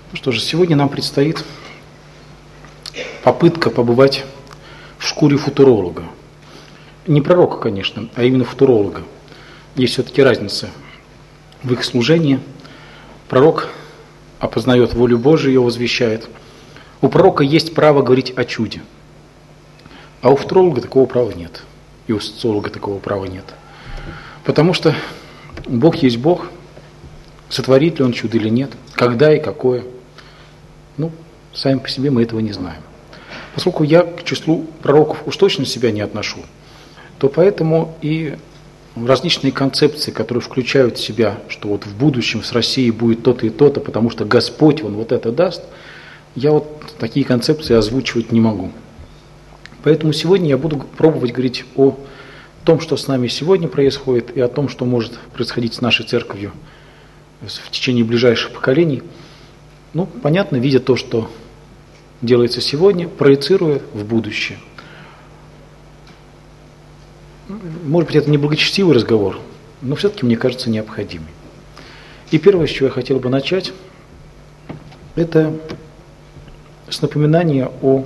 Ну что же, сегодня нам предстоит попытка побывать в шкуре футуролога. Не пророка, конечно, а именно футуролога. Есть все-таки разница в их служении. Пророк опознает волю Божию, ее возвещает. У пророка есть право говорить о чуде, а у футуролога такого права нет, и у социолога такого права нет. Потому что Бог есть Бог, сотворит ли Он чудо или нет, когда и какое, сами по себе мы этого не знаем. Поскольку я к числу пророков уж точно себя не отношу, то поэтому и различные концепции, которые включают в себя, что вот в будущем с Россией будет то-то и то-то, потому что Господь Он вот это даст, я вот такие концепции озвучивать не могу. Поэтому сегодня я буду пробовать говорить о том, что с нами сегодня происходит, и о том, что может происходить с нашей церковью в течение ближайших поколений. Понятно, видя то, что делается сегодня, проецируя в будущее. Может быть, это не благочестивый разговор, но все-таки, мне кажется, необходимый. И первое, с чего я хотел бы начать, это с напоминания о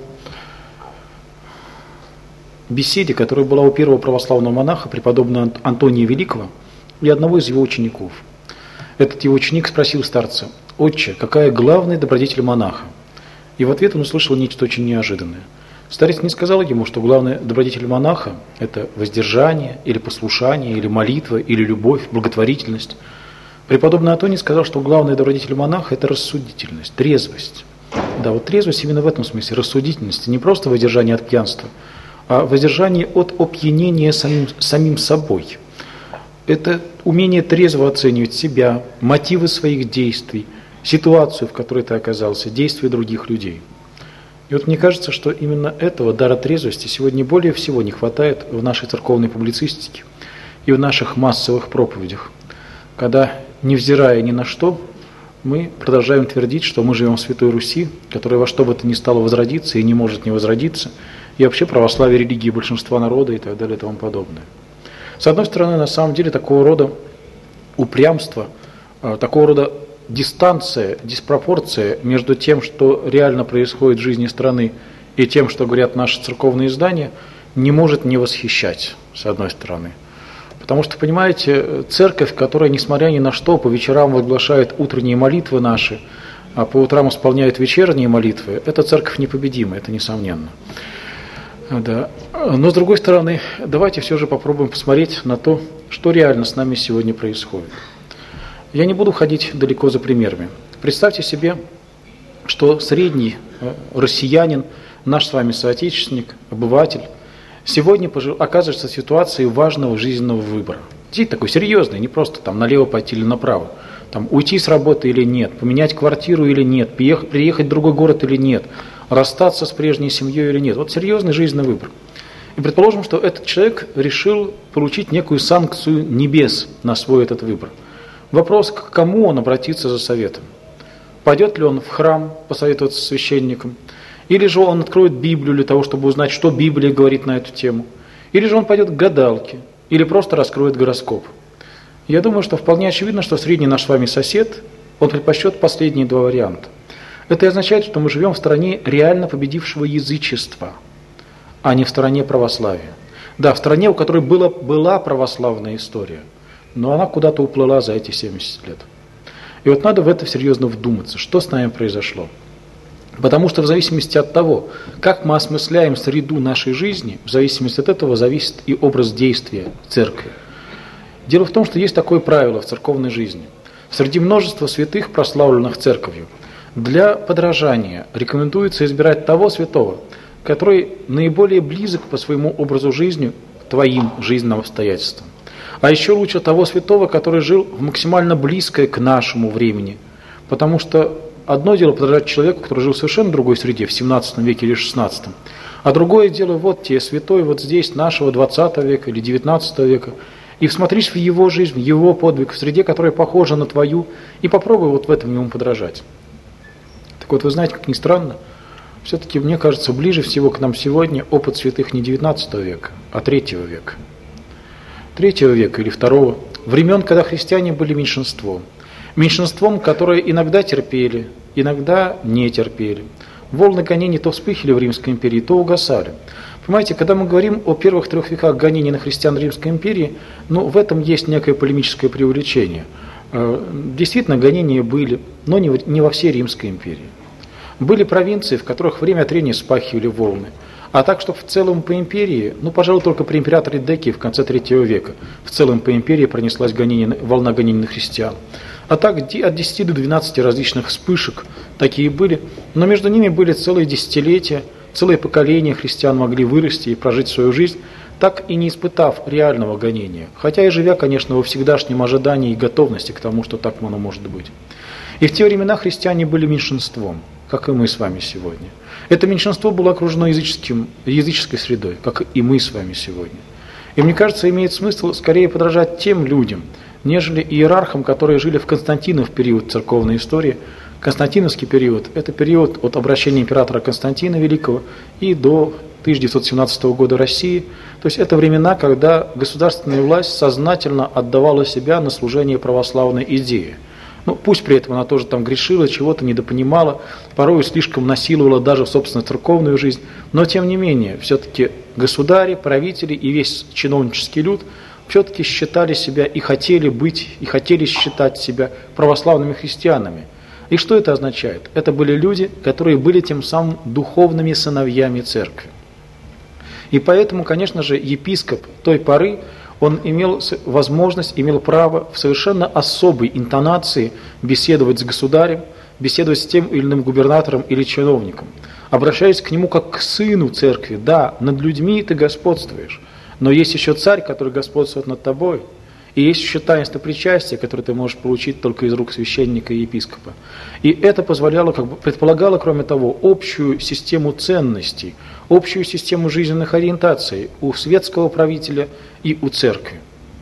беседе, которая была у первого православного монаха, преподобного Антония Великого, и одного из его учеников. Этот его ученик спросил старца: «Отче, какая главная добродетель монаха?» И в ответ он услышал нечто очень неожиданное. Старец не сказал ему, что главная добродетель монаха – это воздержание, или послушание, или молитва, или любовь, благотворительность. Преподобный Антоний сказал, что главная добродетель монаха – это рассудительность, трезвость. Да, вот трезвость именно в этом смысле, рассудительность, не просто воздержание от пьянства, а воздержание от опьянения самим собой. Это умение трезво оценивать себя, мотивы своих действий, ситуацию, в которой ты оказался, действия других людей. И вот мне кажется, что именно этого дара трезвости сегодня более всего не хватает в нашей церковной публицистике и в наших массовых проповедях, когда, невзирая ни на что, мы продолжаем твердить, что мы живем в Святой Руси, которая во что бы то ни стало возродиться и не может не возродиться, и вообще православие религии большинства народа и так далее и тому подобное. С одной стороны, на самом деле, такого рода упрямство, такого рода дистанция, диспропорция между тем, что реально происходит в жизни страны, и тем, что говорят наши церковные издания, не может не восхищать, с одной стороны. Потому что, понимаете, церковь, которая, несмотря ни на что, по вечерам возглашает утренние молитвы наши, а по утрам исполняет вечерние молитвы, эта церковь непобедима, это несомненно. Да. Но, с другой стороны, давайте все же попробуем посмотреть на то, что реально с нами сегодня происходит. Я не буду ходить далеко за примерами. Представьте себе, что средний россиянин, наш с вами соотечественник, обыватель, сегодня оказывается в ситуации важного жизненного выбора. Действительно такой серьезный, не просто там налево пойти или направо. Там, уйти с работы или нет, поменять квартиру или нет, приехать в другой город или нет, расстаться с прежней семьей или нет. Вот серьезный жизненный выбор. И предположим, что этот человек решил получить некую санкцию небес на свой этот выбор. Вопрос, к кому он обратится за советом. Пойдет ли он в храм посоветоваться с священником, или же он откроет Библию для того, чтобы узнать, что Библия говорит на эту тему, или же он пойдет к гадалке, или просто раскроет гороскоп. Я думаю, что вполне очевидно, что средний наш с вами сосед, он предпочтет последние два варианта. Это означает, что мы живем в стране реально победившего язычества, а не в стране православия. Да, в стране, у которой была православная история, но она куда-то уплыла за эти 70 лет. И вот надо в это серьезно вдуматься, что с нами произошло. Потому что в зависимости от того, как мы осмысляем среду нашей жизни, в зависимости от этого зависит и образ действия церкви. Дело в том, что есть такое правило в церковной жизни. Среди множества святых, прославленных церковью, для подражания рекомендуется избирать того святого, который наиболее близок по своему образу жизни к твоим жизненным обстоятельствам. А еще лучше того святого, который жил в максимально близкое к нашему времени. Потому что одно дело подражать человеку, который жил в совершенно другой среде, в 17 веке или 16, а другое дело, вот тебе святой, вот здесь, нашего 20 века или 19 века, и всмотрись в его жизнь, в его подвиг, в среде, которая похожа на твою, и попробуй вот в этом ему подражать. Так вот, вы знаете, как ни странно, все-таки, мне кажется, ближе всего к нам сегодня опыт святых не 19 века, а 3 века. 3 века или 2, времен, когда христиане были меньшинством. Меньшинством, которое иногда терпели, иногда не терпели. Волны гонений то вспыхивали в Римской империи, то угасали. Понимаете, когда мы говорим о первых 3 веках гонений на христиан Римской империи, в этом есть некое полемическое преувеличение. Действительно, гонения были, но не во всей Римской империи. Были провинции, в которых время от времени вспахивали волны. А так, что в целом по империи, пожалуй, только при императоре Декии в конце III века в целом по империи пронеслась волна гонений на христиан. А так от 10 до 12 различных вспышек такие были, но между ними были целые десятилетия, целые поколения христиан могли вырасти и прожить свою жизнь, так и не испытав реального гонения, хотя и живя, конечно, во всегдашнем ожидании и готовности к тому, что так оно может быть. И в те времена христиане были меньшинством, как и мы с вами сегодня. Это меньшинство было окружено языческой средой, как и мы с вами сегодня. И мне кажется, имеет смысл скорее подражать тем людям, нежели иерархам, которые жили в Константинов период церковной истории. Константиновский период – это период от обращения императора Константина Великого и до 1917 года России. То есть это времена, когда государственная власть сознательно отдавала себя на служение православной идее. Пусть при этом она тоже там грешила, чего-то недопонимала, порой слишком насиловала даже собственную церковную жизнь, но тем не менее, все-таки государи, правители и весь чиновнический люд все-таки считали себя и хотели быть, и хотели считать себя православными христианами. И что это означает? Это были люди, которые были тем самым духовными сыновьями церкви. И поэтому, конечно же, епископ той поры, он имел возможность, имел право в совершенно особой интонации беседовать с государем, беседовать с тем или иным губернатором или чиновником, обращаясь к нему как к сыну церкви. Да, над людьми ты господствуешь, но есть еще царь, который господствует над тобой, и есть еще таинство причастия, которое ты можешь получить только из рук священника и епископа. И это позволяло, предполагало, кроме того, общую систему ценностей, общую систему жизненных ориентаций у светского правителя и у церкви.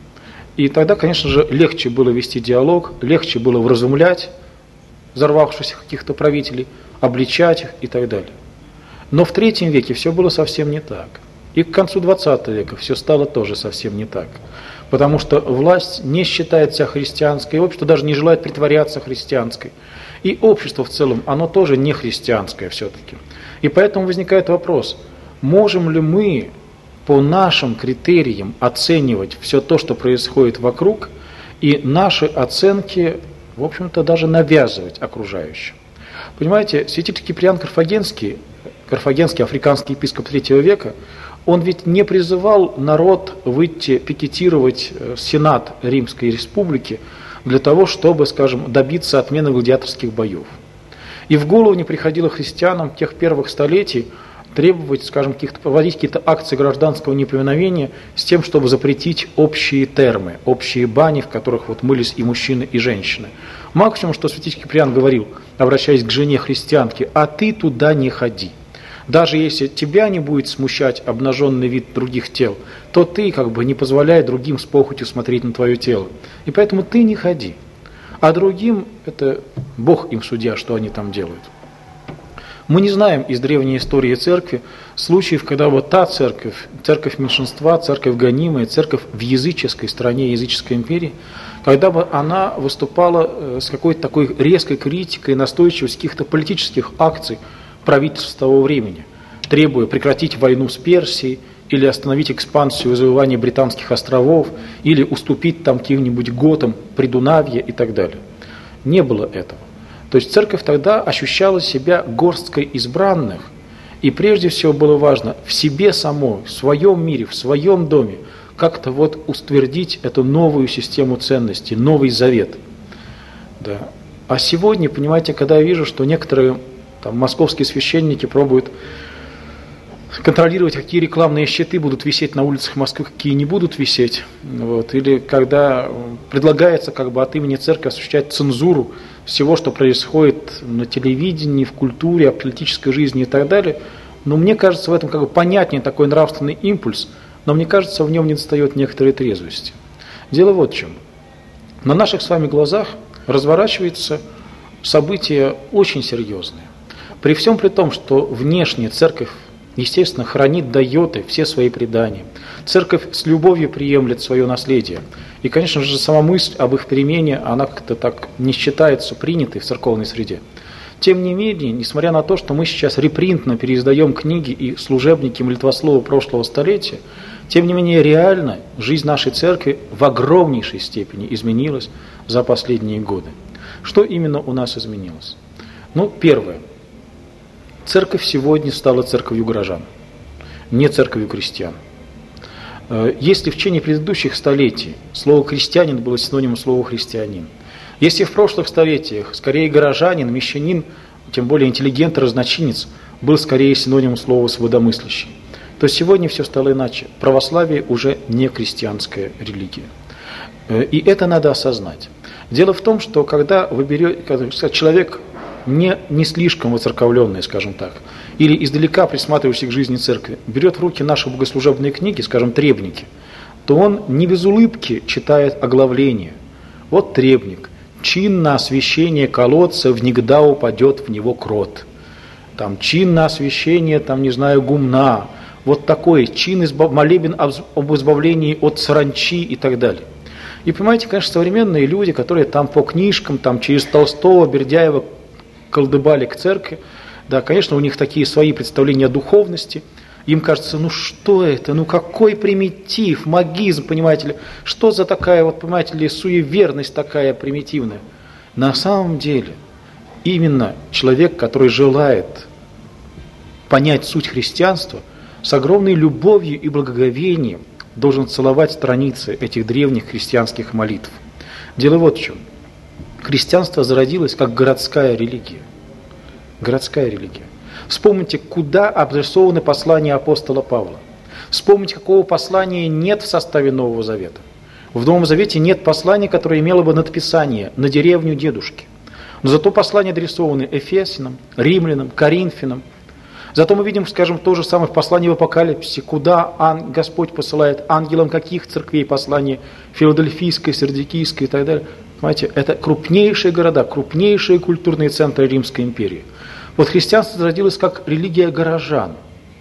И тогда, конечно же, легче было вести диалог, легче было вразумлять взорвавшихся каких-то правителей, обличать их и так далее. Но в III веке все было совсем не так. И к концу XX века все стало тоже совсем не так. Потому что власть не считает себя христианской, общество даже не желает притворяться христианской. И общество в целом, оно тоже не христианское все-таки. И поэтому возникает вопрос, можем ли мы по нашим критериям оценивать все то, что происходит вокруг, и наши оценки, в общем-то, даже навязывать окружающим. Понимаете, святитель Киприан Карфагенский африканский епископ III века, он ведь не призывал народ выйти пикетировать Сенат Римской Республики для того, чтобы, скажем, добиться отмены гладиаторских боев. И в голову не приходило христианам тех первых столетий требовать, скажем, проводить какие-то акции гражданского неповиновения с тем, чтобы запретить общие термы, общие бани, в которых мылись и мужчины, и женщины. Максимум, что святитель Киприан говорил, обращаясь к жене христианке, а ты туда не ходи. Даже если тебя не будет смущать обнаженный вид других тел, то ты не позволяй другим с похотью смотреть на твое тело. И поэтому ты не ходи. А другим, это Бог им судья, что они там делают. Мы не знаем из древней истории церкви случаев, когда та церковь меньшинства, церковь гонимая, церковь в языческой стране, языческой империи, когда бы она выступала с какой-то такой резкой критикой, настойчивостью каких-то политических акций правительства того времени, требуя прекратить войну с Персией, или остановить экспансию и завоевание британских островов, или уступить там каким-нибудь готам Придунавье и так далее. Не было этого. То есть церковь тогда ощущала себя горсткой избранных, и прежде всего было важно в себе самой, в своем мире, в своем доме, как-то утвердить эту новую систему ценностей, новый завет. Да. А сегодня, понимаете, когда я вижу, что некоторые московские священники пробуют контролировать, какие рекламные щиты будут висеть на улицах Москвы, какие не будут висеть, или когда предлагается от имени церкви осуществлять цензуру всего, что происходит на телевидении, в культуре, в политической жизни и так далее, но мне кажется, в этом понятнее такой нравственный импульс, но мне кажется, в нем недостает некоторой трезвости. Дело вот в чем. На наших с вами глазах разворачивается событие очень серьезное. При всем при том, что внешне церковь, естественно, хранит до йоты все свои предания. Церковь с любовью приемлет свое наследие. И, конечно же, сама мысль об их перемене, она как-то так не считается принятой в церковной среде. Тем не менее, несмотря на то, что мы сейчас репринтно переиздаем книги и служебники молитвослова прошлого столетия, тем не менее реально жизнь нашей церкви в огромнейшей степени изменилась за последние годы. Что именно у нас изменилось? Первое. Церковь сегодня стала церковью горожан, не церковью крестьян. Если в течение предыдущих столетий слово «крестьянин» было синонимом слова «христианин», если в прошлых столетиях скорее горожанин, мещанин, тем более интеллигент, разночинец, был скорее синонимом слова «свободомыслящий», то сегодня все стало иначе. Православие уже не крестьянская религия. И это надо осознать. Дело в том, что когда человек не слишком воцерковленный, скажем так, или издалека присматривающийся к жизни церкви, берет в руки наши богослужебные книги, скажем, требники, то он не без улыбки читает оглавление. Вот требник. Чин на освящение колодца, внегда упадет в него крот. Там чин на освящение, гумна. Вот такой чин, молебен об избавлении от саранчи и так далее. И понимаете, конечно, современные люди, которые там по книжкам, через Толстого, Бердяева колдыбали к церкви, да, конечно, у них такие свои представления о духовности. Им кажется, что это, какой примитив, магизм, понимаете ли, что за такая, понимаете ли, суеверность такая примитивная. На самом деле, именно человек, который желает понять суть христианства, с огромной любовью и благоговением должен целовать страницы этих древних христианских молитв. Дело вот в чем. Христианство зародилось как городская религия. Городская религия. Вспомните, куда адресованы послания апостола Павла. Вспомните, какого послания нет в составе Нового Завета. В Новом Завете нет послания, которое имело бы надписание «на деревню дедушки». Но зато послания адресованы Эфесянам, Римлянам, Коринфянам. Зато мы видим, скажем, то же самое в послании в Апокалипсисе, куда Господь посылает ангелам каких церквей послания, Филадельфийской, Сердикийской и так далее. Понимаете, это крупнейшие города, крупнейшие культурные центры Римской империи. Вот христианство зародилось как религия горожан.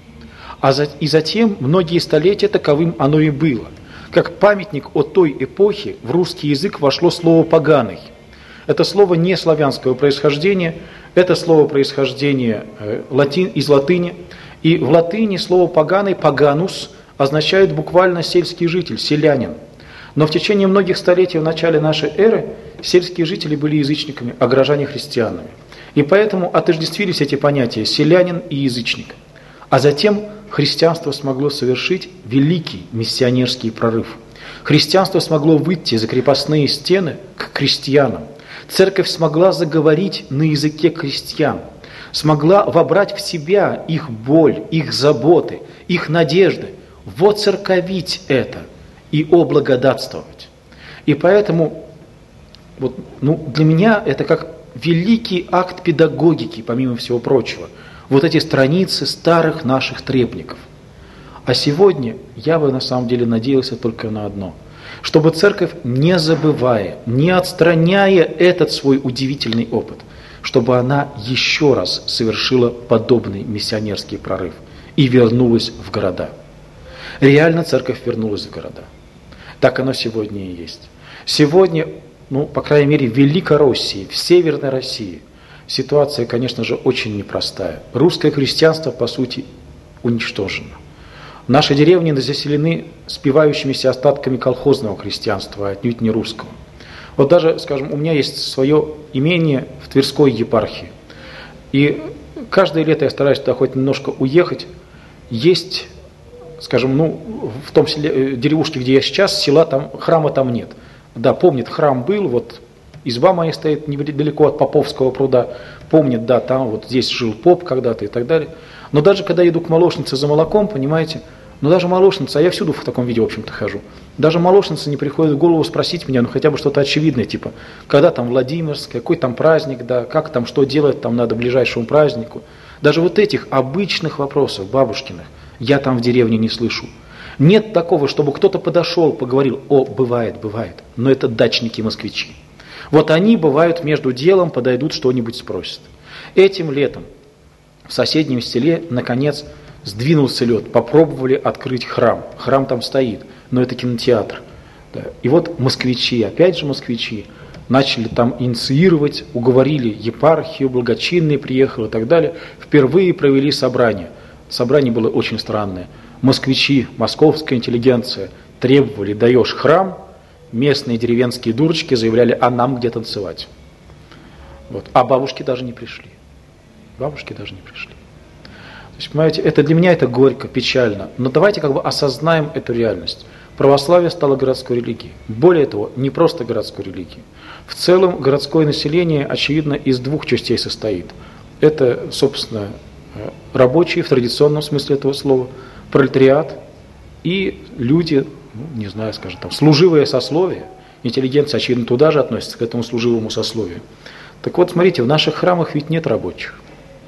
И затем многие столетия таковым оно и было. Как памятник о той эпохе в русский язык вошло слово «поганый». Это слово не славянского происхождения, это слово происхождения из латыни. И в латыни слово «поганый», «паганус», означает буквально «сельский житель», «селянин». Но в течение многих столетий в начале нашей эры сельские жители были язычниками, а горожане – христианами. И поэтому отождествились эти понятия «селянин» и «язычник». А затем христианство смогло совершить великий миссионерский прорыв. Христианство смогло выйти за крепостные стены к крестьянам. Церковь смогла заговорить на языке крестьян, смогла вобрать в себя их боль, их заботы, их надежды, воцерковить это и облагодатствовать. И поэтому для меня это как великий акт педагогики, помимо всего прочего, вот эти страницы старых наших требников. А сегодня я бы на самом деле надеялся только на одно – чтобы церковь, не забывая, не отстраняя этот свой удивительный опыт, чтобы она еще раз совершила подобный миссионерский прорыв и вернулась в города. Реально церковь вернулась в города. Так оно сегодня и есть. Сегодня, по крайней мере, в Великороссии, в Северной России, ситуация, конечно же, очень непростая. Русское христианство, по сути, уничтожено. Наши деревни заселены спивающимися остатками колхозного христианства, отнюдь не русского. Вот даже, скажем, у меня есть свое имение в Тверской епархии. И каждое лето я стараюсь туда хоть немножко уехать. Есть, скажем, в том деревушке, где я сейчас, села там, храма там нет. Да, помнит, храм был, вот изба моя стоит недалеко от Поповского пруда. Помнит, да, там вот здесь жил поп когда-то и так далее. Но даже когда иду к молочнице за молоком, понимаете, даже молочница, а я всюду в таком виде, в общем-то, хожу, даже молочница не приходит в голову спросить меня, хотя бы что-то очевидное, типа, когда там Владимирский, какой там праздник, да, как там, что делать там надо ближайшему празднику. Даже вот этих обычных вопросов, бабушкиных, я там в деревне не слышу. Нет такого, чтобы кто-то подошел, поговорил, бывает, но это дачники-москвичи. Вот они, бывают, между делом подойдут, что-нибудь спросят. Этим летом в соседнем селе, наконец, сдвинулся лед, попробовали открыть храм. Храм там стоит, но это кинотеатр. Да. И вот москвичи, опять же москвичи, начали там инициировать, уговорили епархию, благочинные приехал и так далее. Впервые провели собрание. Собрание было очень странное. Москвичи, московская интеллигенция требовали: даешь храм, местные деревенские дурочки заявляли: а нам где танцевать? Вот. А бабушки даже не пришли. Бабушки даже не пришли. То есть, понимаете, это для меня это горько, печально. Но давайте как бы осознаем эту реальность. Православие стало городской религией. Более того, не просто городской религией. В целом городское население, очевидно, из двух частей состоит. Это, собственно, рабочие в традиционном смысле этого слова, пролетариат и люди, не знаю, скажем там, служивое сословие. Интеллигенция, очевидно, туда же относится, к этому служивому сословию. Так вот, смотрите, в наших храмах ведь нет рабочих.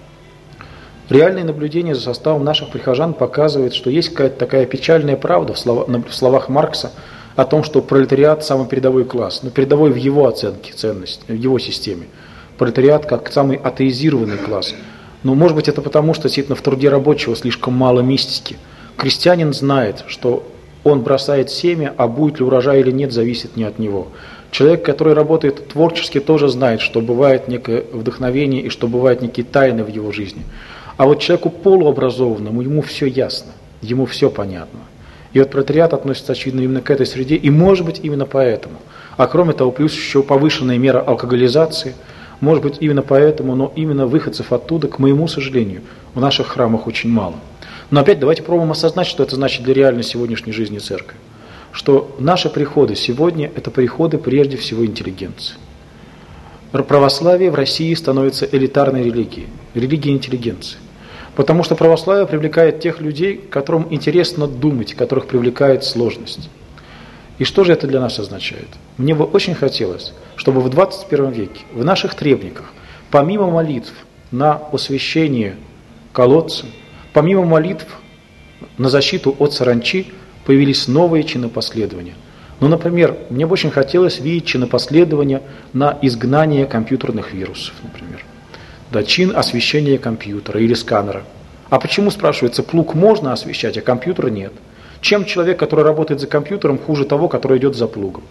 Реальное наблюдение за составом наших прихожан показывает, что есть какая-то такая печальная правда в словах Маркса о том, что пролетариат – самый передовой класс, но передовой в его оценке ценности, в его системе. Пролетариат как самый атеизированный класс. Но может быть это потому, что действительно в труде рабочего слишком мало мистики. Крестьянин знает, что он бросает семя, а будет ли урожай или нет, зависит не от него. Человек, который работает творчески, тоже знает, что бывает некое вдохновение и что бывают некие тайны в его жизни. А вот человеку полуобразованному, ему все ясно, ему все понятно. И вот пролетариат относится, очевидно, именно к этой среде, и может быть именно поэтому. А кроме того, плюс еще повышенная мера алкоголизации, может быть именно поэтому, но именно выходцев оттуда, к моему сожалению, в наших храмах очень мало. Но опять давайте пробуем осознать, что это значит для реальной сегодняшней жизни церкви. Что наши приходы сегодня – это приходы прежде всего интеллигенции. Православие в России становится элитарной религией, религией интеллигенции. Потому что православие привлекает тех людей, которым интересно думать, которых привлекает сложность. И что же это для нас означает? Мне бы очень хотелось, чтобы в 21 веке, в наших требниках, помимо молитв на освящение колодца, помимо молитв на защиту от саранчи, появились новые чинопоследования. Ну, например, мне бы очень хотелось видеть чинопоследования на изгнание компьютерных вирусов, например. Да, чин освещения компьютера или сканера. А почему, спрашивается, плуг можно освещать, а компьютер нет? Чем человек, который работает за компьютером, хуже того, который идет за плугом?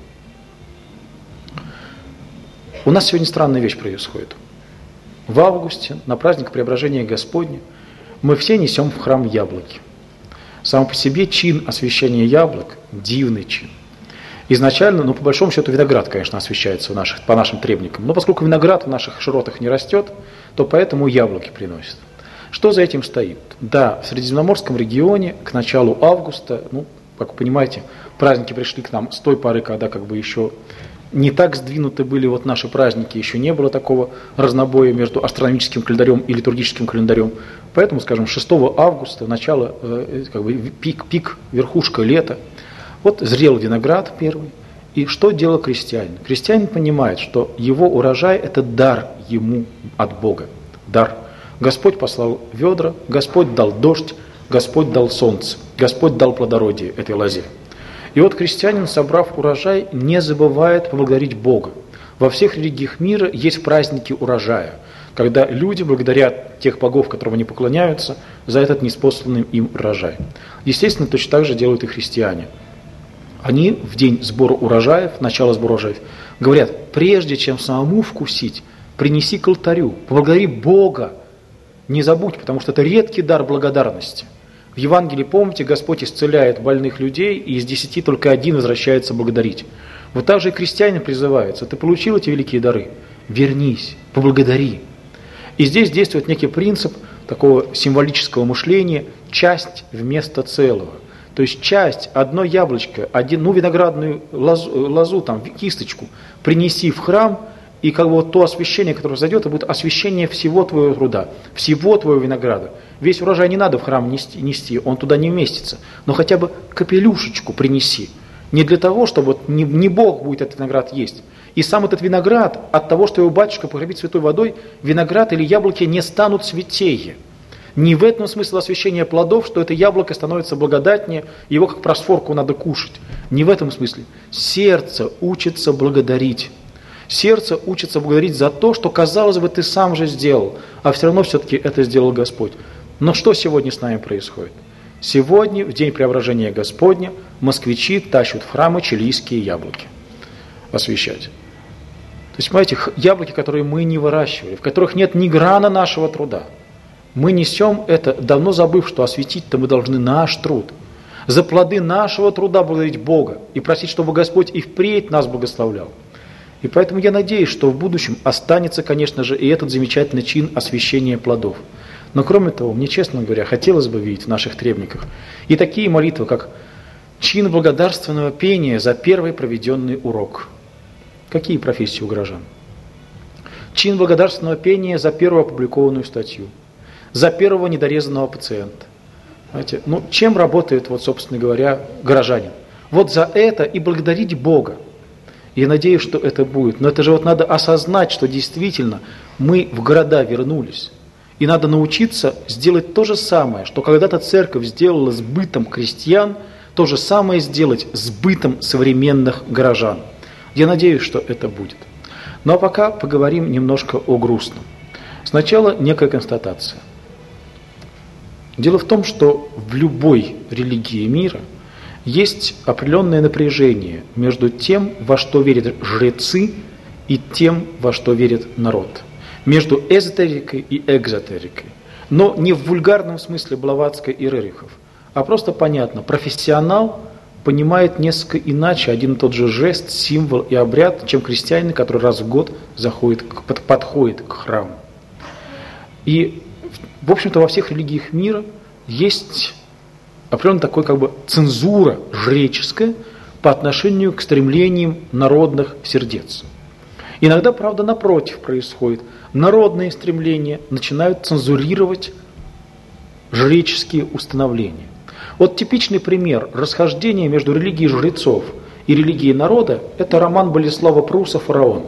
У нас сегодня странная вещь происходит. В августе, на праздник Преображения Господня, мы все несем в храм яблоки. Сам по себе чин освящения яблок – дивный чин. Изначально, по большому счету, виноград, конечно, освещается по нашим требникам. Но поскольку виноград в наших широтах не растет, то поэтому яблоки приносят. Что за этим стоит? Да, в Средиземноморском регионе к началу августа, как вы понимаете, праздники пришли к нам с той поры, когда как бы еще не так сдвинуты были вот наши праздники, еще не было такого разнобоя между астрономическим календарем и литургическим календарем. Поэтому, скажем, 6 августа, начало, пик, верхушка лета, вот зрел виноград первый. И что делал крестьянин? Крестьянин понимает, что его урожай – это дар ему от Бога. Дар. Господь послал ведра, Господь дал дождь, Господь дал солнце, Господь дал плодородие этой лозе. И вот крестьянин, собрав урожай, не забывает поблагодарить Бога. Во всех религиях мира есть праздники урожая, когда люди благодарят тех богов, которым они поклоняются, за этот неспосланный им урожай. Естественно, точно так же делают и христиане. Они в день сбора урожаев, начала сбора урожаев, говорят: прежде чем самому вкусить, принеси к алтарю, поблагодари Бога, не забудь, потому что это редкий дар благодарности. В Евангелии, помните, Господь исцеляет больных людей, и из 10 только 1 возвращается благодарить. Вот так же и крестьянин призывается: ты получил эти великие дары, вернись, поблагодари. И здесь действует некий принцип такого символического мышления: часть вместо целого. То есть часть, одно яблочко, виноградную лозу, кисточку принеси в храм, и как бы вот то освящение, которое зайдет, это будет освящение всего твоего труда, всего твоего винограда. Весь урожай не надо в храм нести, он туда не вместится, но хотя бы капелюшечку принеси. Не для того, чтобы не Бог будет этот виноград есть. И сам этот виноград, от того, что его батюшка погребит святой водой, виноград или яблоки не станут святее. Не в этом смысл освящения плодов, что это яблоко становится благодатнее, его как просфорку надо кушать. Не в этом смысле. Сердце учится благодарить. Сердце учится благодарить за то, что, казалось бы, ты сам же сделал, а все равно все-таки это сделал Господь. Но что сегодня с нами происходит? Сегодня, в день Преображения Господня, москвичи тащат в храмы чилийские яблоки освящать. есть, понимаете, яблоки, которые мы не выращивали, в которых нет ни грана нашего труда, мы несем это, давно забыв, что осветить-то мы должны наш труд. За плоды нашего труда благодарить Бога и просить, чтобы Господь и впредь нас благословлял. И поэтому я надеюсь, что в будущем останется, конечно же, и этот замечательный чин освящения плодов. Но кроме того, мне, честно говоря, хотелось бы видеть в наших требниках и такие молитвы, как чин благодарственного пения за первый проведенный урок. Какие профессии у горожан? Чин благодарственного пения за первую опубликованную статью, за первого недорезанного пациента. Знаете, чем работает, собственно говоря, горожанин? Вот за это и благодарить Бога. Я надеюсь, что это будет. Но это же надо осознать, что действительно мы в города вернулись. И надо научиться сделать то же самое, что когда-то церковь сделала с бытом крестьян, то же самое сделать с бытом современных горожан. Я надеюсь, что это будет. Ну а пока поговорим немножко о грустном. Сначала некая констатация. Дело в том, что в любой религии мира есть определенное напряжение между тем, во что верят жрецы, и тем, во что верит народ. Между эзотерикой и экзотерикой. Но не в вульгарном смысле Блаватской и Рерихов, а просто понятно, профессионал понимает несколько иначе один и тот же жест, символ и обряд, чем крестьянин, который раз в год подходит к храму. И, в общем-то, во всех религиях мира есть определенно такой цензура жреческая по отношению к стремлениям народных сердец. Иногда, правда, напротив происходит. Народные стремления начинают цензурировать жреческие установления. Вот типичный пример расхождения между религией жрецов и религией народа – это роман Болеслава Пруса «Фараон».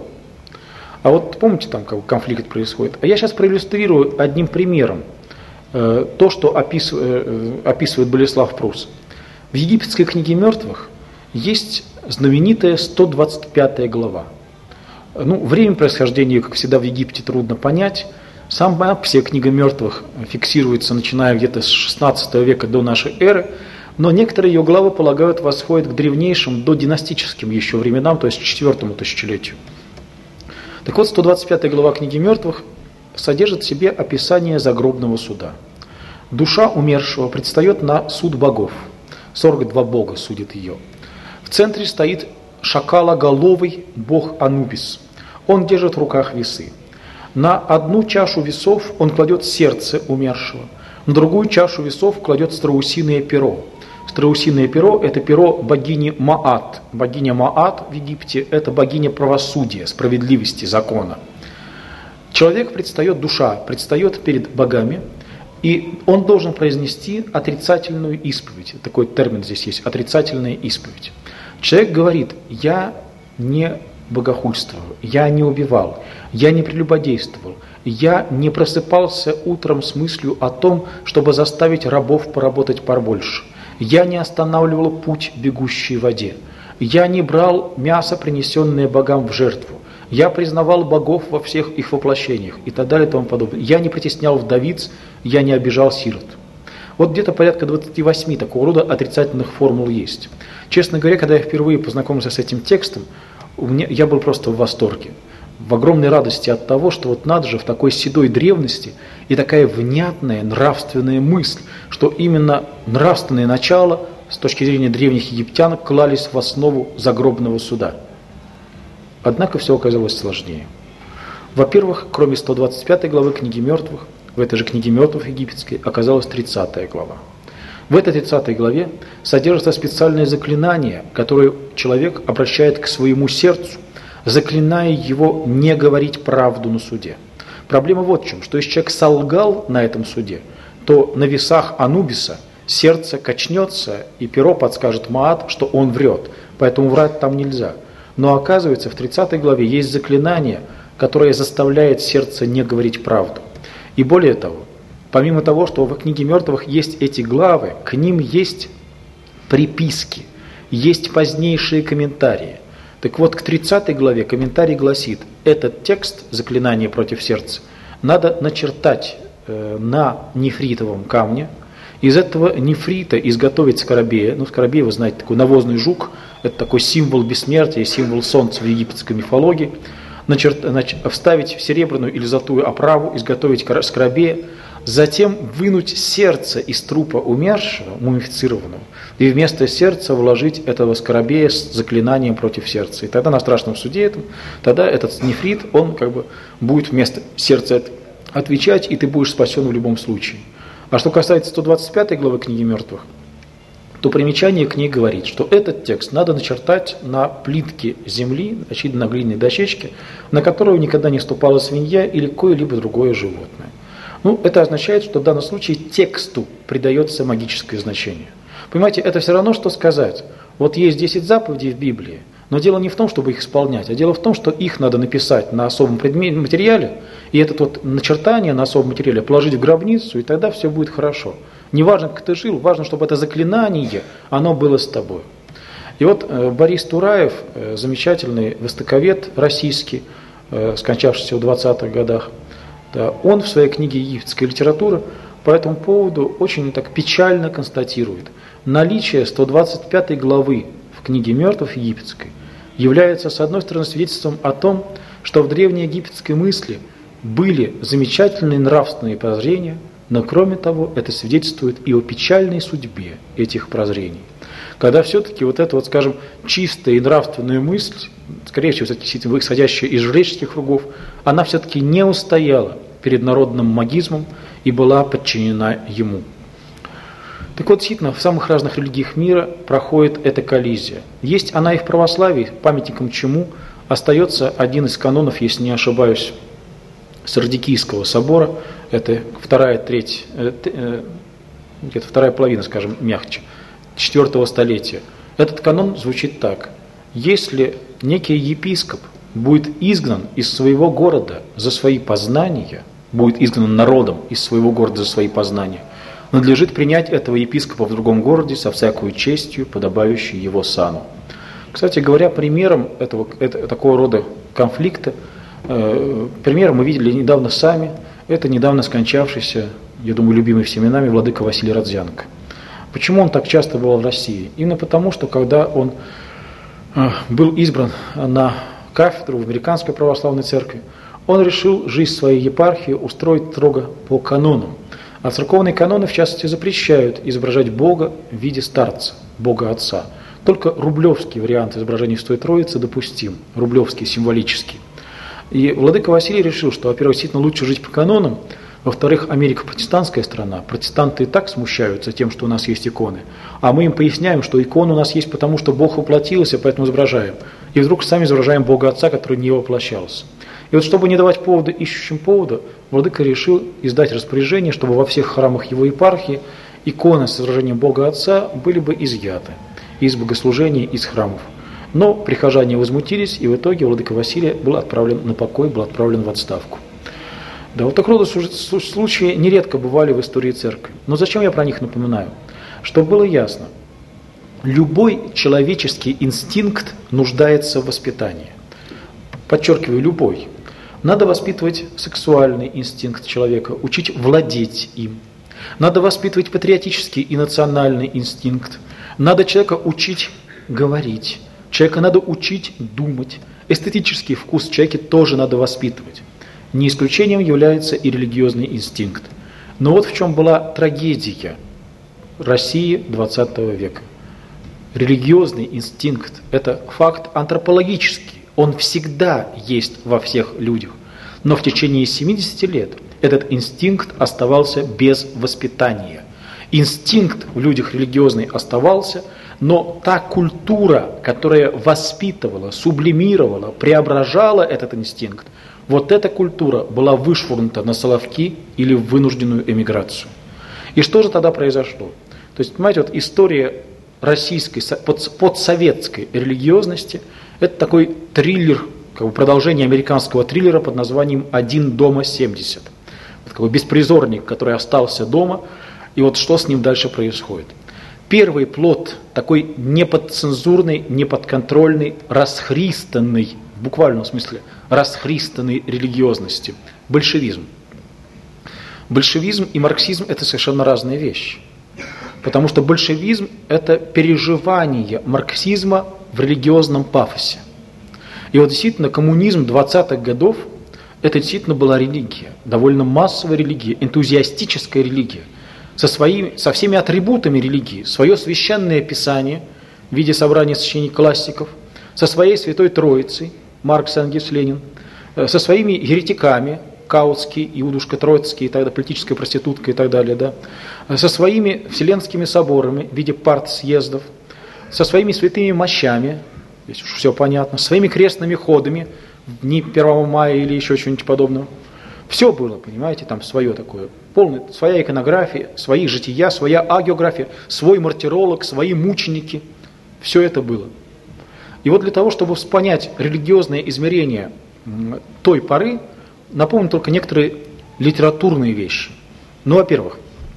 А вот помните, там конфликт происходит? А я сейчас проиллюстрирую одним примером то, что описывает Болеслав Прус. В египетской книге мертвых есть знаменитая 125 глава. Время происхождения, как всегда в Египте, трудно понять. Сама вся книга мертвых фиксируется, начиная где-то с 16 века до нашей эры, но некоторые ее главы, полагают, восходят к древнейшим до династическим еще временам, то есть к 4 тысячелетию. Так вот, 125 глава книги мертвых содержит в себе описание загробного суда. Душа умершего предстает на суд богов. 42 бога судят ее. В центре стоит шакалоголовый бог Анубис. Он держит в руках весы. На одну чашу весов он кладет сердце умершего, на другую чашу весов кладет страусиное перо. Страусиное перо – это перо богини Маат. Богиня Маат в Египте – это богиня правосудия, справедливости, закона. Человек душа предстает перед богами, и он должен произнести отрицательную исповедь. Такой термин здесь есть – отрицательная исповедь. Человек говорит: «Я не богохульствовал, я не убивал, я не прелюбодействовал, я не просыпался утром с мыслью о том, чтобы заставить рабов поработать побольше, я не останавливал путь, бегущий в воде, я не брал мясо, принесенное богам в жертву, я признавал богов во всех их воплощениях» и так далее и тому подобное. «Я не притеснял вдовиц, я не обижал сирот». Вот где-то порядка 28 такого рода отрицательных формул есть. Честно говоря, когда я впервые познакомился с этим текстом, я был просто в восторге, в огромной радости от того, что надо же в такой седой древности и такая внятная нравственная мысль, что именно нравственные начала с точки зрения древних египтян клались в основу загробного суда. Однако все оказалось сложнее. Во-первых, кроме 125 главы книги мертвых, в этой же книге мертвых египетской оказалась 30 глава. В этой 30 главе содержится специальное заклинание, которое человек обращает к своему сердцу, заклиная его не говорить правду на суде. Проблема вот в чем, что если человек солгал на этом суде, то на весах Анубиса сердце качнется, и перо подскажет Маат, что он врет, поэтому врать там нельзя. Но оказывается, в 30 главе есть заклинание, которое заставляет сердце не говорить правду. И более того, помимо того, что в книге мертвых есть эти главы, к ним есть приписки, есть позднейшие комментарии. Так вот, к 30 главе комментарий гласит: этот текст, заклинание против сердца, надо начертать на нефритовом камне, из этого нефрита изготовить скоробея. Скоробей, вы знаете, такой навозный жук, это такой символ бессмертия, символ солнца в египетской мифологии. вставить в серебряную или золотую оправу, изготовить скоробея, затем вынуть сердце из трупа умершего, мумифицированного, и вместо сердца вложить этого скоробея с заклинанием против сердца. И тогда на страшном суде тогда этот нефрит, он как бы будет вместо сердца отвечать, и ты будешь спасен в любом случае. А что касается 125 главы книги мертвых, то примечание к ней говорит, что этот текст надо начертать на плитке земли, очевидно, на глиняной дощечке, на которую никогда не ступала свинья или какое-либо другое животное. Это означает, что в данном случае тексту придается магическое значение. Понимаете, это все равно, что сказать, вот есть 10 заповедей в Библии, но дело не в том, чтобы их исполнять, а дело в том, что их надо написать на особом материале, и это начертание на особом материале положить в гробницу, и тогда все будет хорошо. Не важно, как ты жил, важно, чтобы это заклинание, оно было с тобой. И Борис Тураев, замечательный востоковед российский, скончавшийся в 20-х годах, он в своей книге «Египетская литература» по этому поводу очень так печально констатирует: наличие 125 главы в книге мертвых египетской является, с одной стороны, свидетельством о том, что в древнеегипетской мысли были замечательные нравственные прозрения, но кроме того, это свидетельствует и о печальной судьбе этих прозрений. Когда все-таки скажем, чистая и нравственная мысль, скорее всего, исходящая из жреческих кругов, она все-таки не устояла перед народным магизмом и была подчинена ему. Так вот, действительно, в самых разных религиях мира проходит эта коллизия. Есть она и в православии, памятником чему остается один из канонов, если не ошибаюсь, Сардикийского собора, это вторая половина, скажем, мягче, 4 столетия. Этот канон звучит так: если некий епископ будет изгнан из своего города за свои познания, будет изгнан народом из своего города за свои познания, надлежит принять этого епископа в другом городе со всякой честью, подобающей его сану. Кстати говоря, примером такого рода конфликта, примером мы видели недавно сами, это недавно скончавшийся, я думаю, любимый всеми нами владыка Василий Родзянко. Почему он так часто бывал в России? Именно потому, что когда он был избран на кафедру в Американской православной церкви, он решил жизнь своей епархии устроить строго по канонам. А церковные каноны, в частности, запрещают изображать Бога в виде старца, Бога Отца. Только рублевский вариант изображения Святой Троицы допустим, рублевский, символический. И владыка Василий решил, что, во-первых, действительно лучше жить по канонам, во-вторых, Америка протестантская страна, протестанты и так смущаются тем, что у нас есть иконы, а мы им поясняем, что иконы у нас есть потому, что Бог воплотился, поэтому изображаем. И вдруг сами изображаем Бога Отца, который не воплощался. И чтобы не давать повода ищущим повода, владыка решил издать распоряжение, чтобы во всех храмах его епархии иконы с изображением Бога Отца были бы изъяты из богослужений, из храмов. Но прихожане возмутились, и в итоге владыка Василий был отправлен на покой, был отправлен в отставку. Да, такого рода случаи нередко бывали в истории церкви. Но зачем я про них напоминаю? Чтобы было ясно, любой человеческий инстинкт нуждается в воспитании. Подчеркиваю, любой. Надо воспитывать сексуальный инстинкт человека, учить владеть им. Надо воспитывать патриотический и национальный инстинкт. Надо человека учить говорить. Человека надо учить думать. Эстетический вкус в человеке тоже надо воспитывать. Не исключением является и религиозный инстинкт. Но вот в чем была трагедия России XX века. Религиозный инстинкт – это факт антропологический. Он всегда есть во всех людях. Но в течение 70 лет этот инстинкт оставался без воспитания. Инстинкт в людях религиозный оставался, но та культура, которая воспитывала, сублимировала, преображала этот инстинкт, вот эта культура была вышвырнута на соловки или в вынужденную эмиграцию. И что же тогда произошло? То есть, понимаете, история российской подсоветской религиозности – это такой триллер, продолжение американского триллера под названием «Один дома 70». Такой беспризорник, который остался дома, и вот что с ним дальше происходит. Первый плод такой неподцензурной, неподконтрольной, расхристанной, в буквальном смысле, расхристанной религиозности – большевизм. Большевизм и марксизм – это совершенно разные вещи. Потому что большевизм – это переживание марксизма в религиозном пафосе. И вот действительно коммунизм 20-х годов – это действительно была религия, довольно массовая религия, энтузиастическая религия, со всеми атрибутами религии, свое священное писание в виде собрания сочинений классиков, со своей Святой Троицей, Маркс, Энгельс, Ленин, со своими еретиками, Каутский, Иудушка Троицкий, и тогда политическая проститутка и так далее, да, со своими вселенскими соборами в виде партсъездов, со своими святыми мощами, здесь уж все понятно, своими крестными ходами в дни 1 мая или еще чего-нибудь подобного. Все было, понимаете, там свое такое, своя иконография, свои жития, своя агеография, свой мартиролог, свои мученики. Все это было. И вот для того, чтобы понять религиозное измерение той поры, напомню только некоторые литературные вещи. Ну, во-первых,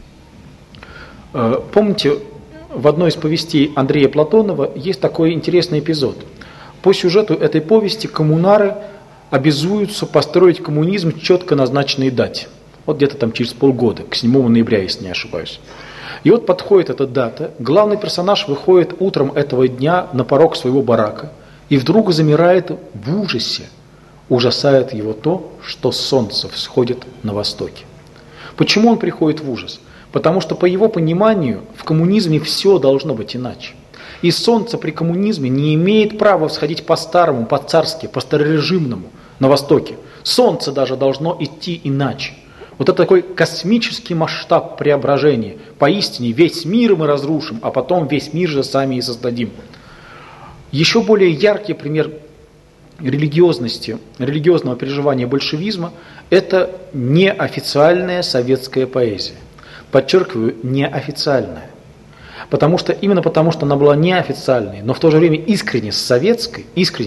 помните, в одной из повестей Андрея Платонова есть такой интересный эпизод. По сюжету этой повести коммунары обязуются построить коммунизм в четко назначенной дате. Вот где-то там через полгода, к 7 ноября, если не ошибаюсь. И вот подходит эта дата, главный персонаж выходит утром этого дня на порог своего барака и вдруг замирает в ужасе. Ужасает его то, что солнце всходит на востоке. Почему он приходит в ужас? Потому что, по его пониманию, в коммунизме все должно быть иначе. И солнце при коммунизме не имеет права всходить по-старому, по-царски, по-старорежимному на востоке. Солнце даже должно идти иначе. Вот это такой космический масштаб преображения. Поистине весь мир мы разрушим, а потом весь мир же сами и создадим. Еще более яркий пример религиозности, религиозного переживания большевизма – это неофициальная советская поэзия. Подчеркиваю, неофициальная. Именно потому, что она была неофициальной, но в то же время искренне советской,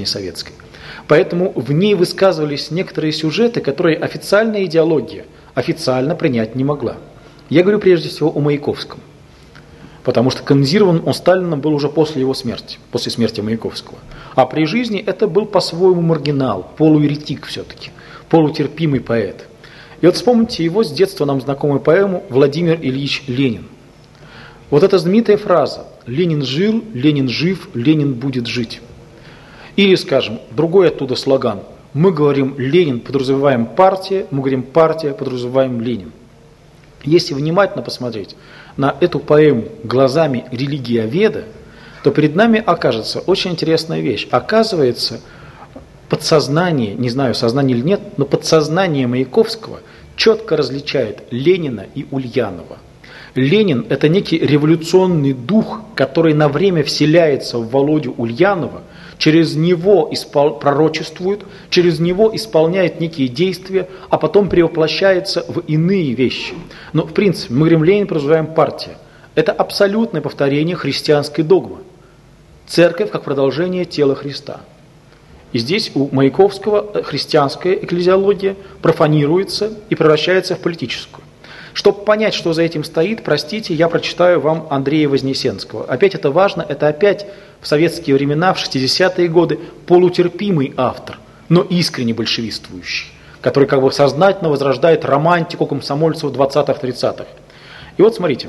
поэтому в ней высказывались некоторые сюжеты, которые официальная идеология официально принять не могла. Я говорю прежде всего о Маяковском, потому что канонизирован он Сталином был уже после его смерти, после смерти Маяковского. А при жизни это был по-своему маргинал, полуеретик все-таки, полутерпимый поэт. И вот вспомните его с детства нам знакомую поэму «Владимир Ильич Ленин». Вот эта знаменитая фраза «Ленин жил, Ленин жив, Ленин будет жить». Или, скажем, другой оттуда слоган «Мы говорим Ленин, подразумеваем партия, мы говорим партия, подразумеваем Ленин». Если внимательно посмотреть на эту поэму глазами религиоведа, то перед нами окажется очень интересная вещь. Оказывается, подсознание, не знаю, сознание или нет, но подсознание Маяковского четко различает Ленина и Ульянова. Ленин – это некий революционный дух, который на время вселяется в Володю Ульянова, через него пророчествует, через него исполняет некие действия, а потом перевоплощается в иные вещи. Но, в принципе, мы говорим Ленин, подразумеваем партия. Это абсолютное повторение христианской догмы. Церковь как продолжение тела Христа. И здесь у Маяковского христианская экклезиология профанируется и превращается в политическую. Чтобы понять, что за этим стоит, простите, я прочитаю вам Андрея Вознесенского. Опять это важно, это опять в советские времена, в 60-е годы, полутерпимый автор, но искренне большевистствующий, который как бы сознательно возрождает романтику комсомольцев 20-30-х. И вот смотрите.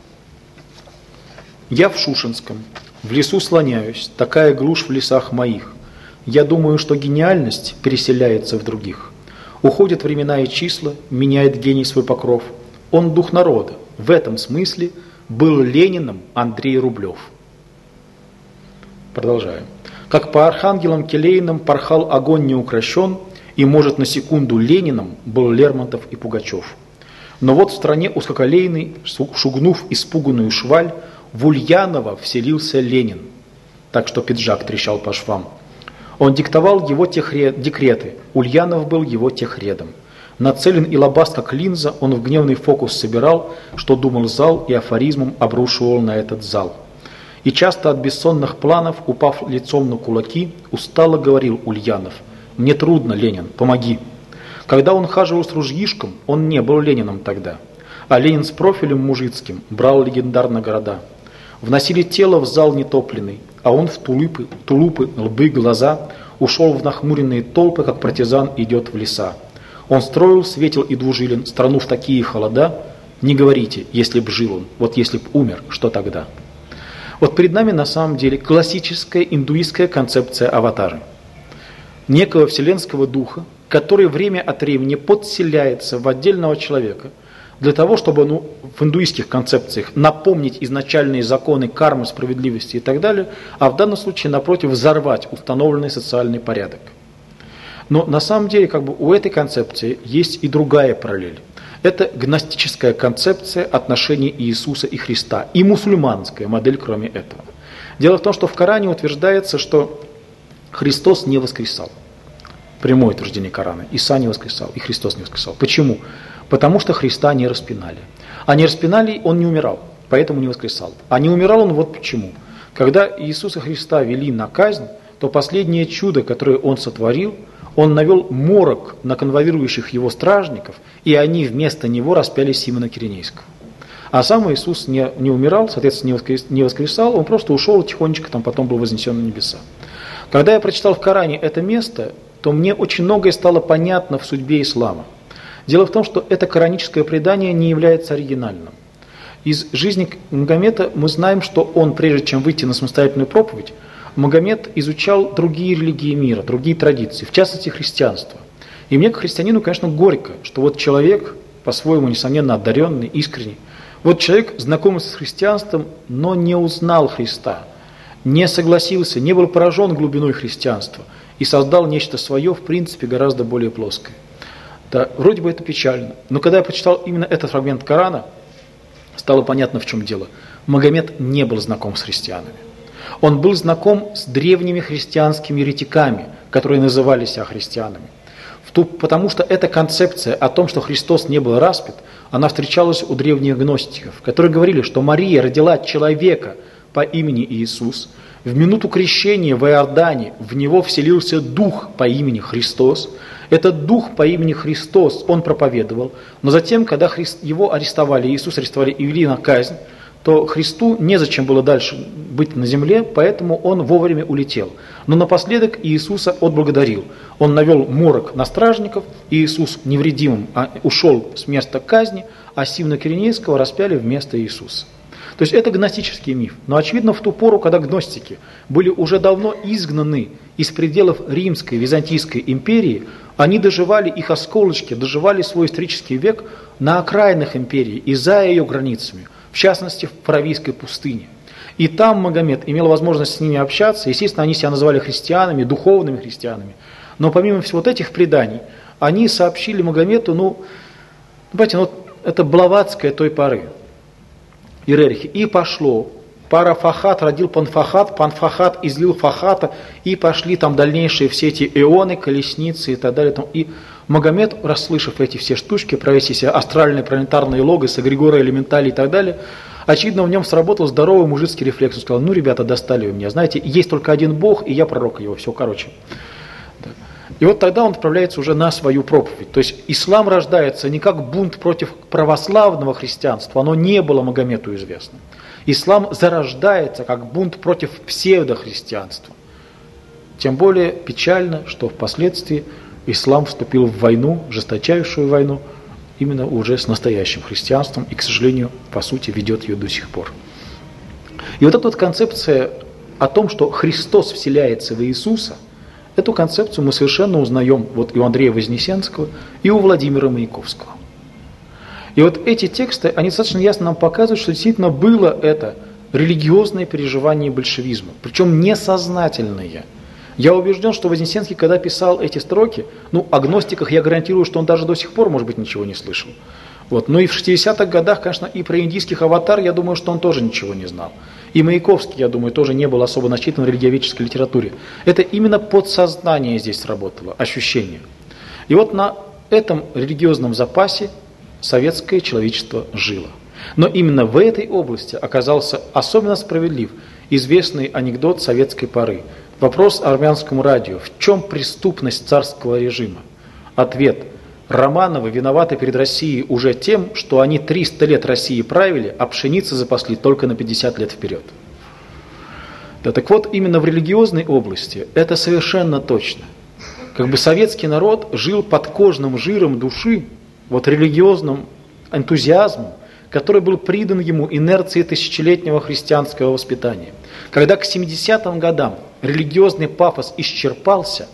«Я в Шушенском, в лесу слоняюсь, такая глушь в лесах моих. Я думаю, что гениальность переселяется в других. Уходят времена и числа, меняет гений свой покров. Он дух народа. В этом смысле был Лениным Андрей Рублев». Продолжаем. «Как по архангелам келейным порхал огонь неукрощен, и, может, на секунду Лениным был Лермонтов и Пугачев. Но вот в стране узкоколейной, шугнув испуганную шваль, в Ульянова вселился Ленин, так что пиджак трещал по швам. Он диктовал его декреты, Ульянов был его техредом. Нацелен и лобаст, как линза, он в гневный фокус собирал, что думал зал, и афоризмом обрушивал на этот зал. И часто от бессонных планов, упав лицом на кулаки, устало говорил Ульянов: «Мне трудно, Ленин, помоги». Когда он хаживал с ружьишком, он не был Лениным тогда, а Ленин с профилем мужицким брал легендарно города. Вносили тело в зал нетопленный, а он в тулупы, лбы, глаза ушел в нахмуренные толпы, как партизан идет в леса. Он строил, светил и двужилен страну в такие холода. Не говорите, если б жил он, вот если б умер, что тогда? Вот перед нами на самом деле классическая индуистская концепция аватара. некого вселенского духа, который время от времени подселяется в отдельного человека для того, чтобы в индуистских концепциях напомнить изначальные законы кармы, справедливости и так далее, а в данном случае, напротив, взорвать установленный социальный порядок. Но на самом деле у этой концепции есть и другая параллель. Это гностическая концепция отношений Иисуса и Христа, и мусульманская модель, кроме этого. Дело в том, что в Коране утверждается, что Христос не воскресал. Прямое утверждение Корана. Иса не воскресал, и Христос не воскресал. Почему? Потому что Христа не распинали. А не распинали, он не умирал, поэтому не воскресал. А не умирал он вот почему. Когда Иисуса Христа вели на казнь, то последнее чудо, которое он сотворил, он навел морок на конвоирующих его стражников, и они вместо него распяли Симона Киринейского. А сам Иисус не умирал, соответственно, не воскресал, он просто ушел тихонечко, потом был вознесен на небеса. Когда я прочитал в Коране это место, то мне очень многое стало понятно в судьбе ислама. Дело в том, что это кораническое предание не является оригинальным. Из жизни Магомета мы знаем, что он, прежде чем выйти на самостоятельную проповедь, Магомед изучал другие религии мира, другие традиции, в частности христианство. И мне, как христианину, конечно, горько, что вот человек, по-своему, несомненно, одаренный, искренний, вот человек, знакомый с христианством, но не узнал Христа, не согласился, не был поражен глубиной христианства и создал нечто свое, в принципе, гораздо более плоское. Да, вроде бы это печально, но когда я прочитал именно этот фрагмент Корана, стало понятно, в чем дело. Магомед не был знаком с христианами. Он был знаком с древними христианскими еретиками, которые называли себя христианами. Потому что эта концепция о том, что Христос не был распят, она встречалась у древних гностиков, которые говорили, что Мария родила человека по имени Иисус. В минуту крещения в Иордане в него вселился дух по имени Христос. Этот дух по имени Христос он проповедовал, но затем, когда его арестовали, Иисуса арестовали и вели на казнь, то Христу незачем было дальше быть на земле, поэтому он вовремя улетел. Но напоследок Иисуса отблагодарил. Он навел морок на стражников, Иисус невредимым ушел с места казни, а Симона Киринейского распяли вместо Иисуса. То есть это гностический миф. Но очевидно, в ту пору, когда гностики были уже давно изгнаны из пределов Римской, Византийской империи, они доживали, их осколочки доживали свой исторический век на окраинах империи и за ее границами, в частности, в Аравийской пустыне. И там Магомед имел возможность с ними общаться. Естественно, они себя называли христианами, духовными христианами. Но помимо всего вот этих преданий, они сообщили Магомету, это Блаватская той поры. Иерархи. И пошло. Парафахат родил Панфахат, Панфахат излил Фахата, и пошли там дальнейшие все эти эоны, колесницы и так далее. И Магомед, расслышав эти все штучки, про эти астральные планетарные логосы, эгрегоры, элементали и так далее, очевидно, в нем сработал здоровый мужицкий рефлекс. Он сказал, ребята, достали вы меня. Знаете, есть только один Бог, и я пророк его. Все, короче. И вот тогда он отправляется уже на свою проповедь. То есть ислам рождается не как бунт против православного христианства, оно не было Магомету известно. Ислам зарождается как бунт против псевдохристианства. Тем более печально, что впоследствии ислам вступил в войну, жесточайшую войну, именно уже с настоящим христианством и, к сожалению, по сути, ведет ее до сих пор. И вот эта вот концепция о том, что Христос вселяется в Иисуса, эту концепцию мы совершенно узнаем вот и у Андрея Вознесенского, и у Владимира Маяковского. И вот эти тексты, они достаточно ясно нам показывают, что действительно было это религиозное переживание большевизма, причем несознательное. Я убежден, что Вознесенский, когда писал эти строки, о гностиках я гарантирую, что он даже до сих пор, может быть, ничего не слышал. Но и в 60-х годах, конечно, и про индийских аватар, я думаю, что он тоже ничего не знал. И Маяковский, я думаю, тоже не был особо начитан в религиоведческой литературе. Это именно подсознание здесь сработало, ощущение. И вот на этом религиозном запасе советское человечество жило. Но именно в этой области оказался особенно справедлив известный анекдот советской поры. Вопрос армянскому радио. В чем преступность царского режима? Ответ. Романовы виноваты перед Россией уже тем, что они 300 лет России правили, а пшеницы запасли только на 50 лет вперед. Да, так вот, именно в религиозной области это совершенно точно. Советский народ жил под кожным жиром души, религиозным энтузиазмом, который был придан ему инерции тысячелетнего христианского воспитания. Когда к 70-м годам религиозный пафос исчерпался,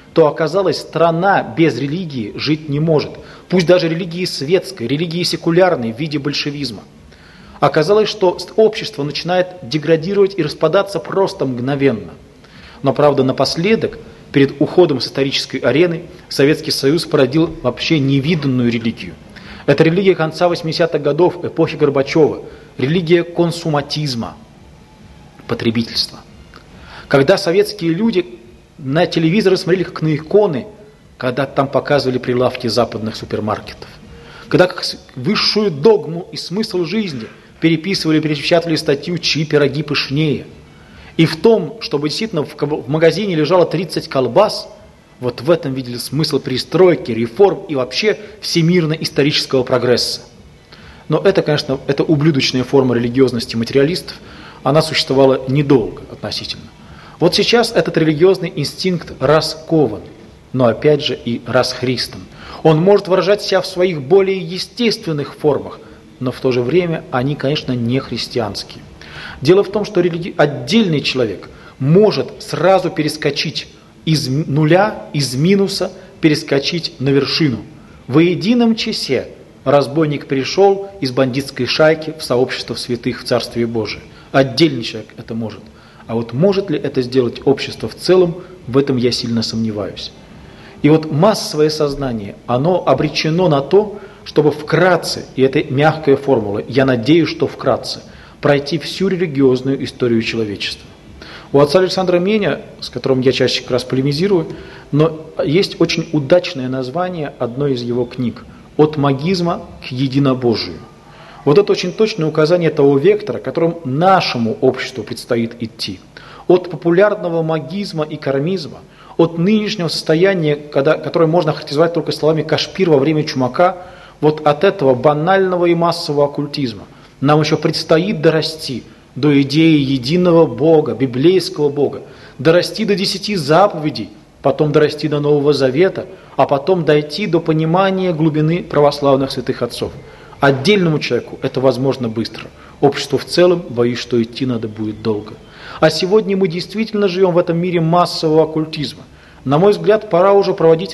то оказалось, страна без религии жить не может. Пусть даже религии светской, религии секулярной в виде большевизма. Оказалось, что общество начинает деградировать и распадаться просто мгновенно. Но, правда, напоследок, перед уходом с исторической арены, Советский Союз породил вообще невиданную религию. Это религия конца 80-х годов, эпохи Горбачева, религия консуматизма, потребительства. Когда советские люди на телевизоре смотрели как на иконы, когда там показывали прилавки западных супермаркетов, когда как высшую догму и смысл жизни переписывали, перепечатали статью «Чьи пироги пышнее». И в том, чтобы действительно в магазине лежало 30 колбас, вот в этом видели смысл перестройки, реформ и вообще всемирно-исторического прогресса. Но это, конечно, это ублюдочная форма религиозности материалистов, она существовала недолго относительно. Вот сейчас этот религиозный инстинкт раскован, но опять же и расхристан. Он может выражать себя в своих более естественных формах, но в то же время они, конечно, не христианские. Дело в том, что отдельный человек может сразу перескочить из нуля, из минуса, перескочить на вершину. В едином часе разбойник перешел из бандитской шайки в сообщество святых в Царстве Божие. Отдельный человек это может. А вот может ли это сделать общество в целом, в этом я сильно сомневаюсь. И вот массовое сознание, оно обречено на то, чтобы вкратце, и это мягкая формула, я надеюсь, что вкратце, пройти всю религиозную историю человечества. У отца Александра Меня, с которым я чаще как раз полемизирую, но есть очень удачное название одной из его книг «От магизма к единобожию». Вот это очень точное указание того вектора, которым нашему обществу предстоит идти. От популярного магизма и кармизма, от нынешнего состояния, которое можно характеризовать только словами Кашпир во время Чумака, вот от этого банального и массового оккультизма нам еще предстоит дорасти до идеи единого Бога, библейского Бога, дорасти до 10 заповедей, потом дорасти до Нового Завета, а потом дойти до понимания глубины православных святых отцов. Отдельному человеку это возможно быстро. Обществу в целом, боюсь, что идти надо будет долго. А сегодня мы действительно живем в этом мире массового оккультизма. На мой взгляд, пора уже проводить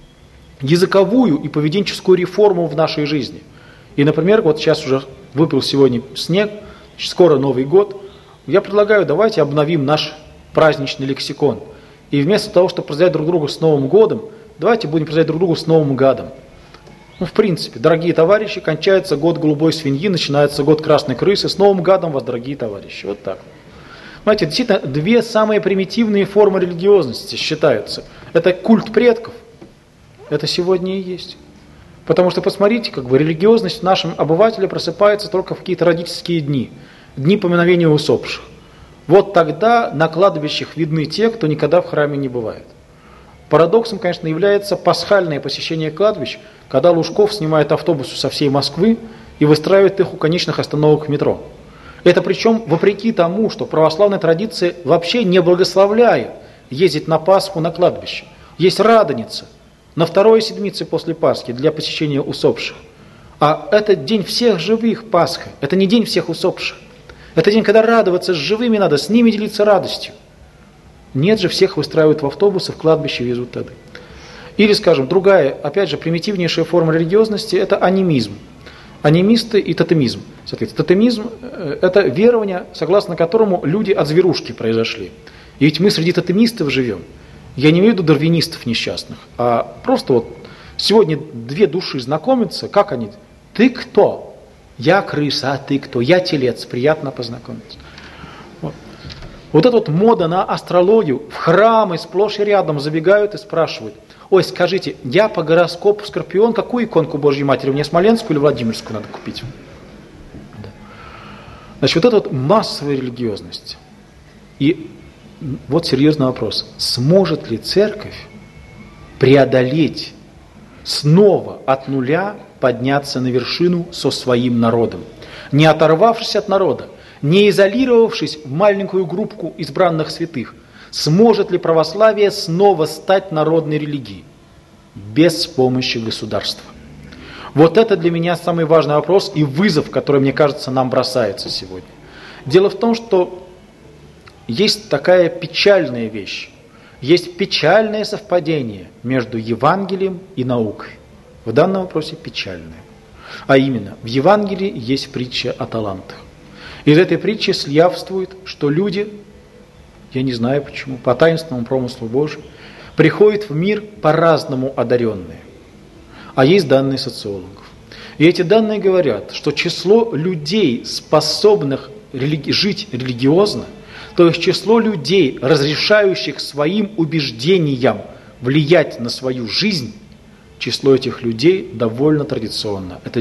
языковую и поведенческую реформу в нашей жизни. И, например, вот сейчас уже выпал сегодня снег, скоро Новый год. Я предлагаю, давайте обновим наш праздничный лексикон. И вместо того, чтобы поздравлять друг друга с Новым годом, давайте будем поздравлять друг друга с Новым годом. В принципе, дорогие товарищи, кончается год голубой свиньи, начинается год красной крысы. С Новым годом вас, дорогие товарищи. Вот так. Знаете, действительно, две самые примитивные формы религиозности считаются. Это культ предков. Это сегодня и есть. Потому что, посмотрите, религиозность в нашем обывателе просыпается только в какие-то родительские дни. Дни поминовения усопших. Вот тогда на кладбищах видны те, кто никогда в храме не бывает. Парадоксом, конечно, является пасхальное посещение кладбищ, когда Лужков снимает автобусы со всей Москвы и выстраивает их у конечных остановок метро. Это причем вопреки тому, что православная традиция вообще не благословляет ездить на Пасху на кладбище. Есть Радоница на второй седмице после Пасхи для посещения усопших. А это день всех живых, Пасха. Это не день всех усопших. Это день, когда радоваться с живыми надо, с ними делиться радостью. Нет же, всех выстраивают в автобусы, в кладбище везут тады. Или, скажем, другая, опять же, примитивнейшая форма религиозности – это анимизм. Анимисты и тотемизм. Соответственно, тотемизм – это верование, согласно которому люди от зверушки произошли. И ведь мы среди тотемистов живем. Я не имею в виду дарвинистов несчастных, а просто вот сегодня две души знакомятся, как они? Ты кто? Я крыса, а ты кто? Я телец, приятно познакомиться. Вот эта вот мода на астрологию, в храмы сплошь и рядом забегают и спрашивают: ой, скажите, я по гороскопу Скорпион, какую иконку Божьей Матери, мне Смоленскую или Владимирскую надо купить? Да. Значит, вот эта вот массовая религиозность. И вот серьезный вопрос. Сможет ли церковь преодолеть, снова от нуля подняться на вершину со своим народом? Не оторвавшись от народа, не изолировавшись в маленькую группку избранных святых, сможет ли православие снова стать народной религией без помощи государства? Вот это для меня самый важный вопрос и вызов, который, мне кажется, нам бросается сегодня. Дело в том, что есть такая печальная вещь. Есть печальное совпадение между Евангелием и наукой. В данном вопросе печальное. А именно, в Евангелии есть притча о талантах. Из этой притчи явствует, что люди, я не знаю почему, по таинственному промыслу Божию, приходят в мир по-разному одаренные. А есть данные социологов. И эти данные говорят, что число людей, способных жить религиозно, то есть число людей, разрешающих своим убеждениям влиять на свою жизнь, число этих людей довольно традиционно. Это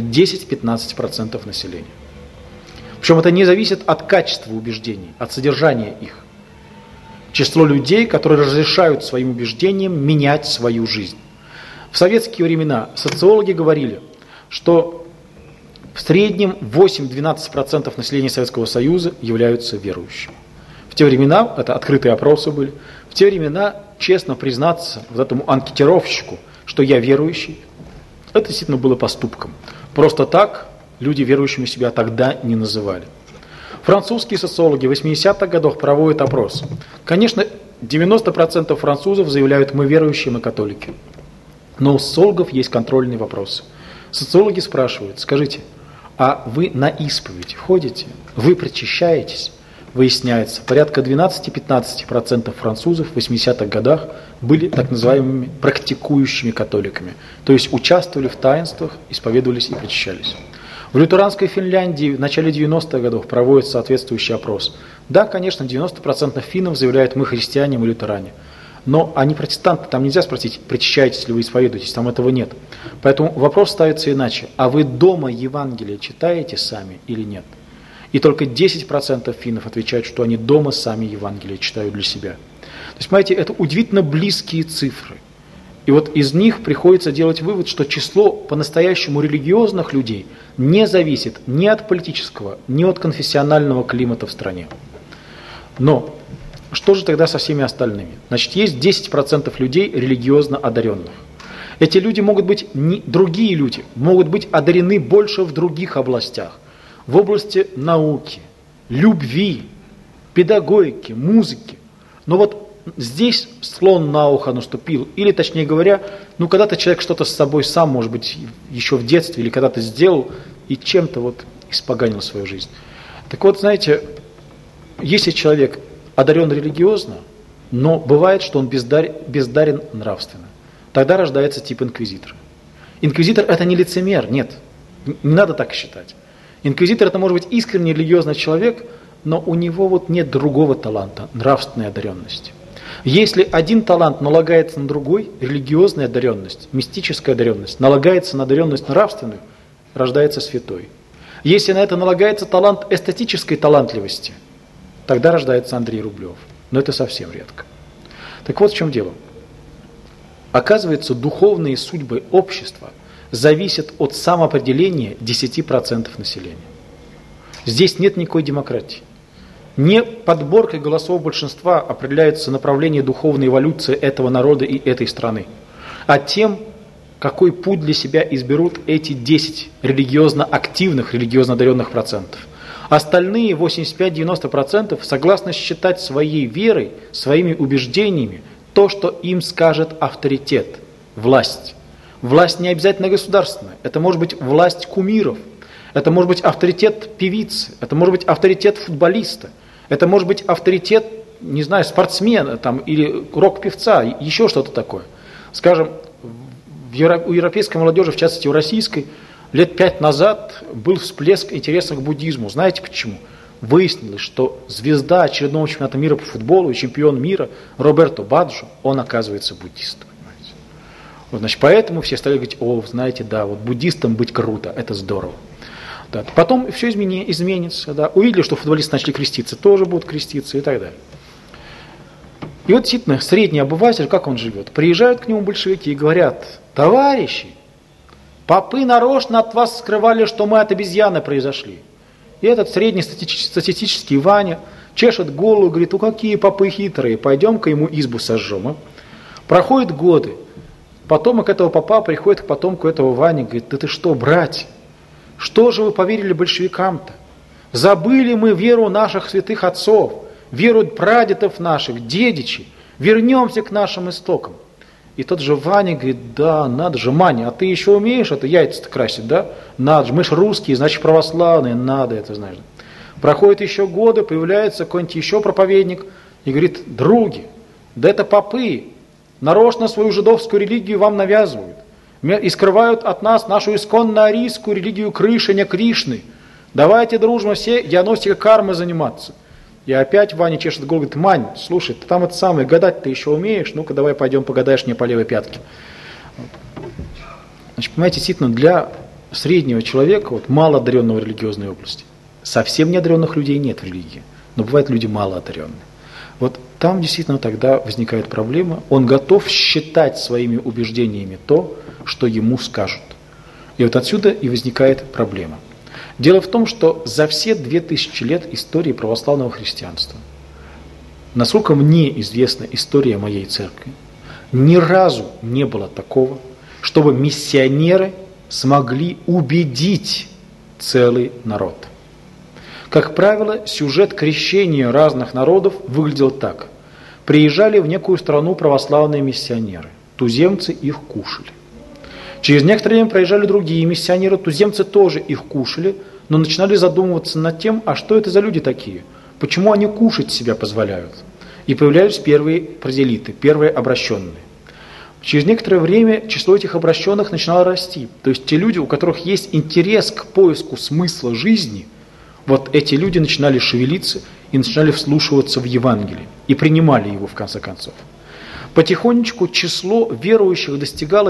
10-15% населения. Причем это не зависит от качества убеждений, от содержания их. Число людей, которые разрешают своим убеждениям менять свою жизнь. В советские времена социологи говорили, что в среднем 8-12% населения Советского Союза являются верующими. В те времена, это открытые опросы были, в те времена, честно признаться вот этому анкетировщику, что я верующий, это действительно было поступком. Просто так люди верующими себя тогда не называли. Французские социологи в 80-х годах проводят опрос. Конечно, 90% французов заявляют, мы верующие, мы католики. Но у социологов есть контрольные вопросы. Социологи спрашивают, скажите, а вы на исповедь ходите? Вы причащаетесь? Выясняется, порядка 12-15% французов в 80-х годах были так называемыми практикующими католиками. То есть участвовали в таинствах, исповедовались и причащались. В лютеранской Финляндии в начале 90-х годов проводится соответствующий опрос. Да, конечно, 90% финнов заявляют, мы христиане, мы лютеране. Но они протестанты, там нельзя спросить, причащаетесь ли вы, исповедуетесь, там этого нет. Поэтому вопрос ставится иначе. А вы дома Евангелие читаете сами или нет? И только 10% финнов отвечают, что они дома сами Евангелие читают для себя. То есть, понимаете, это удивительно близкие цифры. И вот из них приходится делать вывод, что число по-настоящему религиозных людей не зависит ни от политического, ни от конфессионального климата в стране. Но что же тогда со всеми остальными? Значит, есть 10% людей религиозно одаренных. Эти люди могут быть, другие люди, могут быть одарены больше в других областях. В области науки, любви, педагогики, музыки. Но вот здесь слон на ухо наступил. Или, точнее говоря, когда-то человек что-то с собой сам, может быть, еще в детстве или когда-то сделал и чем-то вот испоганил свою жизнь. Так вот, знаете, если человек одарен религиозно, но бывает, что он бездарен нравственно, тогда рождается тип инквизитора. Инквизитор – это не лицемер, нет, не надо так считать. Инквизитор – это может быть искренне религиозный человек, но у него вот нет другого таланта, нравственной одаренности. Если один талант налагается на другой, религиозная одаренность, мистическая одаренность, налагается на одаренность нравственную, рождается святой. Если на это налагается талант эстетической талантливости, тогда рождается Андрей Рублев. Но это совсем редко. Так вот в чем дело. Оказывается, духовные судьбы общества зависят от самоопределения 10% населения. Здесь нет никакой демократии. Не подборкой голосов большинства определяется направление духовной эволюции этого народа и этой страны, а тем, какой путь для себя изберут эти 10 религиозно активных, религиозно одаренных процентов. Остальные 85-90% согласны считать своей верой, своими убеждениями то, что им скажет авторитет, власть. Власть не обязательно государственная, это может быть власть кумиров, это может быть авторитет певицы, это может быть авторитет футболиста, это может быть авторитет, не знаю, спортсмена там, или рок-певца, еще что-то такое. Скажем, у европейской молодежи, в частности у российской, лет 5 назад был всплеск интереса к буддизму. Знаете почему? Выяснилось, что звезда очередного чемпионата мира по футболу и чемпион мира Роберто Баджо, он оказывается буддистом. Вот, значит, поэтому все стали говорить, знаете, да, вот буддистом быть круто, это здорово. Да. Потом все изменится. Да. Увидели, что футболисты начали креститься, тоже будут креститься и так далее. И вот действительно, средний обыватель, как он живет? Приезжают к нему большевики и говорят, товарищи, попы нарочно от вас скрывали, что мы от обезьяны произошли. И этот среднестатистический Ваня чешет голову и говорит, какие попы хитрые, пойдем-ка ему избу сожжем. А? Проходят годы. Потомок этого попа приходит к потомку этого Вани и говорит, да ты что, братья, что же вы поверили большевикам-то? Забыли мы веру наших святых отцов, веру прадедов наших, дедичей. Вернемся к нашим истокам. И тот же Ваня говорит, да, надо же, Маня, а ты еще умеешь это яйца-то красить, да? Надо же, мы же русские, значит православные, надо это, знаешь. Проходят еще годы, появляется какой-нибудь еще проповедник и говорит, други, да это попы, нарочно свою жидовскую религию вам навязывают. И скрывают от нас нашу исконно-арийскую религию Кришиня Кришны. Давайте дружно все диагностикой кармы заниматься. И опять Ваня чешет голову, говорит, Мань, слушай, ты там это самое, гадать ты еще умеешь, ну-ка давай пойдем погадаешь мне по левой пятке. Значит, понимаете, действительно, для среднего человека, вот, мало одаренного в религиозной области, совсем неодаренных людей нет в религии, но бывают люди мало одаренные. Вот там действительно тогда возникает проблема, он готов считать своими убеждениями то, что ему скажут. И вот отсюда и возникает проблема. Дело в том, что за все 2000 лет истории православного христианства, насколько мне известна история моей церкви, ни разу не было такого, чтобы миссионеры смогли убедить целый народ. Как правило, сюжет крещения разных народов выглядел так. Приезжали в некую страну православные миссионеры, туземцы их кушали. Через некоторое время проезжали другие миссионеры, туземцы тоже их кушали, но начинали задумываться над тем, а что это за люди такие, почему они кушать себя позволяют. И появлялись первые прозелиты, первые обращенные. Через некоторое время число этих обращенных начинало расти. То есть те люди, у которых есть интерес к поиску смысла жизни, вот эти люди начинали шевелиться и начинали вслушиваться в Евангелие. И принимали его в конце концов. Потихонечку число верующих достигало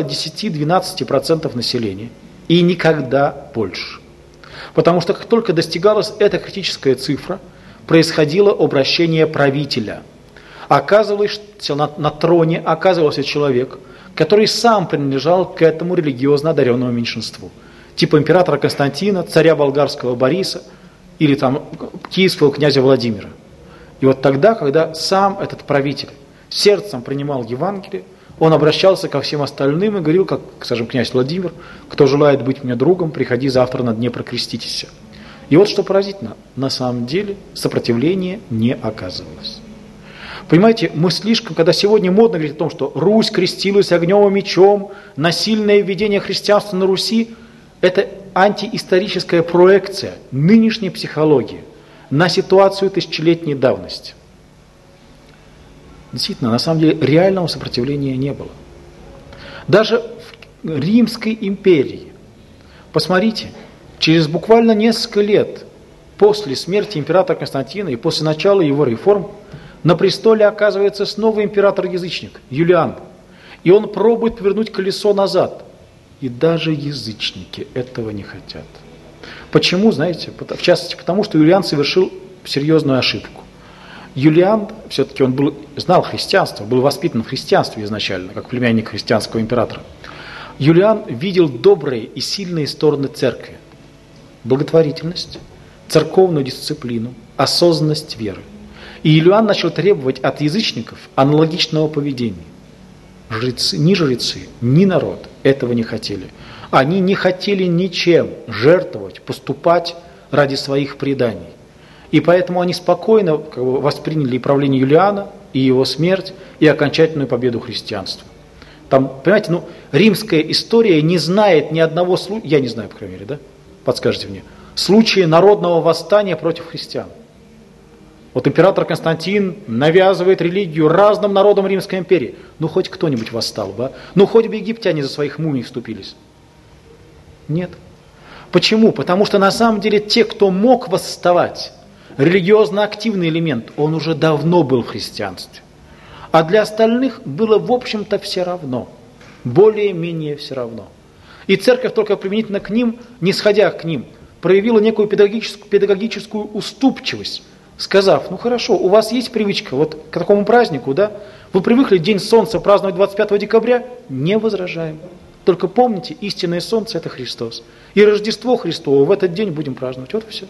10-12% населения. И никогда больше. Потому что как только достигалась эта критическая цифра, происходило обращение правителя. Оказывалось, что на троне оказывался человек, который сам принадлежал к этому религиозно одаренному меньшинству. Типа императора Константина, царя болгарского Бориса или там киевского князя Владимира. И вот тогда, когда сам этот правитель сердцем принимал Евангелие, он обращался ко всем остальным и говорил, как, скажем, князь Владимир, кто желает быть мне другом, приходи завтра на Днепр, креститесь. И вот что поразительно, на самом деле сопротивления не оказывалось. Понимаете, мы слишком, когда сегодня модно говорить о том, что Русь крестилась огнем и мечом, насильное введение христианства на Руси, это антиисторическая проекция нынешней психологии на ситуацию тысячелетней давности. Действительно, на самом деле реального сопротивления не было. Даже в Римской империи, посмотрите, через буквально несколько лет после смерти императора Константина и после начала его реформ, на престоле оказывается снова император-язычник, Юлиан. И он пробует повернуть колесо назад. И даже язычники этого не хотят. Почему, знаете? В частности, потому что Юлиан совершил серьезную ошибку. Юлиан, все-таки он знал христианство, был воспитан в христианстве изначально, как племянник христианского императора. Юлиан видел добрые и сильные стороны церкви. Благотворительность, церковную дисциплину, осознанность веры. И Юлиан начал требовать от язычников аналогичного поведения. Ни жрецы, ни народ этого не хотели. Они не хотели ничем жертвовать, поступать ради своих преданий. И поэтому они спокойно восприняли и правление Юлиана, и его смерть, и окончательную победу христианства. Там, понимаете, римская история не знает ни одного случая, я не знаю, по крайней мере, да? Подскажите мне, случая народного восстания против христиан. Вот император Константин навязывает религию разным народам Римской империи. Ну, хоть кто-нибудь восстал бы, а? Ну, хоть бы египтяне за своих мумий вступились. Нет. Почему? Потому что на самом деле те, кто мог восставать, религиозно активный элемент, он уже давно был в христианстве. А для остальных было, в общем-то, все равно. Более-менее все равно. И церковь только применительно к ним, не сходя к ним, проявила некую педагогическую уступчивость, сказав, ну хорошо, у вас есть привычка вот к такому празднику, да? Вы привыкли День Солнца праздновать 25 декабря? Не возражаем. Только помните, истинное Солнце – это Христос. И Рождество Христово в этот день будем праздновать. Вот и все.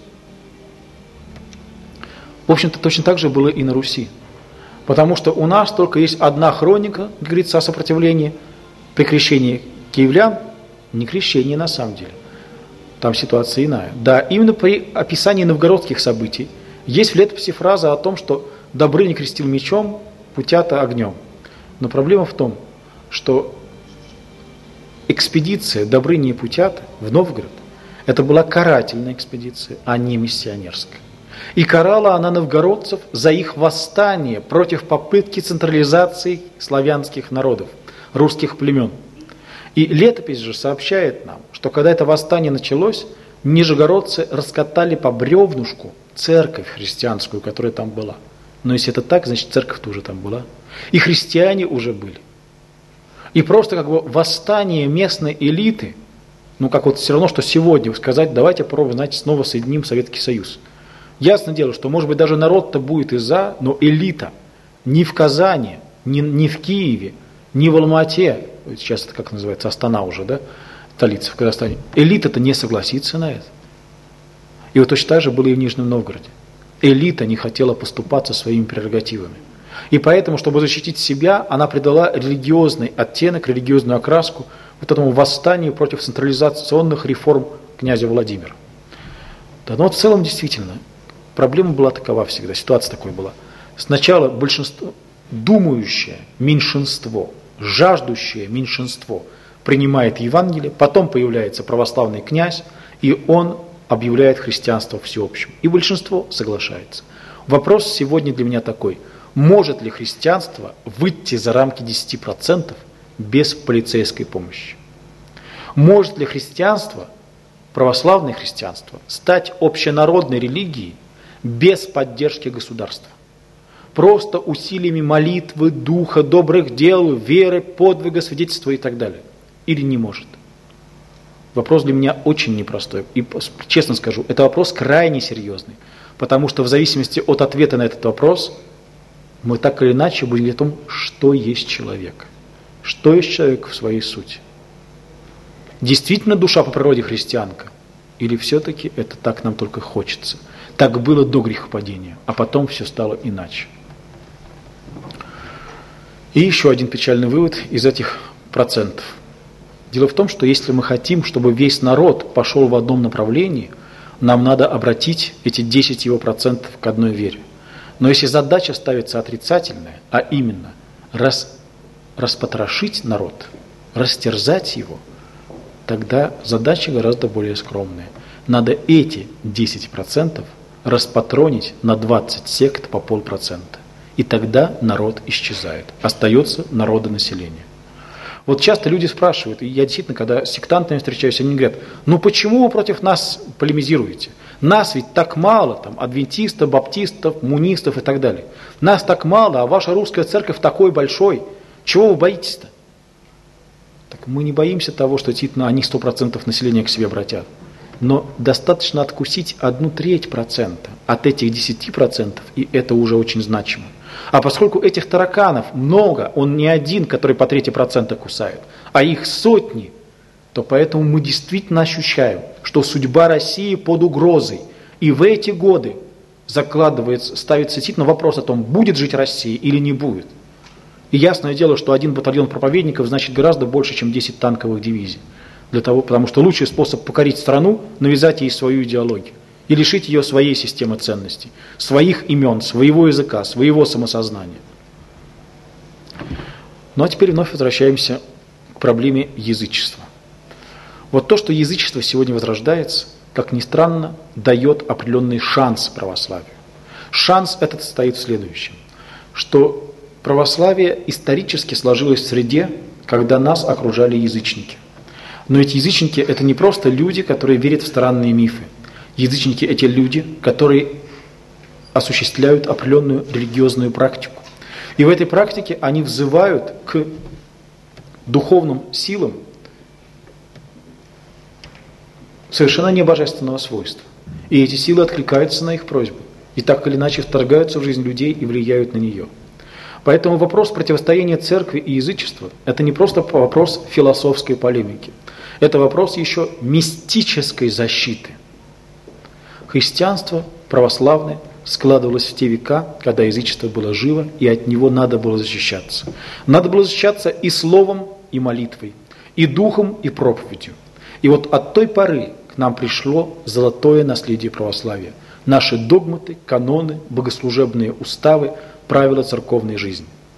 В общем-то, точно так же было и на Руси. Потому что у нас только есть одна хроника, говорится о сопротивлении при крещении киевлян, не крещение на самом деле. Там ситуация иная. Да, именно при описании новгородских событий есть в летописи фраза о том, что Добрыня крестил мечом, Путята огнем. Но проблема в том, что экспедиция Добрыни и Путята в Новгород, это была карательная экспедиция, а не миссионерская. И карала она новгородцев за их восстание против попытки централизации славянских народов, русских племен. И летопись же сообщает нам, что когда это восстание началось, нижегородцы раскатали по бревнушку церковь христианскую, которая там была. Но если это так, значит церковь-то уже там была. И христиане уже были. И просто как бы восстание местной элиты, ну как вот все равно, что сегодня сказать, давайте попробуем, знаете, снова соединим Советский Союз. Ясное дело, что может быть даже народ-то будет и за, но элита ни в Казани, ни в Киеве, ни в Алма-Ате, сейчас это как называется, Астана уже, да, столица в Казахстане, элита-то не согласится на это. И вот точно так же было и в Нижнем Новгороде. Элита не хотела поступаться своими прерогативами. И поэтому, чтобы защитить себя, она придала религиозный оттенок, религиозную окраску вот этому восстанию против централизационных реформ князя Владимира. Да, но вот в целом действительно проблема была такова всегда, ситуация такой была. Сначала большинство, думающее меньшинство, жаждущее меньшинство принимает Евангелие, потом появляется православный князь, и он объявляет христианство всеобщим. И большинство соглашается. Вопрос сегодня для меня такой: может ли христианство выйти за рамки 10% без полицейской помощи? Может ли христианство, православное христианство, стать общенародной религией без поддержки государства? Просто усилиями молитвы, духа, добрых дел, веры, подвига, свидетельства и так далее? Или не может? Вопрос для меня очень непростой. И, честно скажу, это вопрос крайне серьезный. Потому что в зависимости от ответа на этот вопрос мы так или иначе будем говорить о том, что есть человек. Что есть человек в своей сути. Действительно душа по природе христианка? Или все-таки это так нам только хочется? Так было до грехопадения, а потом все стало иначе. И еще один печальный вывод из этих процентов. Дело в том, что если мы хотим, чтобы весь народ пошел в одном направлении, нам надо обратить эти 10% к одной вере. Но если задача ставится отрицательная, а именно распотрошить народ, растерзать его, тогда задача гораздо более скромная. Надо эти 10% распатронить на 20 сект по 0,5%. И тогда народ исчезает. Остается народонаселение. Вот часто люди спрашивают, и я действительно, когда с сектантами встречаюсь, они говорят: ну почему вы против нас полемизируете? Нас ведь так мало, там, адвентистов, баптистов, мунистов и так далее. Нас так мало, а ваша русская церковь такой большой. Чего вы боитесь-то? Так мы не боимся того, что действительно они 100% населения к себе обратят. Но достаточно откусить 1/3% от этих 10%, и это уже очень значимо. А поскольку этих тараканов много, он не один, который по 0,3% кусает, а их сотни, то поэтому мы действительно ощущаем, что судьба России под угрозой. И в эти годы ставится действительно вопрос о том, будет жить Россия или не будет. И ясное дело, что один батальон проповедников значит гораздо больше, чем 10 танковых дивизий. Потому что лучший способ покорить страну – навязать ей свою идеологию и лишить ее своей системы ценностей, своих имен, своего языка, своего самосознания. Ну а теперь вновь возвращаемся к проблеме язычества. Вот то, что язычество сегодня возрождается, как ни странно, дает определенный шанс православию. Шанс этот состоит в следующем, что православие исторически сложилось в среде, когда нас окружали язычники. Но эти язычники – это не просто люди, которые верят в странные мифы. Язычники – эти люди, которые осуществляют определенную религиозную практику. И в этой практике они взывают к духовным силам совершенно не божественного свойства. И эти силы откликаются на их просьбы. И так или иначе вторгаются в жизнь людей и влияют на нее. Поэтому вопрос противостояния церкви и язычества – это не просто вопрос философской полемики. Это вопрос еще мистической защиты. Христианство православное складывалось в те века, когда язычество было живо, и от него надо было защищаться. Надо было защищаться и словом, и молитвой, и духом, и проповедью. И вот от той поры к нам пришло золотое наследие православия. Наши догматы, каноны, богослужебные уставы, правила церковной жизни.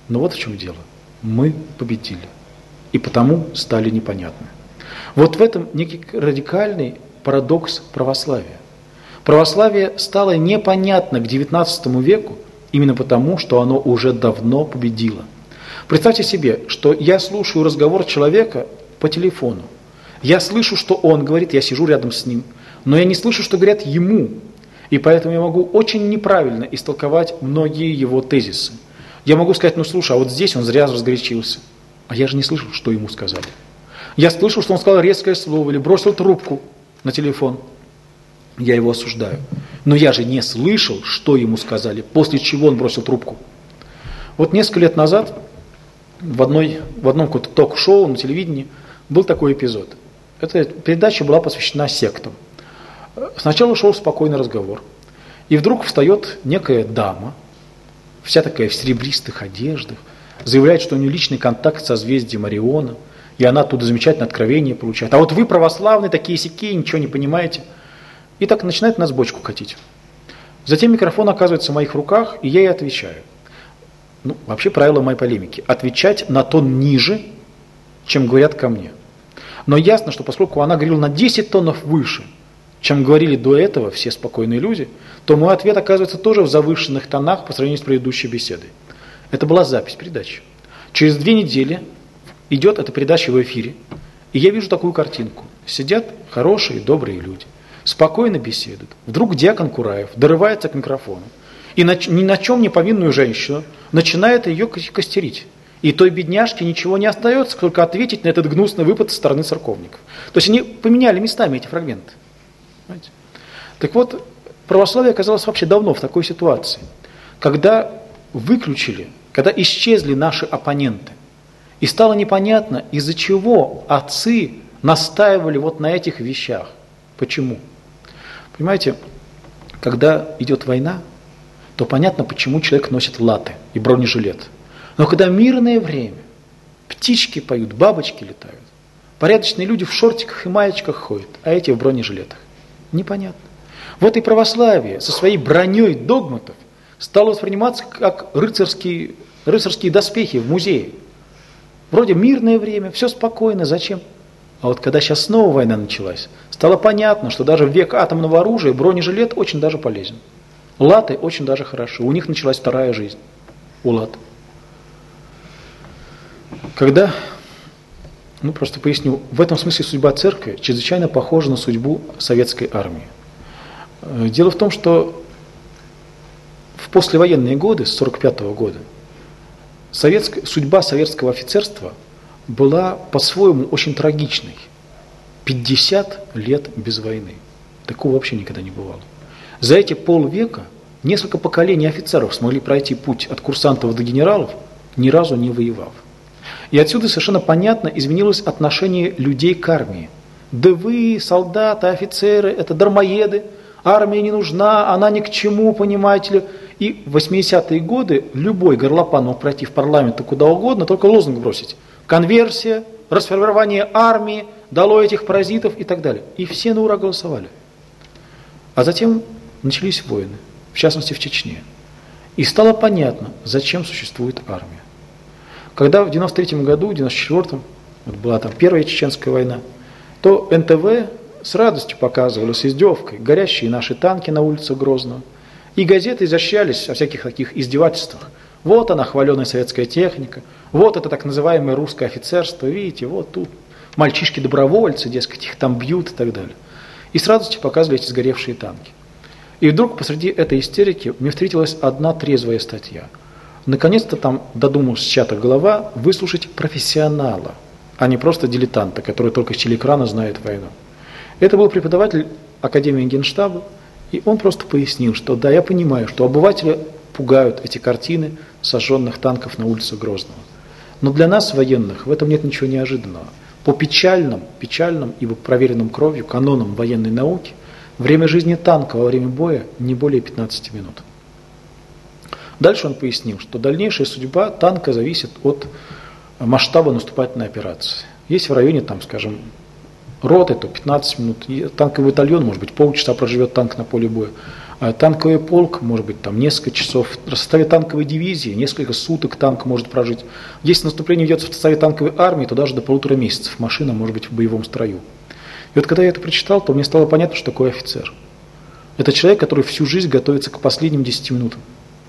Но вот в чем дело. Мы победили. И потому стали непонятны. Вот в этом некий радикальный парадокс православия. Православие стало непонятно к XIX веку именно потому, что оно уже давно победило. Представьте себе, что я слушаю разговор человека по телефону. Я слышу, что он говорит, я сижу рядом с ним, но я не слышу, что говорят ему. И поэтому я могу очень неправильно истолковать многие его тезисы. Я могу сказать, ну слушай, а вот здесь он зря разгорячился. А я же не слышал, что ему сказали. Я слышал, что он сказал резкое слово или бросил трубку на телефон. Я его осуждаю. Но я же не слышал, что ему сказали, после чего он бросил трубку. Вот несколько лет назад в одном каком-то ток-шоу на телевидении был такой эпизод. Эта передача была посвящена сектам. Сначала шел спокойный разговор. И вдруг встает некая дама, вся такая в серебристых одеждах, заявляет, что у нее личный контакт со созвездием Ориона, и она оттуда замечательное откровение получает. А вот вы, православные, такие-сякие, ничего не понимаете. И так начинает нас бочку катить. Затем микрофон оказывается в моих руках, и я ей отвечаю. Ну, вообще правило моей полемики. Отвечать на тон ниже, чем говорят ко мне. Но ясно, что поскольку она говорила на 10 тонов выше, чем говорили до этого все спокойные люди, то мой ответ оказывается тоже в завышенных тонах по сравнению с предыдущей беседой. Это была запись передачи. Через 2 недели идет эта передача в эфире, и я вижу такую картинку. Сидят хорошие, добрые люди, спокойно беседуют. Вдруг дьякон Кураев дорывается к микрофону и ни на чем не повинную женщину начинает ее костерить. И той бедняжке ничего не остается, только ответить на этот гнусный выпад со стороны церковников. То есть они поменяли местами эти фрагменты. Понимаете? Так вот, православие оказалось вообще давно в такой ситуации, когда выключили, когда исчезли наши оппоненты. И стало непонятно, из-за чего отцы настаивали вот на этих вещах. Почему? Понимаете, когда идет война, то понятно, почему человек носит латы и бронежилет. Но когда мирное время, птички поют, бабочки летают, порядочные люди в шортиках и маечках ходят, а эти в бронежилетах. Непонятно. Вот и православие со своей броней догматов стало восприниматься как рыцарские доспехи в музее. Вроде мирное время, все спокойно, зачем? А вот когда сейчас снова война началась, стало понятно, что даже в век атомного оружия бронежилет очень даже полезен. Латы очень даже хорошо. У них началась вторая жизнь. У лат. Когда, просто поясню, в этом смысле судьба церкви чрезвычайно похожа на судьбу советской армии. Дело в том, что в послевоенные годы, с 1945 года, судьба советского офицерства была по-своему очень трагичной. 50 лет без войны. Такого вообще никогда не бывало. За эти полвека несколько поколений офицеров смогли пройти путь от курсантов до генералов, ни разу не воевав. И отсюда совершенно понятно изменилось отношение людей к армии. Да вы, солдаты, офицеры, это дармоеды, армия не нужна, она ни к чему, понимаете ли. И в 80-е годы любой горлопан мог пройти в парламент куда угодно, только лозунг бросить. Конверсия, расформирование армии, долой этих паразитов и так далее. И все на ура голосовали. А затем начались войны, в частности в Чечне. И стало понятно, зачем существует армия. Когда в 93 году, в 94-м, вот была там первая чеченская война, то НТВ с радостью показывали, с издевкой, горящие наши танки на улицах Грозного. И газеты изощрялись о всяких таких издевательствах. Вот она, хваленая советская техника, вот это так называемое русское офицерство, видите, вот тут мальчишки-добровольцы, дескать, их там бьют и так далее. И с радостью показывали эти сгоревшие танки. И вдруг посреди этой истерики мне встретилась одна трезвая статья. Наконец-то там додумалась чья-то голова выслушать профессионала, а не просто дилетанта, который только с телеэкрана знает войну. Это был преподаватель Академии Генштаба, и он просто пояснил, что да, я понимаю, что обывателя пугают эти картины сожженных танков на улице Грозного. Но для нас, военных, в этом нет ничего неожиданного. По печальным, ибо проверенным кровью, канонам военной науки, время жизни танка во время боя не более 15 минут. Дальше он пояснил, что дальнейшая судьба танка зависит от масштаба наступательной операции. Есть в районе, там, скажем, роты, то 15 минут, танковый батальон, может быть, полчаса проживет танк на поле боя. Танковый полк, может быть, там несколько часов. В составе танковой дивизии несколько суток танк может прожить. Если наступление ведется в составе танковой армии, то даже до 1,5 месяцев машина может быть в боевом строю. И вот когда я это прочитал, то мне стало понятно, что такое офицер. Это человек, который всю жизнь готовится к последним 10 минутам.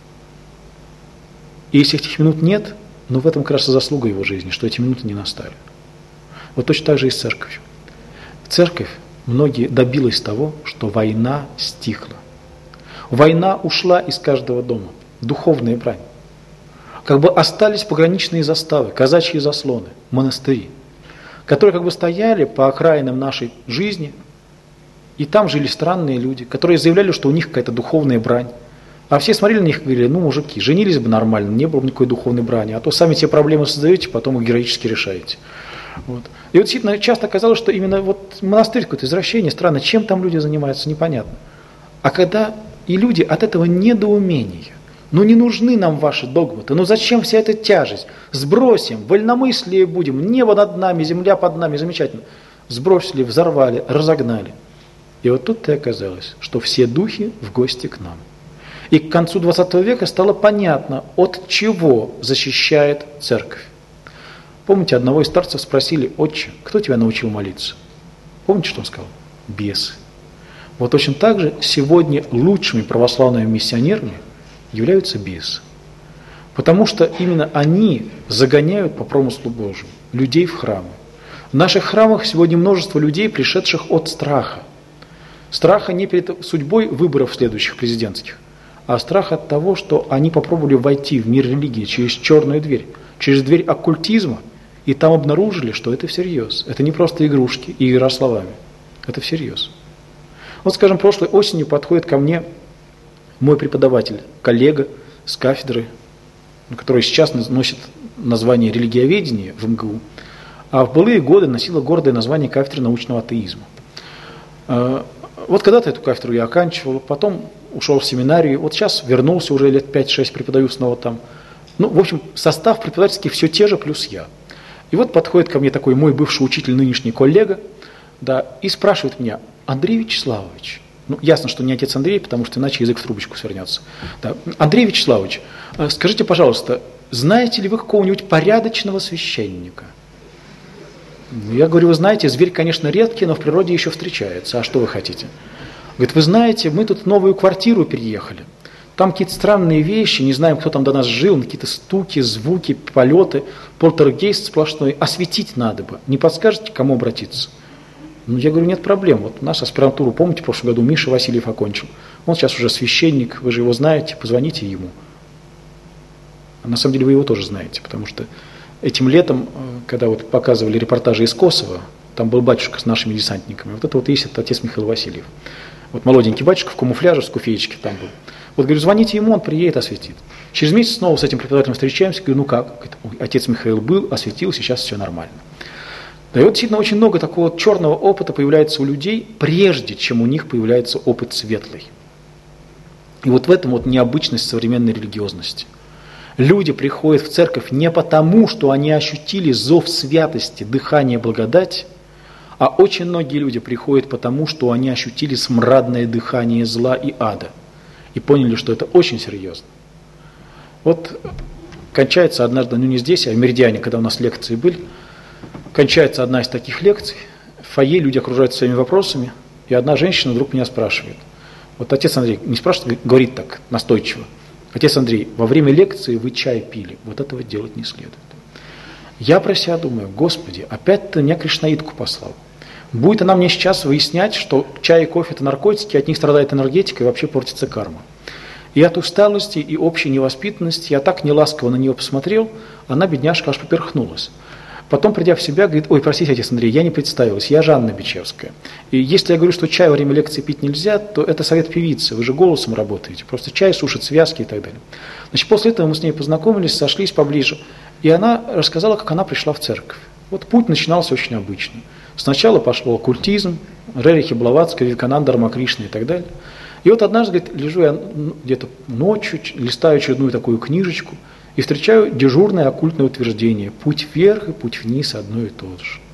И если этих минут нет, в этом как раз заслуга его жизни, что эти минуты не настали. Вот точно так же и с церковью. Церковь многие добилась того, что война стихла. Война ушла из каждого дома, духовная брань. Как бы остались пограничные заставы, казачьи заслоны, монастыри, которые как бы стояли по окраинам нашей жизни, и там жили странные люди, которые заявляли, что у них какая-то духовная брань. А все смотрели на них и говорили: мужики, женились бы нормально, не было бы никакой духовной брани, а то сами те проблемы создаете, потом их героически решаете. Вот. И вот действительно часто оказалось, что именно монастырь какое-то извращение, странно, чем там люди занимаются, непонятно. А когда и люди от этого недоумения, не нужны нам ваши догматы, зачем вся эта тяжесть, сбросим, вольномыслие будем, небо над нами, земля под нами, замечательно. Сбросили, взорвали, разогнали. И вот тут-то и оказалось, что все духи в гости к нам. И к концу 20 века стало понятно, от чего защищает церковь. Помните, одного из старцев спросили: отче, кто тебя научил молиться? Помните, что он сказал? Бесы. Вот точно так же сегодня лучшими православными миссионерами являются бесы. Потому что именно они загоняют по промыслу Божьему людей в храмы. В наших храмах сегодня множество людей, пришедших от страха. Страха не перед судьбой выборов следующих президентских, а страх от того, что они попробовали войти в мир религии через черную дверь, через дверь оккультизма, и там обнаружили, что это всерьез. Это не просто игрушки и игра словами. Это всерьез. Вот, скажем, прошлой осенью подходит ко мне мой преподаватель, коллега с кафедры, который сейчас носит название религиоведения в МГУ, а в былые годы носила гордое название кафедры научного атеизма. Вот когда-то эту кафедру я оканчивал, потом ушел в семинарию, вот сейчас вернулся, уже лет 5-6 преподаю снова там. В общем, состав преподавательский все те же, плюс я. И вот подходит ко мне такой мой бывший учитель, нынешний коллега, и спрашивает меня: Андрей Вячеславович, ясно, что не отец Андрей, потому что иначе язык в трубочку свернется. Андрей Вячеславович, скажите, пожалуйста, знаете ли вы какого-нибудь порядочного священника? Я говорю: вы знаете, зверь, конечно, редкий, но в природе еще встречается. А что вы хотите? Говорит: вы знаете, мы тут в новую квартиру переехали. Там какие-то странные вещи, не знаем, кто там до нас жил, какие-то стуки, звуки, полеты, полтергейст сплошной. Осветить надо бы. Не подскажете, к кому обратиться? Я говорю: нет проблем. Вот у нас аспирантуру, помните, в прошлом году Миша Васильев окончил. Он сейчас уже священник, вы же его знаете, позвоните ему. А на самом деле вы его тоже знаете, потому что этим летом, когда показывали репортажи из Косово, там был батюшка с нашими десантниками. Вот это есть этот отец Михаил Васильев. Молоденький батюшка в камуфляже, с куфеечки там был. Говорю: звоните ему, он приедет, осветит. Через месяц снова с этим преподавателем встречаемся, говорю: как? Говорит: отец Михаил был, осветил, сейчас все нормально. И действительно очень много такого черного опыта появляется у людей, прежде чем у них появляется опыт светлый. И в этом необычность современной религиозности. Люди приходят в церковь не потому, что они ощутили зов святости, дыхание благодати, а очень многие люди приходят потому, что они ощутили смрадное дыхание зла и ада и поняли, что это очень серьезно. Кончается однажды, не здесь, а в Меридиане, когда у нас лекции были, кончается одна из таких лекций, в фойе люди окружают своими вопросами, и одна женщина вдруг меня спрашивает: отец Андрей, не спрашивает, говорит так настойчиво: отец Андрей, во время лекции вы чай пили, этого делать не следует. Я про себя думаю: Господи, опять ты меня кришнаитку послал. Будет она мне сейчас выяснять, что чай и кофе – это наркотики, от них страдает энергетика и вообще портится карма. И от усталости и общей невоспитанности я так неласково на нее посмотрел, она, бедняжка, аж поперхнулась. Потом, придя в себя, говорит: ой, простите, отец Андрей, я не представилась, я Жанна Бичевская. И если я говорю, что чай во время лекции пить нельзя, то это совет певицы, вы же голосом работаете, просто чай сушит связки и так далее. После этого мы с ней познакомились, сошлись поближе, и она рассказала, как она пришла в церковь. Путь начинался очень обычно. Сначала пошел оккультизм, Рерихи Блаватская, Вивекананда, Рамакришна и так далее. И однажды, лежу я где-то ночью, листаю очередную такую книжечку и встречаю дежурное оккультное утверждение: путь вверх и путь вниз одно и то же.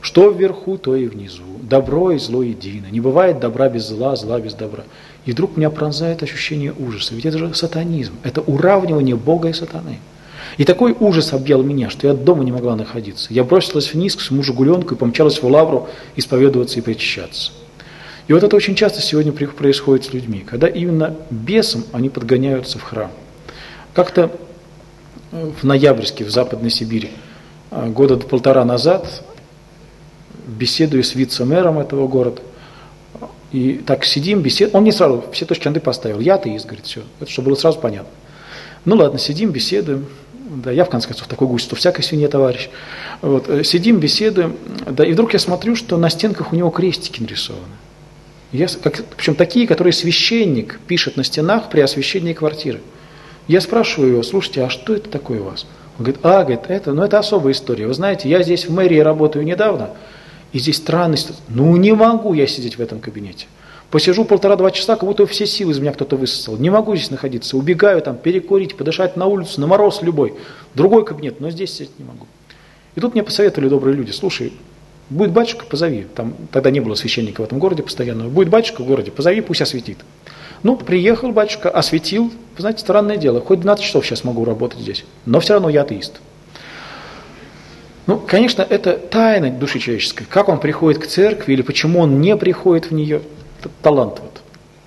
Что вверху, то и внизу. Добро и зло едино. Не бывает добра без зла, зла без добра. И вдруг меня пронзает ощущение ужаса. Ведь это же сатанизм. Это уравнивание Бога и сатаны. И такой ужас объял меня, что я дома не могла находиться. Я бросилась вниз к своему «Жигуленку» и помчалась в Лавру исповедоваться и причащаться. И вот это очень часто сегодня происходит с людьми, когда именно бесом они подгоняются в храм. Как-то в Ноябрьске, в Западной Сибири, года 1,5 назад, беседую с вице-мэром этого города, и так сидим, беседуем, он не сразу все точки над «и» поставил, я атеист, говорит, все, это чтобы было сразу понятно. Ну ладно, сидим, беседуем, да, я в конце концов такой гусь, что всякой свинье товарищ. Вот, сидим, беседуем, да, и вдруг я смотрю, что на стенках у него крестики нарисованы. Причем такие, которые священник пишет на стенах при освящении квартиры. Я спрашиваю его, слушайте, а что это такое у вас? Он говорит, это особая история. Вы знаете, я здесь в мэрии работаю недавно, и здесь странность. Ну не могу я сидеть в этом кабинете. Посижу 1,5-2 часа, как будто все силы из меня кто-то высосал. Не могу здесь находиться. Убегаю там, перекурить, подышать на улицу, на мороз любой. Другой кабинет, но здесь сидеть не могу. И тут мне посоветовали добрые люди, слушай, будет батюшка, позови. Там, тогда не было священника в этом городе постоянного. Будет батюшка в городе, позови, пусть осветит. Ну, приехал батюшка, осветил. Вы знаете, странное дело, хоть 12 часов сейчас могу работать здесь, но все равно я атеист. Ну, конечно, это тайна души человеческой. Как он приходит к церкви или почему он не приходит в нее, это талант. Вот.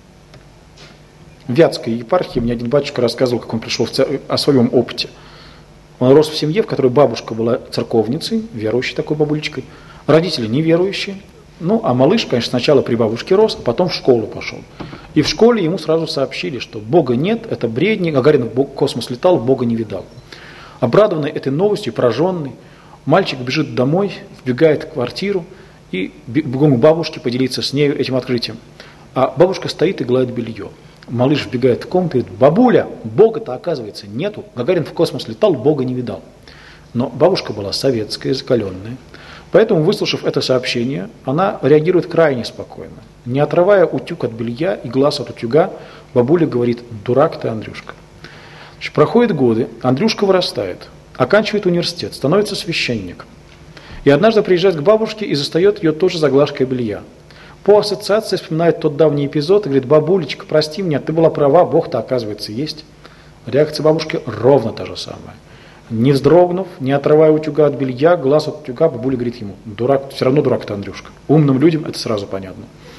В Вятской епархии мне один батюшка рассказывал, как он пришел о своем опыте. Он рос в семье, в которой бабушка была церковницей, верующей такой бабулечкой, родители неверующие. Ну, а малыш, конечно, сначала при бабушке рос, а потом в школу пошел. И в школе ему сразу сообщили, что Бога нет, это бредни, Гагарин в космос летал, Бога не видал. Обрадованный этой новостью, пораженный, мальчик бежит домой, вбегает в квартиру и бегом к бабушке поделиться с ней этим открытием. А бабушка стоит и гладит белье. Малыш вбегает в комнату и говорит, бабуля, Бога-то оказывается нету, Гагарин в космос летал, Бога не видал. Но бабушка была советская, закаленная. Поэтому, выслушав это сообщение, она реагирует крайне спокойно. Не отрывая утюг от белья и глаз от утюга, бабуля говорит, дурак ты, Андрюшка. Значит, проходят годы, Андрюшка вырастает, оканчивает университет, становится священником. И однажды приезжает к бабушке и застает ее тоже за глажкой белья. По ассоциации вспоминает тот давний эпизод и говорит, бабулечка, прости меня, ты была права, Бог-то оказывается есть. Реакция бабушки ровно та же самая. Не вздрогнув, не отрывая утюга от белья, глаз от утюга, бабуля говорит ему, дурак, все равно дурак ты, Андрюшка. Умным людям это сразу понятно.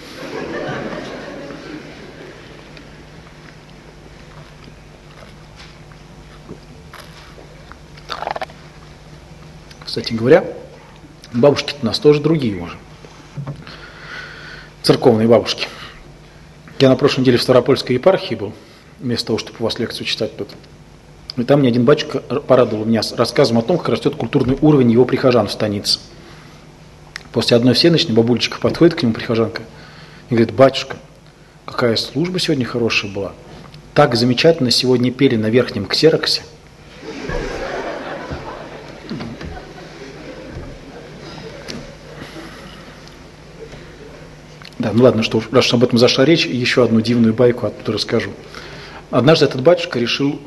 Кстати говоря, бабушки-то у нас тоже другие уже. Церковные бабушки. Я на прошлой неделе в Ставропольской епархии был, вместо того, чтобы у вас лекцию читать тут. И там мне один батюшка порадовал меня рассказом о том, как растет культурный уровень его прихожан в станице. После одной всеночной бабулечка подходит к нему, прихожанка, и говорит, батюшка, какая служба сегодня хорошая была. Так замечательно сегодня пели на верхнем ксероксе. Да, ну ладно, что раз об этом зашла речь, еще одну дивную байку оттуда расскажу. Однажды этот батюшка решил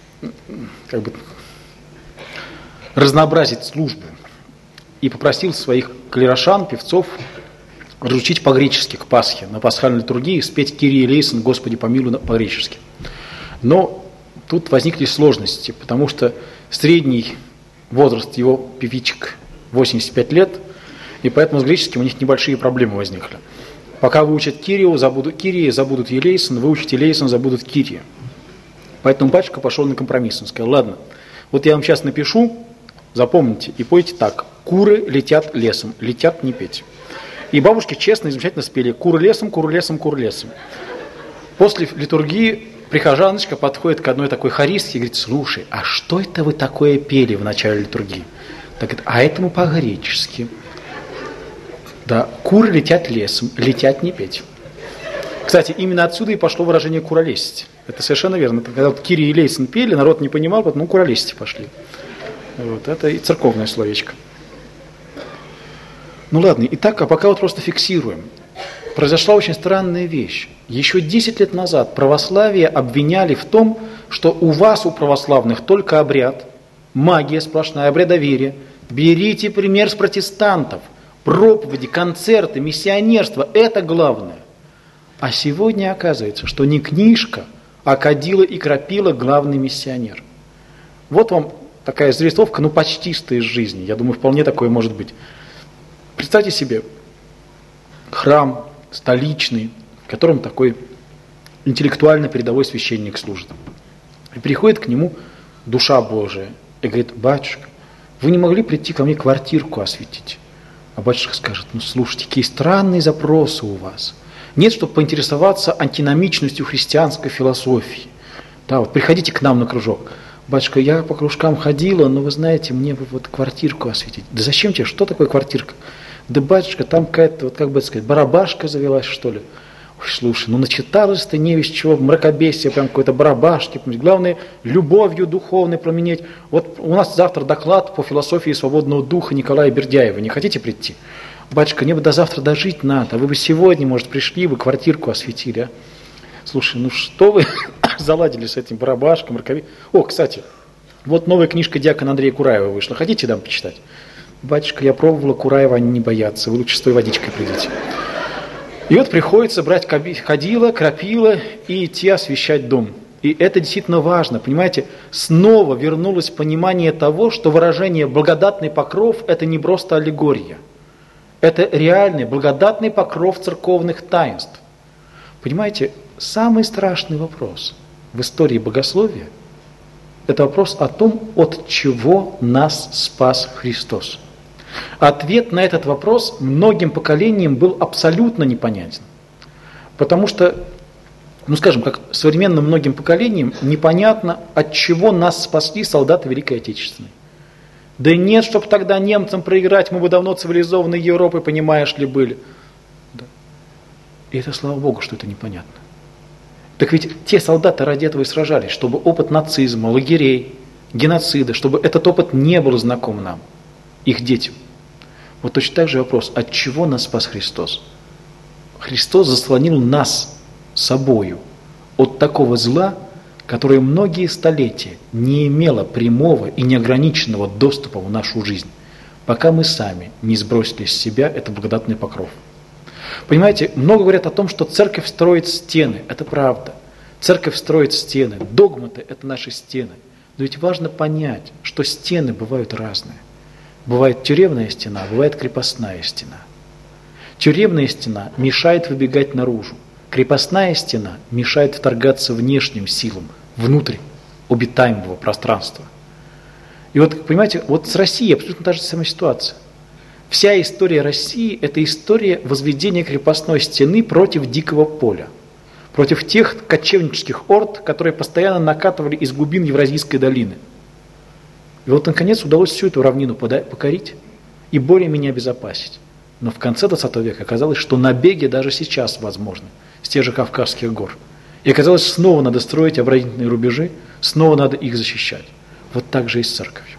разнообразить службу и попросил своих клирошан, певцов, разучить по-гречески к Пасхе, на пасхальной литургии спеть «Кирий элейсон, Господи помилуй» по-гречески. Но тут возникли сложности, потому что средний возраст его певичек 85 лет, и поэтому с греческим у них небольшие проблемы возникли. Пока выучат Кирию, забудут Елейсон, выучат Елейсон, забудут Кирия. Поэтому батюшка пошел на компромисс. Он сказал, ладно, вот я вам сейчас напишу, запомните, и пойте так. Куры летят лесом, летят не петь. И бабушки честно и замечательно спели куры лесом, куры лесом, куры лесом. После литургии прихожаночка подходит к одной такой хористке и говорит, слушай, а что это вы такое пели в начале литургии? Так говорит, а это мы по-гречески. Да, куры летят лесом, летят не петь. Кстати, именно отсюда и пошло выражение «куролесить». Это совершенно верно. Когда вот Кирий и Лейсон пели, народ не понимал, потому куролесить пошли. Вот, это и церковное словечко. Ну ладно, итак, а пока вот просто фиксируем. Произошла очень странная вещь. Еще 10 лет назад православие обвиняли в том, что у вас, у православных, только обряд, магия сплошная, обрядоверие. Берите пример с протестантов. проповеди, концерты, миссионерство – это главное. А сегодня оказывается, что не книжка, а кадила и крапила – главный миссионер. Вот вам такая зарисовка, ну почти что из жизни. Я думаю, вполне такое может быть. Представьте себе храм столичный, в котором такой интеллектуально передовой священник служит. И приходит к нему душа Божия и говорит: батюшка, вы не могли прийти ко мне квартирку осветить? А батюшка скажет: ну слушайте, какие странные запросы у вас. Нет, чтобы поинтересоваться антиномичностью христианской философии. Да, вот приходите к нам на кружок. Батюшка, я по кружкам ходила, но вы знаете, мне бы вот квартирку осветить. Да зачем тебе? Что такое квартирка? Да, батюшка, там какая-то, вот как бы сказать, барабашка завелась, что ли. Ой, слушай, ну начиталась ты не весь чего, мракобесие, прям какой-то барабашки. Главное, любовью духовной променять. Вот у нас завтра доклад по философии свободного духа Николая Бердяева. Не хотите прийти? Батюшка, мне бы до завтра дожить надо. Вы бы сегодня, может, пришли, бы квартирку осветили, а? Слушай, ну что вы заладили с этим барабашком, мракобесием? О, кстати, вот новая книжка диакона Андрея Кураева вышла. Хотите дам почитать? Батюшка, я пробовала, Кураева, они не боятся. Вы лучше с той водичкой придите. И вот приходится брать кадила, крапила и идти освещать дом. И это действительно важно, понимаете, снова вернулось понимание того, что выражение «благодатный покров» – это не просто аллегория. Это реальный благодатный покров церковных таинств. Понимаете, самый страшный вопрос в истории богословия – это вопрос о том, от чего нас спас Христос. Ответ на этот вопрос многим поколениям был абсолютно непонятен. Потому что, ну скажем, как современным многим поколениям непонятно, от чего нас спасли солдаты Великой Отечественной. Да и нет, чтобы тогда немцам проиграть, мы бы давно цивилизованной Европой, понимаешь ли, были. Да. И это слава Богу, что это непонятно. Так ведь те солдаты ради этого и сражались, чтобы опыт нацизма, лагерей, геноцида, чтобы этот опыт не был знаком нам, их детям. Вот точно так же вопрос, от чего нас спас Христос? Христос заслонил нас собою от такого зла, которое многие столетия не имело прямого и неограниченного доступа в нашу жизнь, пока мы сами не сбросили с себя этот благодатный покров. Понимаете, много говорят о том, что церковь строит стены. Это правда. Церковь строит стены. Догматы – это наши стены. Но ведь важно понять, что стены бывают разные. Бывает тюремная стена, бывает крепостная стена. Тюремная стена мешает выбегать наружу. Крепостная стена мешает вторгаться внешним силам, внутрь обитаемого пространства. И вот, понимаете, вот с Россией абсолютно та же самая ситуация. Вся история России – это история возведения крепостной стены против дикого поля, против тех кочевнических орд, которые постоянно накатывали из глубин Евразийской долины. И вот, наконец, удалось всю эту равнину покорить и более-менее обезопасить. Но в конце 20 века оказалось, что набеги даже сейчас возможны с тех же Кавказских гор. И оказалось, снова надо строить оборонительные рубежи, снова надо их защищать. Вот так же и с церковью.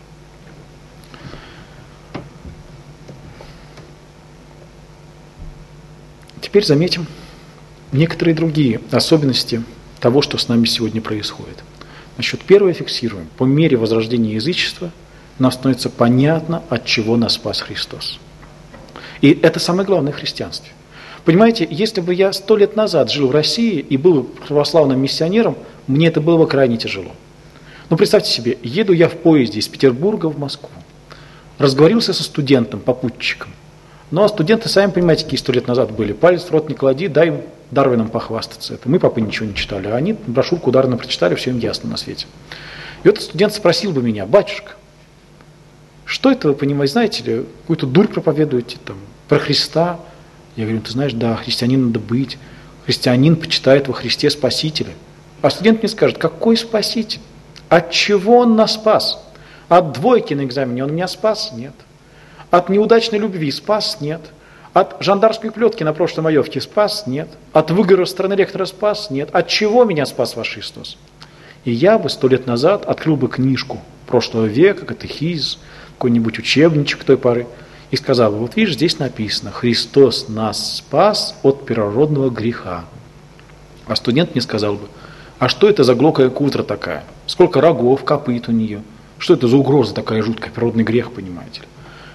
Теперь заметим некоторые другие особенности того, что с нами сегодня происходит. Значит, первое фиксируем. По мере возрождения язычества нам становится понятно, от чего нас спас Христос. И это самое главное в христианстве. Понимаете, если бы я 100 лет назад жил в России и был православным миссионером, мне это было бы крайне тяжело. Но представьте себе, еду я в поезде из Петербурга в Москву. Разговорился со студентом, попутчиком. Ну а студенты, сами понимаете, какие 100 лет назад были. Палец в рот не клади, дай им Дарвином похвастаться. Это мы, папы, ничего не читали, а они брошюрку Дарвина прочитали, все им ясно на свете. И вот студент спросил бы меня: батюшка, что это вы понимаете, знаете ли, какую-то дурь проповедуете там, про Христа? Я говорю: ты знаешь, да, христианин надо быть. Христианин почитает во Христе Спасителя. А студент мне скажет: какой Спаситель? От чего он нас спас? От двойки на экзамене он меня спас? Нет. От неудачной любви спас? Нет. От жандармской плетки на прошлой маевке спас? Нет. От выгора страны ректора спас? Нет. От чего меня спас ваш Христос? И я бы 100 лет назад открыл бы книжку прошлого века, катехизис, какой-нибудь учебничек той поры, и сказал бы: вот видишь, здесь написано: Христос нас спас от первородного греха. А студент мне сказал бы: а что это за глокая кутра такая? Сколько рогов, копыт у нее? Что это за угроза такая жуткая, природный грех, понимаете ли?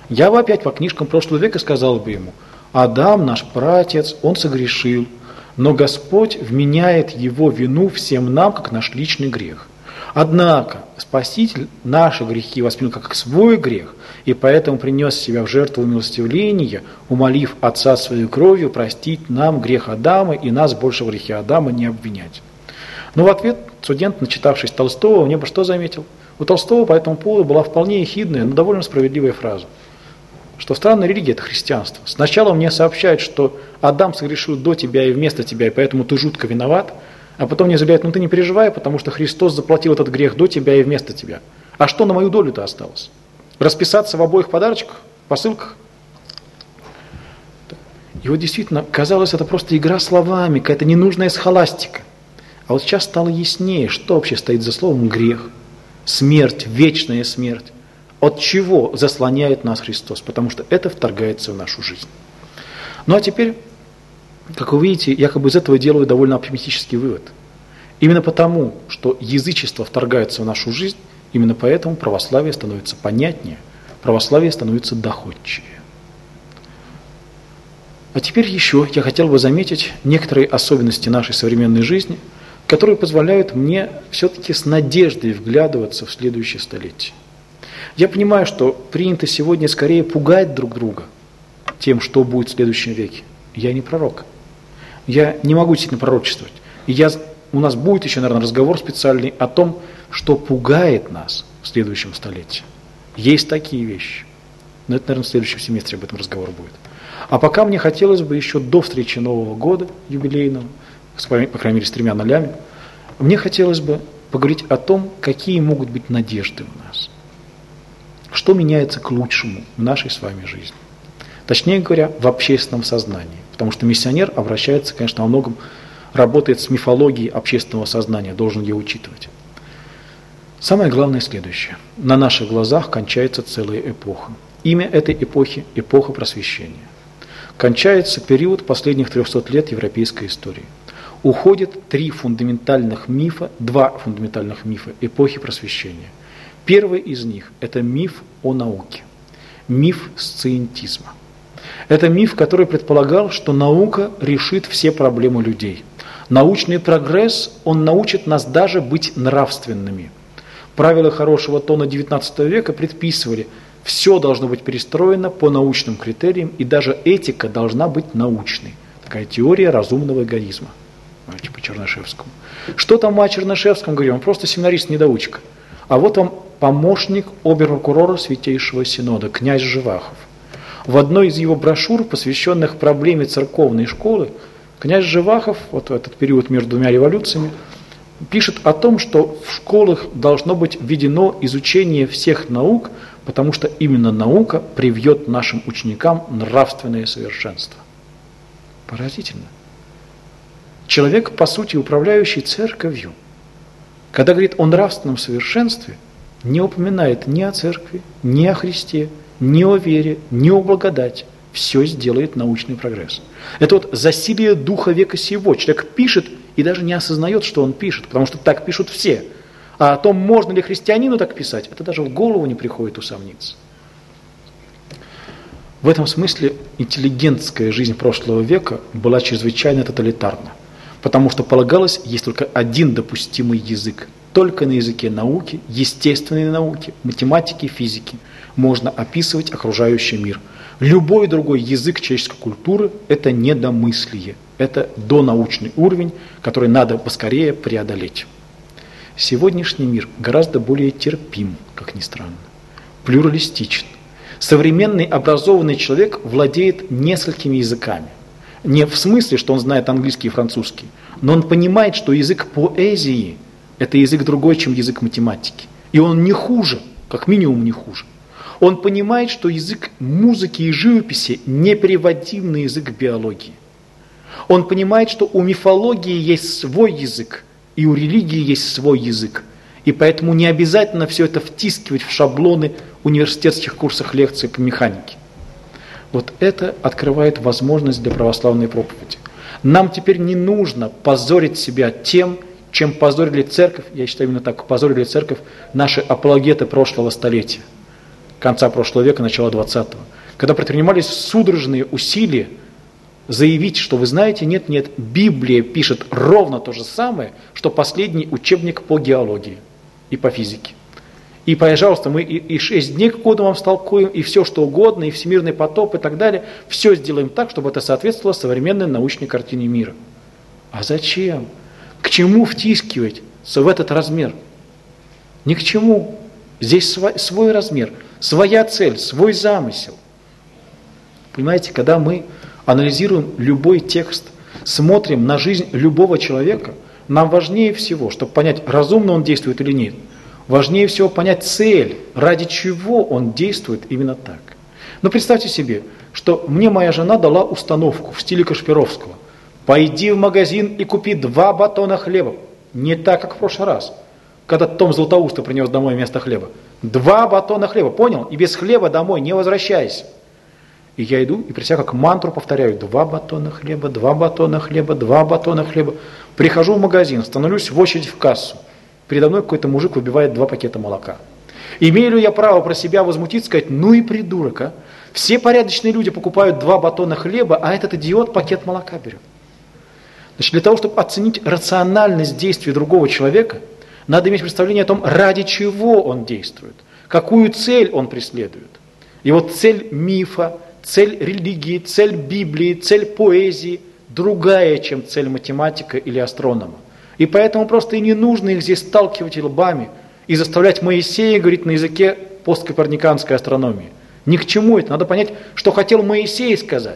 Я бы опять по книжкам прошлого века сказал бы ему: Адам, наш праотец, он согрешил, но Господь вменяет его вину всем нам, как наш личный грех. Однако Спаситель наши грехи воспринял как свой грех, и поэтому принес себя в жертву умилостивления, умолив Отца своей кровью простить нам грех Адама и нас больше в грехе Адама не обвинять. Но в ответ студент, начитавшись Толстого, мне бы что заметил? У Толстого по этому поводу была вполне ехидная, но довольно справедливая фраза, что странная религия – это христианство. Сначала мне сообщают, что Адам согрешил до тебя и вместо тебя, и поэтому ты жутко виноват, а потом мне заявляют: ну ты не переживай, потому что Христос заплатил этот грех до тебя и вместо тебя. А что на мою долю-то осталось? Расписаться в обоих подарочках, посылках? И вот действительно, казалось, это просто игра словами, какая-то ненужная схоластика. А вот сейчас стало яснее, что вообще стоит за словом грех, смерть, вечная смерть. От чего заслоняет нас Христос? Потому что это вторгается в нашу жизнь. Ну а теперь, как вы видите, якобы из этого делаю довольно оптимистический вывод. Именно потому, что язычество вторгается в нашу жизнь, именно поэтому православие становится понятнее, православие становится доходчивее. А теперь еще я хотел бы заметить некоторые особенности нашей современной жизни, которые позволяют мне все-таки с надеждой вглядываться в следующее столетие. Я понимаю, что принято сегодня скорее пугать друг друга тем, что будет в следующем веке. Я не пророк. Я не могу действительно пророчествовать. И у нас будет еще, наверное, разговор специальный о том, что пугает нас в следующем столетии. Есть такие вещи. Но это, наверное, в следующем семестре об этом разговор будет. А пока мне хотелось бы еще до встречи Нового года юбилейного, по крайней мере, с 3 нолями, мне хотелось бы поговорить о том, какие могут быть надежды у нас. Что меняется к лучшему в нашей с вами жизни. Точнее говоря, в общественном сознании. Потому что миссионер обращается, конечно, во многом работает с мифологией общественного сознания, должен ее учитывать. Самое главное следующее. На наших глазах кончается целая эпоха. Имя этой эпохи – эпоха просвещения. Кончается период последних 300 лет европейской истории. Уходят два фундаментальных мифа эпохи просвещения. Первый из них – это миф о науке, миф сциентизма. Это миф, который предполагал, что наука решит все проблемы людей. Научный прогресс, он научит нас даже быть нравственными. Правила хорошего тона XIX века предписывали, все должно быть перестроено по научным критериям, и даже этика должна быть научной. Такая теория разумного эгоизма. По Чернышевскому. Что там о Чернышевском говорим? Он просто семинарист-недоучка. А вот вам помощник обер-прокурора Святейшего Синода, князь Живахов. В одной из его брошюр, посвященных проблеме церковной школы, князь Живахов, вот в этот период между двумя революциями, пишет о том, что в школах должно быть введено изучение всех наук, потому что именно наука привьет нашим ученикам нравственное совершенство. Поразительно. Человек, по сути, управляющий церковью, когда говорит о нравственном совершенстве, не упоминает ни о церкви, ни о Христе, ни о вере, ни о благодати. Все сделает научный прогресс. Это вот засилие духа века сего. Человек пишет и даже не осознает, что он пишет, потому что так пишут все. А о том, можно ли христианину так писать, это даже в голову не приходит усомниться. В этом смысле интеллигентская жизнь прошлого века была чрезвычайно тоталитарна, потому что полагалось, есть только один допустимый язык. Только на языке науки, естественной науки, математики, физики можно описывать окружающий мир. Любой другой язык человеческой культуры – это недомыслие, это донаучный уровень, который надо поскорее преодолеть. Сегодняшний мир гораздо более терпим, как ни странно, плюралистичен. Современный образованный человек владеет несколькими языками. Не в смысле, что он знает английский и французский, но он понимает, что язык поэзии – это язык другой, чем язык математики. И он не хуже, как минимум не хуже. Он понимает, что язык музыки и живописи непереводим на язык биологии. Он понимает, что у мифологии есть свой язык, и у религии есть свой язык. И поэтому не обязательно все это втискивать в шаблоны университетских курсов лекций по механике. Вот это открывает возможность для православной проповеди. Нам теперь не нужно позорить себя тем, чем позорили церковь, я считаю именно так, позорили церковь наши апологеты прошлого столетия. конца прошлого века, начала 20-го, когда предпринимались судорожные усилия заявить, что вы знаете, нет, Библия пишет ровно то же самое, что последний учебник по геологии и по физике. И, пожалуйста, мы и 6 дней к году вам столкуем, и все что угодно, и всемирный потоп, и так далее. Все сделаем так, чтобы это соответствовало современной научной картине мира. А зачем? К чему втискивать в этот размер? Ни к чему. Здесь свой размер, своя цель, свой замысел. Понимаете, когда мы анализируем любой текст, смотрим на жизнь любого человека, нам важнее всего, чтобы понять, разумно он действует или нет, важнее всего понять цель, ради чего он действует именно так. Но представьте себе, что мне моя жена дала установку в стиле Кашпировского. Пойди в магазин и купи 2 батона хлеба. Не так, как в прошлый раз, когда Том Златоуста принес домой вместо хлеба. 2 батона хлеба, понял? И без хлеба домой не возвращайся. И я иду и при себя как мантру повторяю: 2 батона хлеба, 2 батона хлеба, 2 батона хлеба. Прихожу в магазин, становлюсь в очередь в кассу. Передо мной какой-то мужик выбивает 2 пакета молока. Имею ли я право про себя возмутиться, сказать: ну и придурок, а? Все порядочные люди покупают 2 батона хлеба, а этот идиот пакет молока берет. Значит, для того, чтобы оценить рациональность действий другого человека, надо иметь представление о том, ради чего он действует, какую цель он преследует. И вот цель мифа, цель религии, цель Библии, цель поэзии другая, чем цель математика или астронома. И поэтому просто и не нужно их здесь сталкивать лбами и заставлять Моисея говорить на языке посткоперниканской астрономии. Ни к чему это. Надо понять, что хотел Моисей сказать.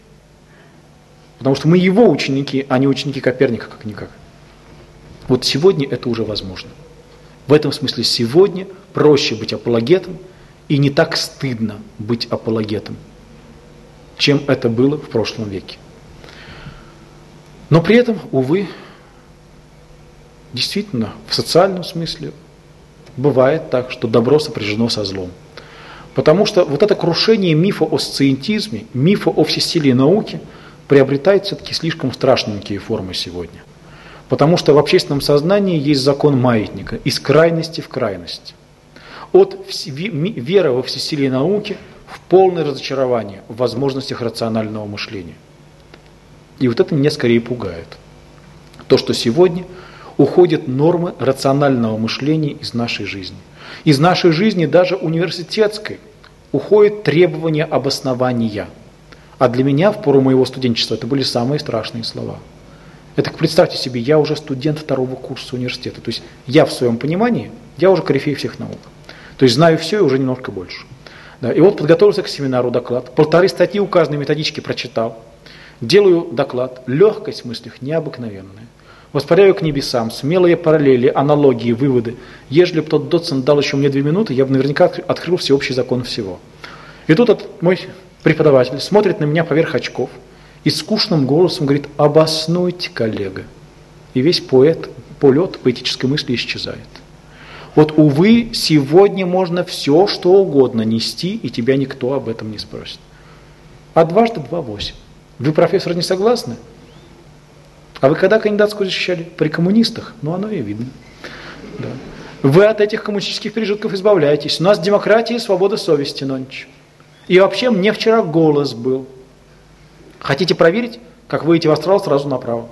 Потому что мы его ученики, а не ученики Коперника, как-никак. Вот сегодня это уже возможно. В этом смысле сегодня проще быть апологетом, и не так стыдно быть апологетом, чем это было в прошлом веке. Но при этом, увы, действительно, в социальном смысле бывает так, что добро сопряжено со злом. Потому что вот это крушение мифа о сциентизме, мифа о всесилии науки приобретает все-таки слишком страшненькие формы сегодня. Потому что в общественном сознании есть закон маятника, из крайности в крайность. От веры во всесилие науки в полное разочарование в возможностях рационального мышления. И вот это меня скорее пугает. То, что сегодня уходят нормы рационального мышления из нашей жизни. Из нашей жизни, даже университетской, уходят требования обоснования. А для меня в пору моего студенчества это были самые страшные слова. Это, представьте себе, я уже студент 2-го курса университета. То есть я в своем понимании, я уже корифей всех наук. То есть знаю все и уже немножко больше. Да, и вот подготовился к семинару, доклад. 1,5 статьи указанной методички прочитал. Делаю доклад. Легкость в мыслях необыкновенная. Воспаряю к небесам, смелые параллели, аналогии, выводы. Ежели бы тот доцент дал еще мне 2 минуты, я бы наверняка открыл всеобщий закон всего. И тут мой преподаватель смотрит на меня поверх очков и скучным голосом говорит: обоснуйте, коллега. И весь полет поэтической мысли исчезает. Вот, увы, сегодня можно все, что угодно нести, и тебя никто об этом не спросит. А 2 × 2 = 8. Вы, профессор, не согласны? А вы когда кандидатскую защищали? При коммунистах? Ну, оно и видно. Да. Вы от этих коммунистических пережитков избавляетесь. У нас демократия и свобода совести, Нонич. И вообще, мне вчера голос был. Хотите проверить? Как выйти в астрал, сразу направо.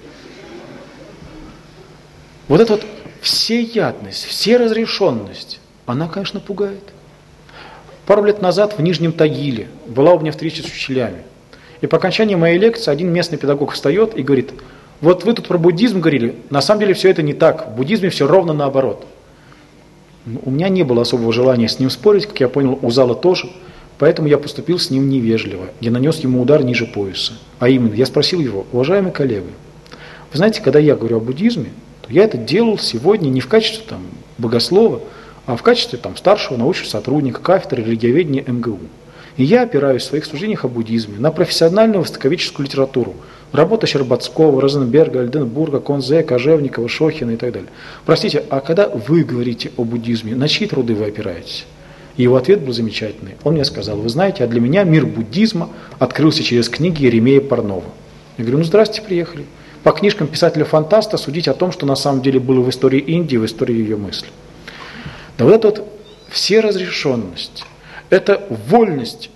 Вот эта вот всеядность, всеразрешенность, она, конечно, пугает. Пару лет назад в Нижнем Тагиле была у меня встреча с учителями. И по окончании моей лекции один местный педагог встает и говорит: вот вы тут про буддизм говорили, на самом деле все это не так, в буддизме все ровно наоборот. У меня не было особого желания с ним спорить, как я понял, у зала тоже, поэтому я поступил с ним невежливо. Я нанес ему удар ниже пояса. А именно, я спросил его: уважаемый коллега, вы знаете, когда я говорю о буддизме, то я это делал сегодня не в качестве богослова, а в качестве старшего научного сотрудника кафедры религиоведения МГУ. И я опираюсь в своих суждениях о буддизме на профессиональную востоковедческую литературу. Работа Щербацкого, Розенберга, Альденбурга, Конзе, Кожевникова, Шохина и так далее. Простите, а когда вы говорите о буддизме, на чьи труды вы опираетесь? И его ответ был замечательный. Он мне сказал: вы знаете, а для меня мир буддизма открылся через книги Еремея Парнова. Я говорю: ну здрасте, приехали. По книжкам писателя-фантаста судить о том, что на самом деле было в истории Индии, в истории ее мысли. Да вот эта вот всеразрешенность, Это вольность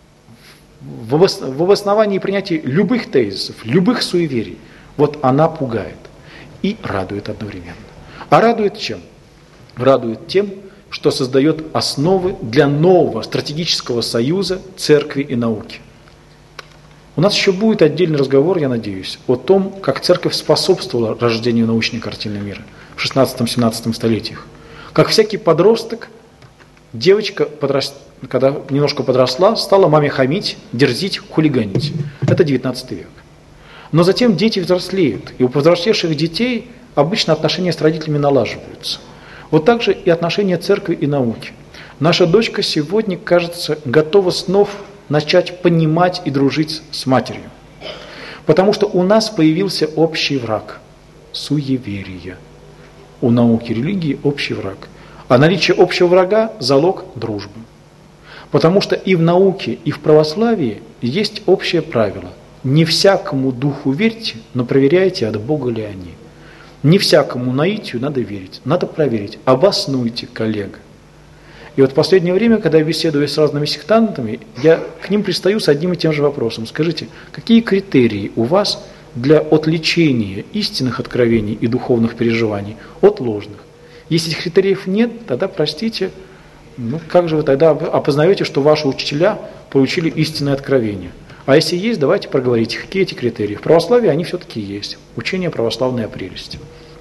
в обосновании и принятии любых тезисов, любых суеверий. Вот она пугает и радует одновременно. А радует чем? Радует тем, что создает основы для нового стратегического союза церкви и науки. У нас еще будет отдельный разговор, я надеюсь, о том, как церковь способствовала рождению научной картины мира в 16-17 столетиях. Как всякий подросток, девочка, когда немножко подросла, стала маме хамить, дерзить, хулиганить. Это 19 век. Но затем дети взрослеют, и у повзрослевших детей обычно отношения с родителями налаживаются. Вот так же и отношения церкви и науки. Наша дочка сегодня, кажется, готова снова начать понимать и дружить с матерью. Потому что у нас появился общий враг – суеверие. У науки и религии общий враг. А наличие общего врага – залог дружбы. Потому что и в науке, и в православии есть общее правило. Не всякому духу верьте, но проверяйте, от Бога ли они. Не всякому наитию надо верить, надо проверить. Обоснуйте, коллега. И вот в последнее время, когда я беседую с разными сектантами, я к ним пристаю с одним и тем же вопросом. Скажите, какие критерии у вас для отличения истинных откровений и духовных переживаний от ложных? Если этих критериев нет, тогда, простите, как же вы тогда опознаете, что ваши учителя получили истинное откровение? А если есть, давайте проговорите, какие эти критерии. В православии они все-таки есть. Учение православной прелести.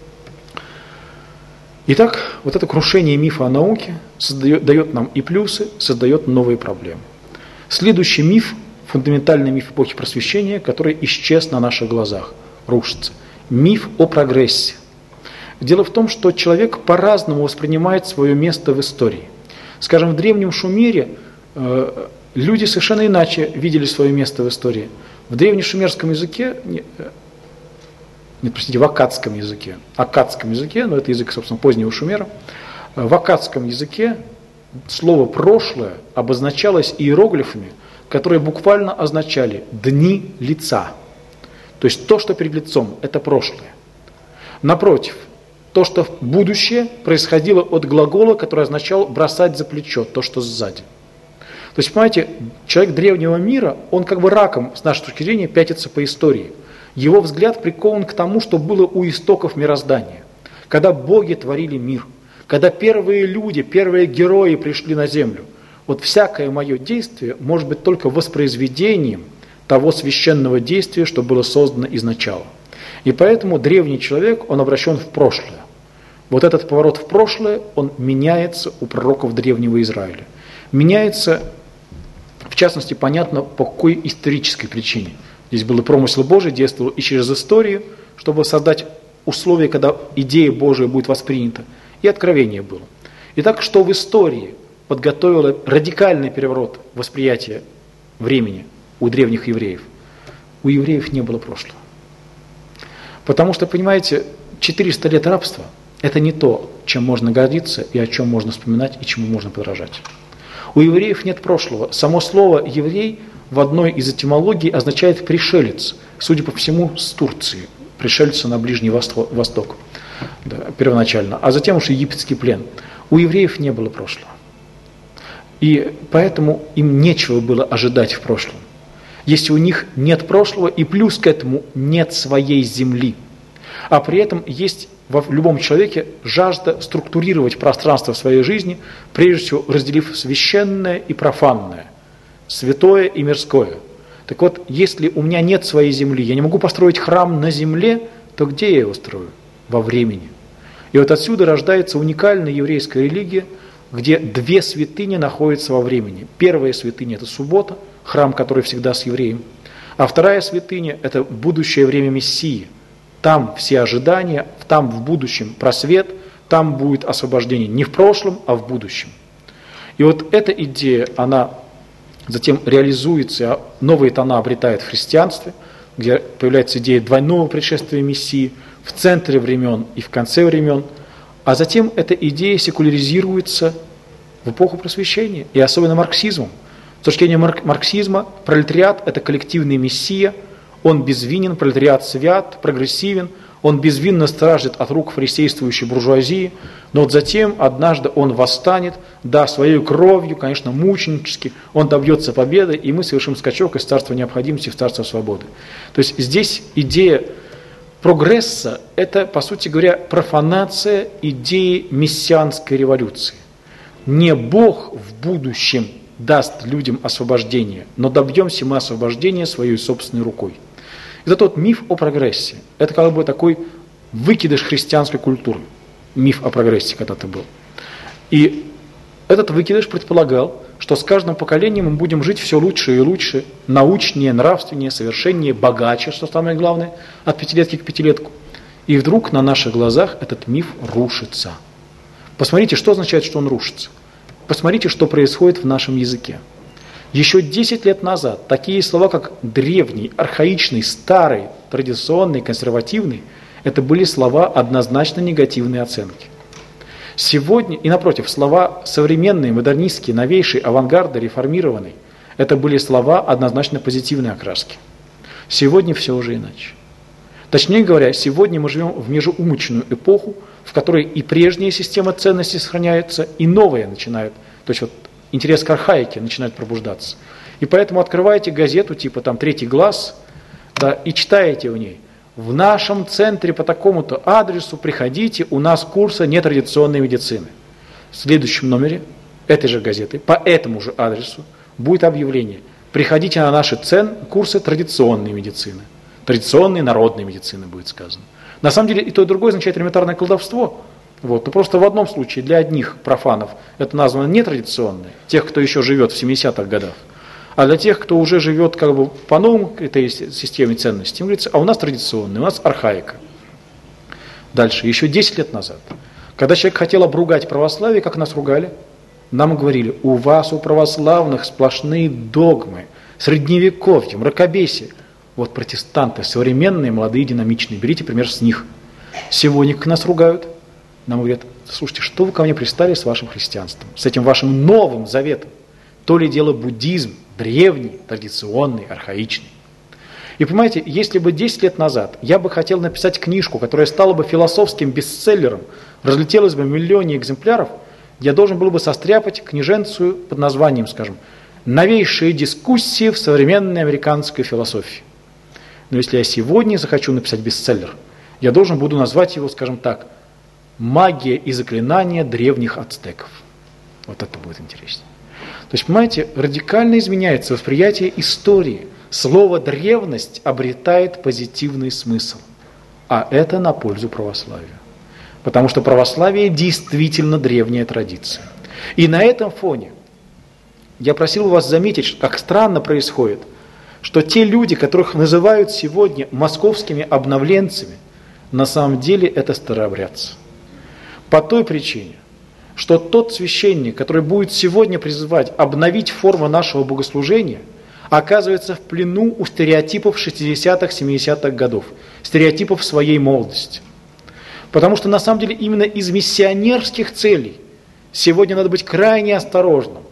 Итак, вот это крушение мифа о науке дает нам и плюсы, создает новые проблемы. Следующий миф, фундаментальный миф эпохи Просвещения, который исчез на наших глазах, рушится. Миф о прогрессе. Дело в том, что человек по-разному воспринимает свое место в истории. Скажем, в древнем Шумере люди совершенно иначе видели свое место в истории. В древнешумерском языке, в аккадском языке, но это язык, собственно, позднего Шумера, в аккадском языке слово «прошлое» обозначалось иероглифами, которые буквально означали «дни лица». То есть то, что перед лицом, это прошлое. Напротив, то, что будущее, происходило от глагола, который означал «бросать за плечо», то, что сзади. То есть, понимаете, человек древнего мира, он как бы раком, с нашей точки зрения, пятится по истории. Его взгляд прикован к тому, что было у истоков мироздания. Когда боги творили мир, когда первые люди, первые герои пришли на землю. Вот всякое мое действие может быть только воспроизведением того священного действия, что было создано изначала. И поэтому древний человек, он обращен в прошлое. Вот этот поворот в прошлое, он меняется у пророков древнего Израиля. Меняется, в частности, понятно, по какой исторической причине. Здесь был и промысел Божий, действовал и через историю, чтобы создать условия, когда идея Божия будет воспринята, и откровение было. Итак, что в истории подготовило радикальный переворот восприятия времени у древних евреев? У евреев не было прошлого. Потому что, понимаете, 400 лет рабства – это не то, чем можно гордиться и о чем можно вспоминать и чему можно подражать. У евреев нет прошлого. Само слово «еврей» в одной из этимологий означает «пришелец», судя по всему, с Турции, пришельца на Ближний Восток, да, первоначально, а затем уж египетский плен. У евреев не было прошлого. И поэтому им нечего было ожидать в прошлом. Если у них нет прошлого, и плюс к этому нет своей земли, а при этом есть в любом человеке жажда структурировать пространство в своей жизни, прежде всего разделив священное и профанное, святое и мирское. Так вот, если у меня нет своей земли, я не могу построить храм на земле, то где я его строю? Во времени. И вот отсюда рождается уникальная еврейская религия, где две святыни находятся во времени. Первая святыня – это суббота, храм, который всегда с евреем. А вторая святыня – это будущее время Мессии. Там все ожидания, там в будущем просвет, там будет освобождение не в прошлом, а в будущем. И вот эта идея, она затем реализуется, новые тона обретает в христианстве, где появляется идея двойного пришествия Мессии в центре времен и в конце времен, а затем эта идея секуляризируется в эпоху Просвещения, и особенно марксизмом. С точки зрения марксизма, пролетариат – это коллективный мессия, он безвинен, пролетариат свят, прогрессивен, Он безвинно страждет от рук фарисействующей буржуазии, но вот затем однажды он восстанет, да, своей кровью, конечно, мученически, он добьется победы, и мы совершим скачок из царства необходимости в царство свободы. То есть здесь идея прогресса – это, по сути говоря, профанация идеи мессианской революции. Не Бог в будущем даст людям освобождение, но добьемся мы освобождения своей собственной рукой. И вот тот миф о прогрессе – это как бы такой выкидыш христианской культуры. Миф о прогрессе когда-то был. И этот выкидыш предполагал, что с каждым поколением мы будем жить все лучше и лучше, научнее, нравственнее, совершеннее, богаче, что самое главное, от пятилетки к пятилетку. И вдруг на наших глазах этот миф рушится. Посмотрите, что означает, что он рушится. Посмотрите, что происходит в нашем языке. Еще 10 лет назад такие слова, как древний, архаичный, старый, традиционный, консервативный, это были слова однозначно негативной оценки. Сегодня, и напротив, слова современные, модернистские, новейшие, авангарды, реформированные, это были слова однозначно позитивной окраски. Сегодня все уже иначе. Точнее говоря, сегодня мы живем в межеумочную эпоху, в которой и прежняя система ценностей сохраняется, и новая начинает, то есть вот интерес к архаике начинает пробуждаться. И поэтому открываете газету типа там «Третий глаз», да, и читаете в ней: в нашем центре по такому-то адресу приходите, у нас курсы нетрадиционной медицины. В следующем номере этой же газеты по этому же адресу будет объявление: приходите на наши курсы традиционной медицины. Традиционной народной медицины будет сказано. На самом деле и то, и другое означает элементарное колдовство. Вот. Но просто в одном случае для одних профанов это названо нетрадиционное, тех, кто еще живет в 70-х годах, а для тех, кто уже живет как бы по новому этой системе ценностей, им говорится: а у нас традиционное, у нас архаика. Дальше, еще 10 лет назад, когда человек хотел обругать православие, как нас ругали? Нам говорили: у вас, у православных, сплошные догмы, средневековье, мракобесие. Вот протестанты, современные, молодые, динамичные, берите пример с них. Сегодня как нас ругают? Нам говорят: слушайте, что вы ко мне пристали с вашим христианством, с этим вашим новым заветом? То ли дело буддизм, древний, традиционный, архаичный. И понимаете, если бы 10 лет назад я бы хотел написать книжку, которая стала бы философским бестселлером, разлетелась бы в миллионе экземпляров, я должен был бы состряпать книженцию под названием, скажем, «Новейшие дискуссии в современной американской философии». Но если я сегодня захочу написать бестселлер, я должен буду назвать его, скажем так, «Магия и заклинания древних ацтеков». Вот это будет интереснее. То есть, понимаете, радикально изменяется восприятие истории. Слово «древность» обретает позитивный смысл. А это на пользу православию. Потому что православие действительно древняя традиция. И на этом фоне я просил вас заметить, как странно происходит, что те люди, которых называют сегодня московскими обновленцами, на самом деле это старообрядцы. По той причине, что тот священник, который будет сегодня призывать обновить форму нашего богослужения, оказывается в плену у стереотипов 60-х, 70-х годов, стереотипов своей молодости. Потому что на самом деле именно из миссионерских целей сегодня надо быть крайне осторожным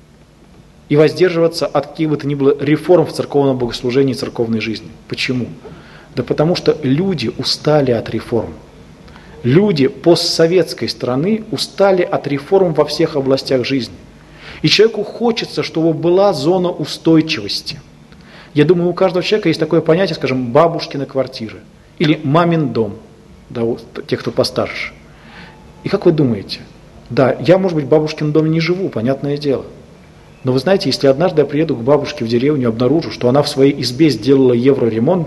и воздерживаться от каких бы то ни было реформ в церковном богослужении и церковной жизни. Почему? Да потому что люди устали от реформ. Люди постсоветской страны устали от реформ во всех областях жизни. И человеку хочется, чтобы была зона устойчивости. Я думаю, у каждого человека есть такое понятие, скажем, бабушкина квартира или мамин дом, да, у тех, кто постарше. И как вы думаете? Да, я, может быть, в бабушкином доме не живу, понятное дело. Но вы знаете, если однажды я приеду к бабушке в деревню и обнаружу, что она в своей избе сделала евроремонт,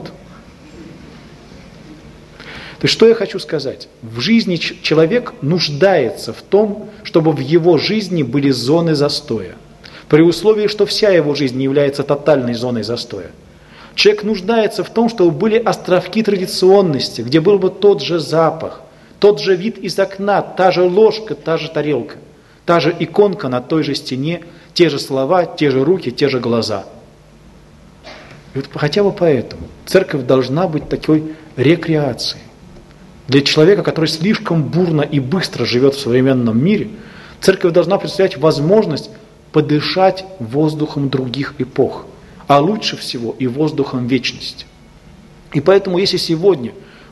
то есть что я хочу сказать? В жизни человек нуждается в том, чтобы в его жизни были зоны застоя. При условии, что вся его жизнь не является тотальной зоной застоя. Человек нуждается в том, чтобы были островки традиционности, где был бы тот же запах, тот же вид из окна, та же ложка, та же тарелка, та же иконка на той же стене, те же слова, те же руки, те же глаза. И вот хотя бы поэтому церковь должна быть такой рекреацией. Для человека, который слишком бурно и быстро живет в современном мире, церковь должна представлять возможность подышать воздухом других эпох, а лучше всего и воздухом вечности. И поэтому, если сегодня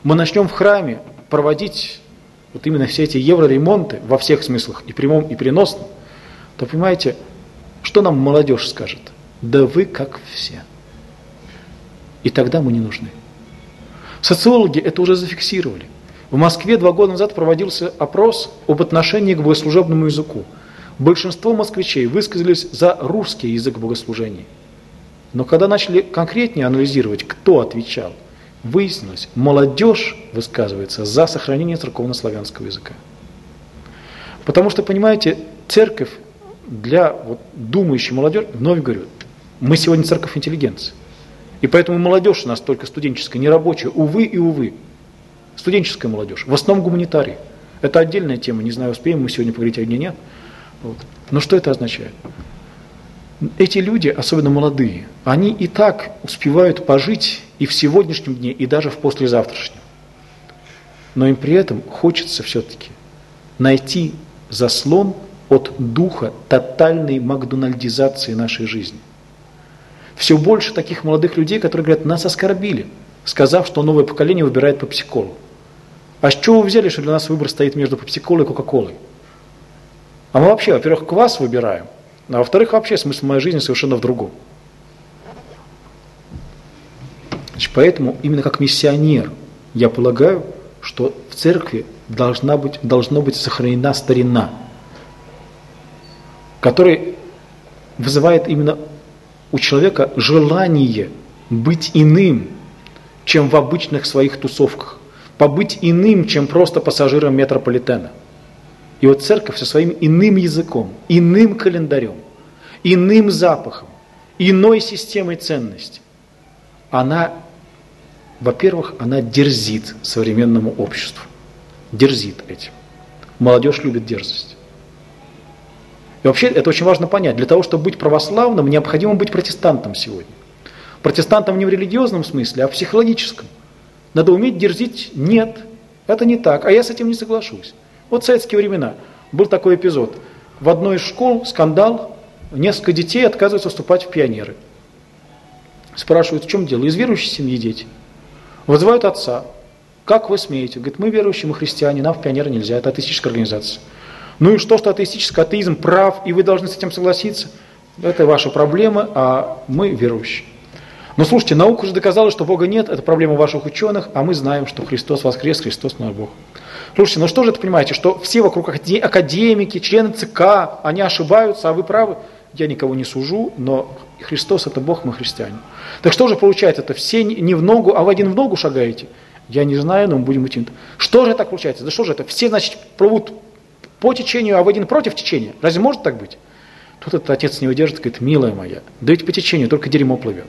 мы начнем в храме проводить вот именно все эти евроремонты во всех смыслах, и прямом, и переносном, то понимаете, что нам молодежь скажет? Да вы как все. И тогда мы не нужны. Социологи это уже зафиксировали. В Москве 2 года назад проводился опрос об отношении к богослужебному языку. Большинство москвичей высказались за русский язык богослужения. Но когда начали конкретнее анализировать, кто отвечал, выяснилось, молодежь высказывается за сохранение церковнославянского языка. Потому что, понимаете, церковь для думающей молодежи, вновь говорю, мы сегодня церковь интеллигенции. И поэтому молодежь у нас только студенческая, не рабочая, увы и увы. Студенческая молодежь, в основном гуманитарии. Это отдельная тема, не знаю, успеем мы сегодня поговорить о ней, нет. Но что это означает? Эти люди, особенно молодые, они и так успевают пожить и в сегодняшнем дне, и даже в послезавтрашнем. Но им при этом хочется все-таки найти заслон от духа тотальной макдональдизации нашей жизни. Все больше таких молодых людей, которые говорят, нас оскорбили, сказав, что новое поколение выбирает пепси-колу. А с чего вы взяли, что для нас выбор стоит между пепси-колой и кока-колой? А мы вообще, во-первых, квас выбираем, а во-вторых, вообще смысл моей жизни совершенно в другом. Значит, поэтому именно как миссионер я полагаю, что в церкви должна быть сохранена старина, которая вызывает именно у человека желание быть иным, чем в обычных своих тусовках, побыть иным, чем просто пассажиром метрополитена. И вот церковь со своим иным языком, иным календарем, иным запахом, иной системой ценностей, она, во-первых, она дерзит современному обществу. Дерзит этим. Молодежь любит дерзость. И вообще это очень важно понять. Для того, чтобы быть православным, необходимо быть протестантом сегодня. Протестантом не в религиозном смысле, а в психологическом. Надо уметь дерзить? Нет, это не так, а я с этим не соглашусь. Вот в советские времена был такой эпизод. В одной из школ скандал, несколько детей отказываются вступать в пионеры. Спрашивают, в чем дело? Из верующей семьи дети. Вызывают отца. Как вы смеете? Говорит, мы верующие, мы христиане, нам в пионеры нельзя, это атеистическая организация. Ну и что атеистический атеизм прав, и вы должны с этим согласиться? Это ваша проблема, а мы верующие. Но слушайте, наука уже доказала, что Бога нет, это проблема ваших ученых, а мы знаем, что Христос воскрес, Христос наш Бог. Слушайте, ну что же это понимаете, что все вокруг академики, члены ЦК, они ошибаются, а вы правы? Я никого не сужу, но Христос это Бог, мы христиане. Так что же получается, это все не в ногу, а вы один в ногу шагаете? Я не знаю, но мы будем идти. Что же так получается? Да что же это? Все, значит, плывут по течению, а вы один против течения. Разве может так быть? Тут этот отец не выдержит, говорит, милая моя, да ведь по течению только дерьмо плывет.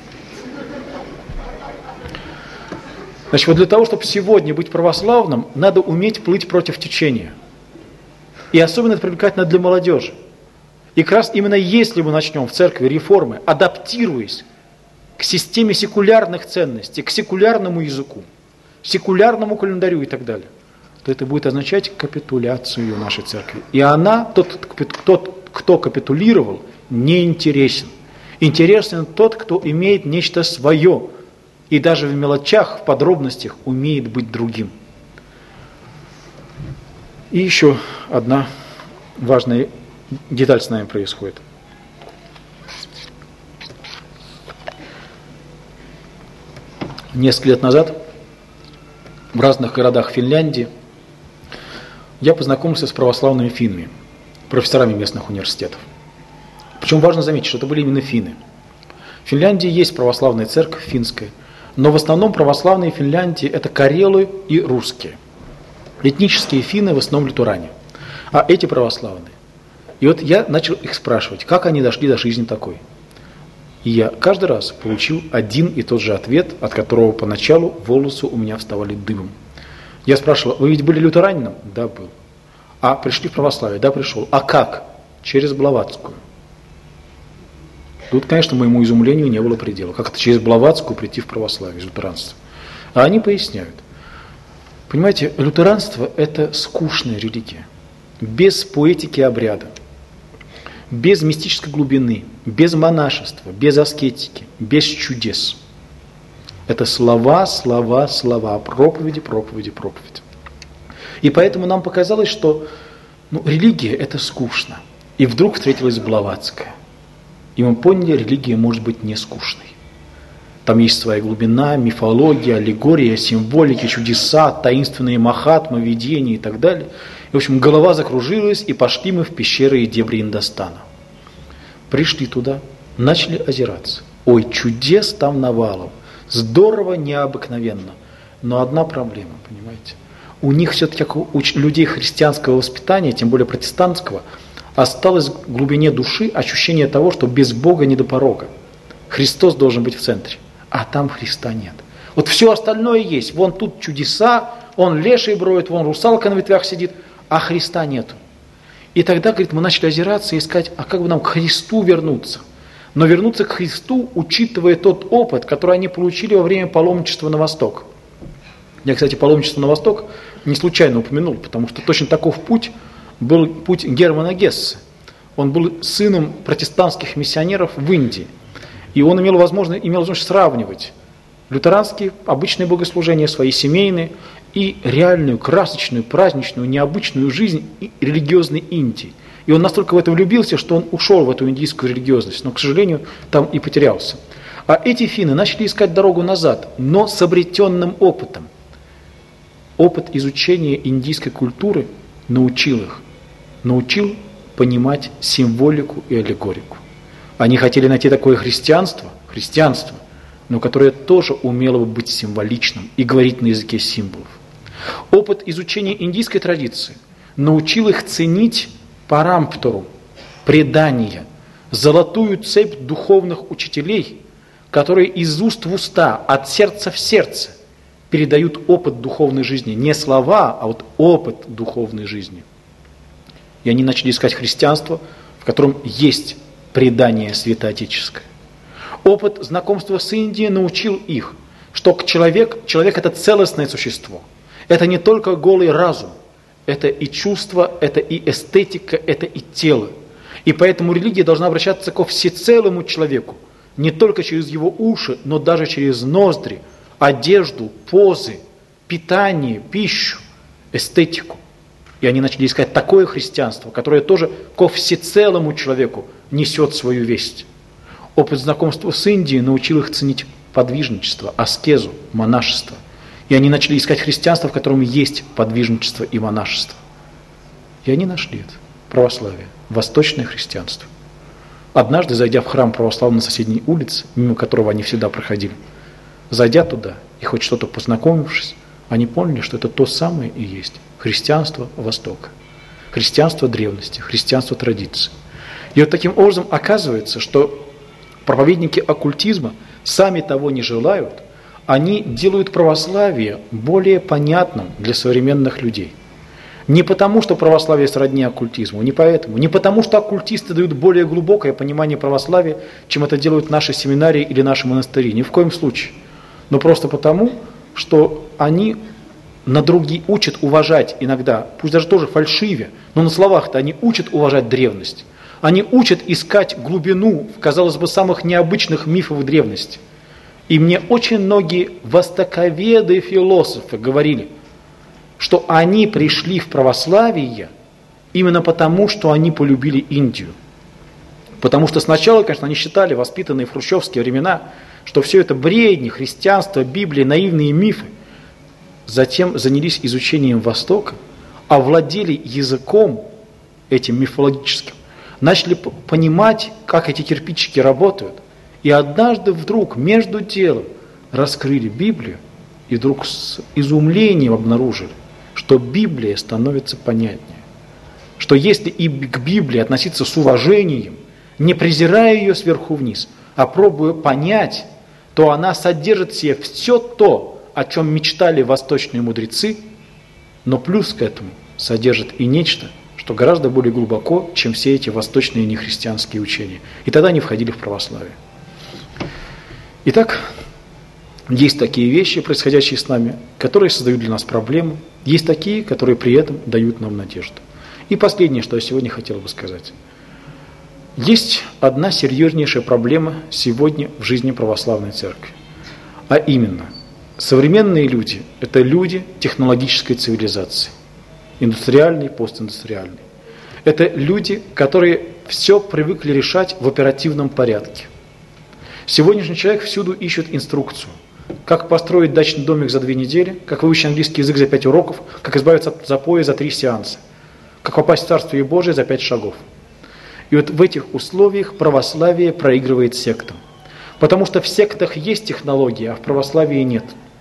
Значит, вот для того, чтобы сегодня быть православным, надо уметь плыть против течения. И особенно это привлекательно для молодежи. И как раз именно если мы начнем в церкви реформы, адаптируясь к системе секулярных ценностей, к секулярному языку, секулярному календарю и так далее, то это будет означать капитуляцию нашей церкви. И она, тот, кто капитулировал, не интересен. Интересен тот, кто имеет нечто свое, и даже в мелочах, в подробностях умеет быть другим. И еще одна важная деталь с нами происходит. Несколько лет назад в разных городах Финляндии я познакомился с православными финнами, профессорами местных университетов. Причем важно заметить, что это были именно финны. В Финляндии есть православная церковь финская, но в основном православные Финляндии это карелы и русские. Этнические финны в основном лютеране, а эти православные. И вот я начал их спрашивать, как они дошли до жизни такой. И я каждый раз получил один и тот же ответ, от которого поначалу волосы у меня вставали дыбом. Я спрашивал, вы ведь были лютеранином? Да, был. А пришли в православие? Да, пришел. А как? Через Блаватскую. Тут, конечно, моему изумлению не было предела. Как это через Блаватскую прийти в православие, из лютеранства? А они поясняют. Понимаете, лютеранство – это скучная религия. Без поэтики обряда, без мистической глубины, без монашества, без аскетики, без чудес. Это слова, слова, слова, проповеди, проповеди, проповеди. И поэтому нам показалось, что религия – это скучно. И вдруг встретилась Блаватская. И мы поняли, религия может быть не скучной. Там есть своя глубина, мифология, аллегория, символики, чудеса, таинственные махатмы, видения и так далее. И, в общем, голова закружилась, и пошли мы в пещеры и дебри Индостана. Пришли туда, начали озираться. Ой, чудес там навалом. Здорово, необыкновенно. Но одна проблема, понимаете. У них все-таки, как у людей христианского воспитания, тем более протестантского, осталось в глубине души ощущение того, что без Бога не до порога. Христос должен быть в центре, а там Христа нет. Вот все остальное есть. Вон тут чудеса, он леший броет, вон русалка на ветвях сидит, а Христа нету. И тогда, говорит, мы начали озираться и искать, а как бы нам к Христу вернуться? Но вернуться к Христу, учитывая тот опыт, который они получили во время паломничества на восток. Я, кстати, паломничество на восток не случайно упомянул, потому что точно таков путь был путь Германа Гессе. Он был сыном протестантских миссионеров в Индии. И он имел возможность сравнивать лютеранские обычные богослужения, свои семейные, и реальную, красочную, праздничную, необычную жизнь религиозной Индии. И он настолько в это влюбился, что он ушел в эту индийскую религиозность, но, к сожалению, там и потерялся. А эти финны начали искать дорогу назад, но с обретенным опытом. Опыт изучения индийской культуры научил понимать символику и аллегорику. Они хотели найти такое христианство, но которое тоже умело бы быть символичным и говорить на языке символов. Опыт изучения индийской традиции научил их ценить парамптору, предания, золотую цепь духовных учителей, которые из уст в уста, от сердца в сердце передают опыт духовной жизни. Не слова, а вот опыт духовной жизни. И они начали искать христианство, в котором есть предание святоотеческое. Опыт знакомства с Индией научил их, что человек это целостное существо. Это не только голый разум, это и чувство, это и эстетика, это и тело. И поэтому религия должна обращаться ко всецелому человеку, не только через его уши, но даже через ноздри, одежду, позы, питание, пищу, эстетику. И они начали искать такое христианство, которое тоже ко всецелому человеку несет свою весть. Опыт знакомства с Индией научил их ценить подвижничество, аскезу, монашество. И они начали искать христианство, в котором есть подвижничество и монашество. И они нашли это. Православие, восточное христианство. Однажды, зайдя в храм православный на соседней улице, мимо которого они всегда проходили, зайдя туда и хоть что-то познакомившись, они поняли, что это то самое и есть христианство Востока, христианство древности, христианство традиции. И вот таким образом оказывается, что проповедники оккультизма, сами того не желают, они делают православие более понятным для современных людей. Не потому, что православие сродни оккультизму, не поэтому. Не потому, что оккультисты дают более глубокое понимание православия, чем это делают наши семинарии или наши монастыри. Ни в коем случае. Но просто потому, что они на другие учат уважать иногда, пусть даже тоже фальшиве, но на словах-то они учат уважать древность. Они учат искать глубину, казалось бы, самых необычных мифов древности. И мне очень многие востоковеды и философы говорили, что они пришли в православие именно потому, что они полюбили Индию. Потому что сначала, конечно, они считали, воспитанные в хрущевские времена, что все это бредни, христианство, Библия, наивные мифы. Затем занялись изучением Востока, овладели языком этим мифологическим, начали понимать, как эти кирпичики работают. И однажды вдруг между делом раскрыли Библию и вдруг с изумлением обнаружили, что Библия становится понятнее. Что если и к Библии относиться с уважением, не презирая ее сверху вниз, а пробуя понять, то она содержит в себе все то, о чем мечтали восточные мудрецы, но плюс к этому содержит и нечто, что гораздо более глубоко, чем все эти восточные нехристианские учения. И тогда они входили в православие. Итак, есть такие вещи, происходящие с нами, которые создают для нас проблемы. Есть такие, которые при этом дают нам надежду. И последнее, что я сегодня хотел бы сказать. Есть одна серьезнейшая проблема сегодня в жизни православной церкви. А именно, современные люди – это люди технологической цивилизации, индустриальной, постиндустриальной. Это люди, которые все привыкли решать в оперативном порядке. Сегодняшний человек всюду ищет инструкцию. Как построить дачный домик за 2 недели, как выучить английский язык за 5 уроков, как избавиться от запоя за 3 сеанса, как попасть в Царствие Божие за 5 шагов. И вот в этих условиях православие проигрывает сектам. Потому что в сектах есть технологии, а в православии нет.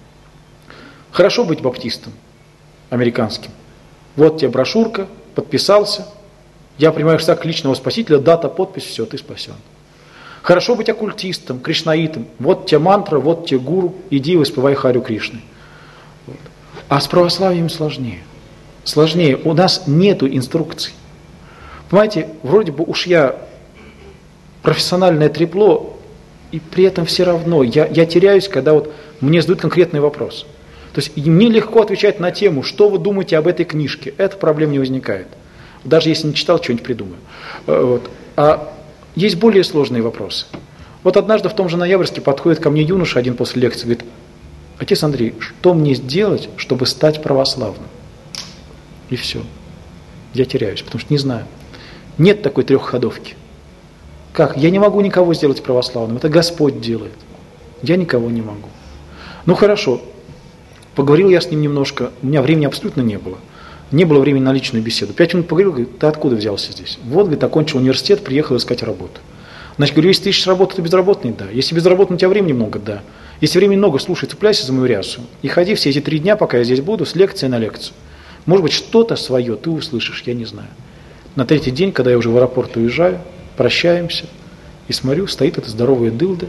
Хорошо быть баптистом американским. Вот тебе брошюрка, подписался, я принимаю Христа как личного спасителя, дата, подпись, все, ты спасен. Хорошо быть оккультистом, кришнаитом. Вот тебе мантра, вот тебе гуру, иди и воспевай Харю Кришны. Вот. А с православием сложнее. Сложнее. У нас нету инструкций. Понимаете, вроде бы уж я профессиональное трепло, и при этом все равно я теряюсь, когда вот мне задают конкретный вопрос. То есть мне легко отвечать на тему, что вы думаете об этой книжке. Эта проблема не возникает. Даже если не читал, что-нибудь придумаю. Вот. А есть более сложные вопросы. Вот однажды в том же Ноябрьске подходит ко мне юноша один после лекции, говорит: отец Андрей, что мне сделать, чтобы стать православным? И все. Я теряюсь, потому что не знаю. Нет такой трехходовки. Как? Я не могу никого сделать православным. Это Господь делает. Я никого не могу. Ну хорошо. Поговорил я с ним немножко. У меня времени абсолютно не было. Не было времени на личную беседу. 5 минут поговорил, говорит: ты откуда взялся здесь? Вот, говорит, окончил университет, приехал искать работу. Значит, говорю, если ты ищешь работу, ты безработный? Да. Если безработный, у тебя времени много? Да. Если времени много, слушай, цепляйся за мою рясу. И ходи все эти 3 дня, пока я здесь буду, с лекции на лекцию. Может быть, что-то свое ты услышишь, я не знаю. На 3-й день, когда я уже в аэропорт уезжаю, прощаемся, и смотрю, стоит эта здоровая дылда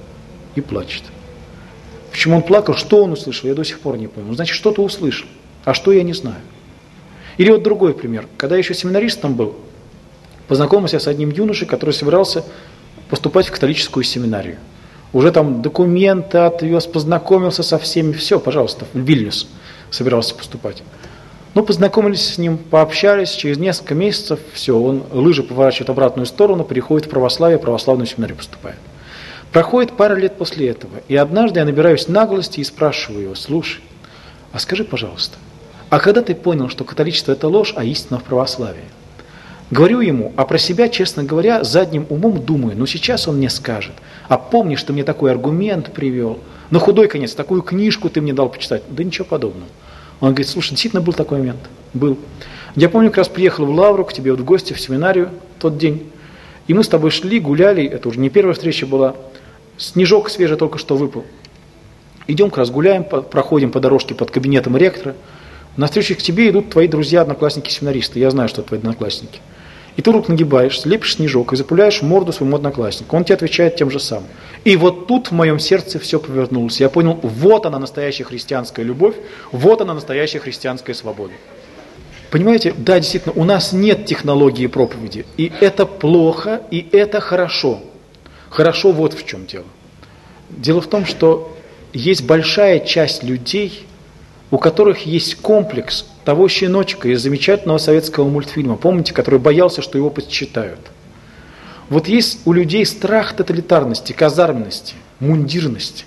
и плачет. Почему он плакал, что он услышал, я до сих пор не понял. Значит, что-то услышал, а что я не знаю. Или вот другой пример. Когда я еще семинаристом был, познакомился с одним юношей, который собирался поступать в католическую семинарию. Уже там документы отвез, познакомился со всеми, все, пожалуйста, в Вильнюс собирался поступать. Ну, познакомились с ним, пообщались, через несколько месяцев, все, он лыжи поворачивает в обратную сторону, переходит в православие, православную семинарию поступает. Проходит пара лет после этого, и однажды я набираюсь наглости и спрашиваю его: слушай, а скажи, пожалуйста, а когда ты понял, что католичество это ложь, а истина в православии? Говорю ему, а про себя, честно говоря, задним умом думаю, ну сейчас он мне скажет, а помнишь, ты мне такой аргумент привел, на худой конец, такую книжку ты мне дал почитать, да ничего подобного. Он говорит: слушай, действительно был такой момент, был. Я помню, как раз приехал в Лавру к тебе вот в гости, в семинарию в тот день, и мы с тобой шли, гуляли, это уже не первая встреча была, снежок свежий только что выпал. Идем, как раз гуляем, проходим по дорожке под кабинетом ректора, на встречу к тебе идут твои друзья, одноклассники-семинаристы, я знаю, что это твои одноклассники. И ты рук нагибаешь, лепишь снежок и запуляешь морду своему однокласснику. Он тебе отвечает тем же самым. И вот тут в моем сердце все повернулось. Я понял, вот она настоящая христианская любовь, вот она настоящая христианская свобода. Понимаете, да, действительно, у нас нет технологии проповеди. И это плохо, и это хорошо. Хорошо вот в чем дело. Дело в том, что есть большая часть людей, у которых есть комплекс того щеночка из замечательного советского мультфильма, помните, который боялся, что его подсчитают. Вот есть у людей страх тоталитарности, казарменности, мундирности.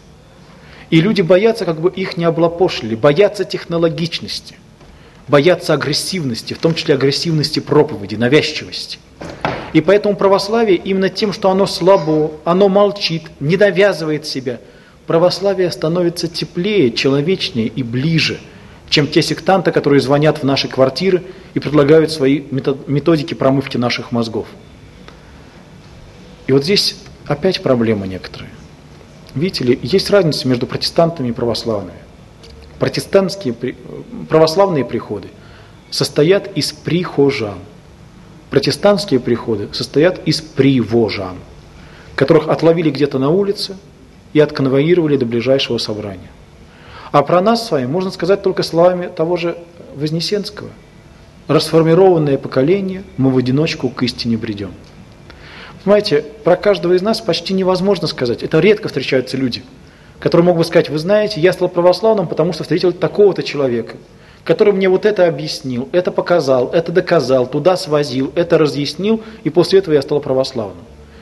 И люди боятся, как бы их не облапошили, боятся технологичности, боятся агрессивности, в том числе агрессивности проповеди, навязчивости. И поэтому православие именно тем, что оно слабо, оно молчит, не навязывает себя, православие становится теплее, человечнее и ближе, чем те сектанты, которые звонят в наши квартиры и предлагают свои методики промывки наших мозгов. И вот здесь опять проблема некоторые. Видите ли, есть разница между протестантами и православными. Православные приходы состоят из прихожан. Протестантские приходы состоят из привожан, которых отловили где-то на улице и отконвоировали до ближайшего собрания. А про нас с вами можно сказать только словами того же Вознесенского. Расформированное поколение, мы в одиночку к истине бредем. Понимаете, про каждого из нас почти невозможно сказать. Это редко встречаются люди, которые могут сказать: вы знаете, я стал православным, потому что встретил такого-то человека, который мне вот это объяснил, это показал, это доказал, туда свозил, это разъяснил, и после этого я стал православным.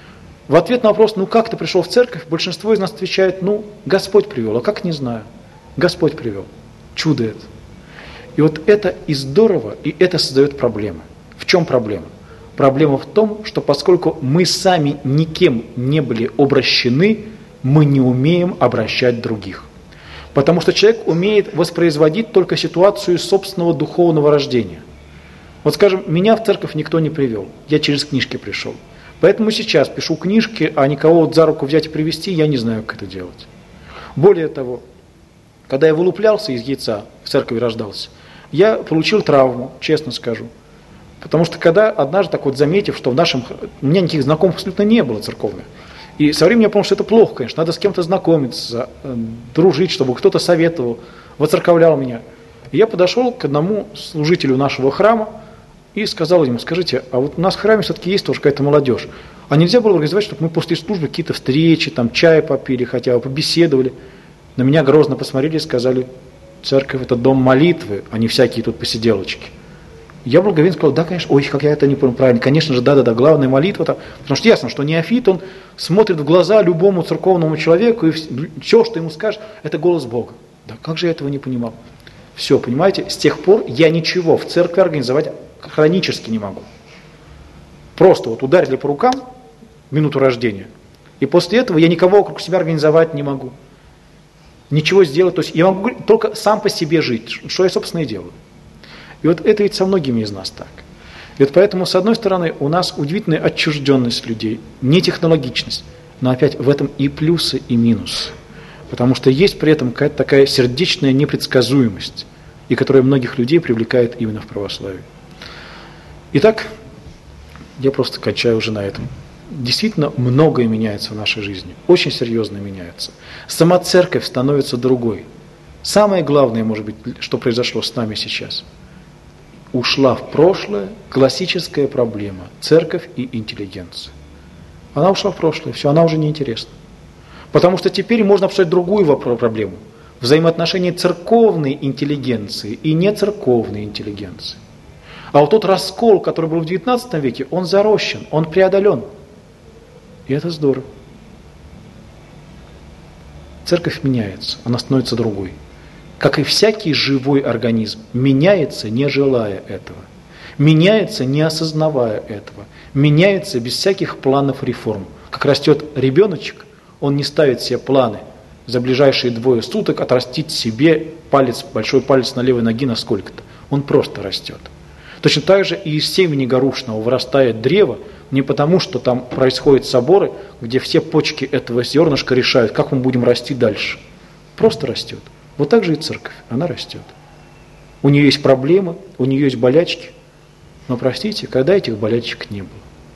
В ответ на вопрос, как ты пришел в церковь, большинство из нас отвечает, Господь привел, а как не знаю. Господь привел. Чудо это. И вот это и здорово, и это создает проблемы. В чем проблема? Проблема в том, что поскольку мы сами никем не были обращены, мы не умеем обращать других. Потому что человек умеет воспроизводить только ситуацию собственного духовного рождения. Вот скажем, меня в церковь никто не привел, я через книжки пришел. Поэтому сейчас пишу книжки, а никого за руку взять и привести, я не знаю, как это делать. Более того, когда я вылуплялся из яйца, в церкви рождался, я получил травму, честно скажу. Потому что когда однажды так вот заметив, что у меня никаких знакомых абсолютно не было церковных, и со временем я понял, что это плохо, конечно, надо с кем-то знакомиться, дружить, чтобы кто-то советовал, воцерковлял меня. И я подошел к одному служителю нашего храма и сказал ему, скажите, а вот у нас в храме все-таки есть тоже какая-то молодежь, а нельзя было организовать, чтобы мы после службы какие-то встречи, чай попили, хотя бы побеседовали. На меня грозно посмотрели и сказали, церковь это дом молитвы, а не всякие тут посиделочки. Я благоговейно сказал, да, конечно, ой, как я это не понял правильно, конечно же, да, главная молитва, потому что ясно, что неофит, он смотрит в глаза любому церковному человеку, и все, что ему скажет, это голос Бога. Да, как же я этого не понимал? Все, понимаете, с тех пор я ничего в церкви организовать хронически не могу. Просто вот ударили по рукам в минуту рождения, и после этого я никого вокруг себя организовать не могу. Ничего сделать, то есть я могу только сам по себе жить, что я, собственно, и делаю. И вот это ведь со многими из нас так. И вот поэтому, с одной стороны, у нас удивительная отчужденность людей, нетехнологичность, но опять в этом и плюсы, и минусы. Потому что есть при этом какая-то такая сердечная непредсказуемость, и которая многих людей привлекает именно в православии. Итак, я просто кончаю уже на этом. Действительно, многое меняется в нашей жизни, очень серьезно меняется. Сама церковь становится другой. Самое главное, может быть, что произошло с нами сейчас. Ушла в прошлое классическая проблема – церковь и интеллигенция. Она ушла в прошлое, все, она уже не интересна. Потому что теперь можно обсуждать другую проблему – взаимоотношения церковной интеллигенции и нецерковной интеллигенции. А вот тот раскол, который был в XIX веке, он зарощен, он преодолен. И это здорово. Церковь меняется, она становится другой. Как и всякий живой организм, меняется, не желая этого. Меняется, не осознавая этого. Меняется без всяких планов реформ. Как растет ребеночек, он не ставит себе планы за ближайшие 2 суток отрастить себе большой палец на левой ноге на сколько-то. Он просто растет. Точно так же и из семени горошного вырастает древо, не потому, что там происходят соборы, где все почки этого зернышка решают, как мы будем расти дальше. Просто растет. Вот так же и церковь, она растет. У нее есть проблемы, у нее есть болячки, но, простите, когда этих болячек не было?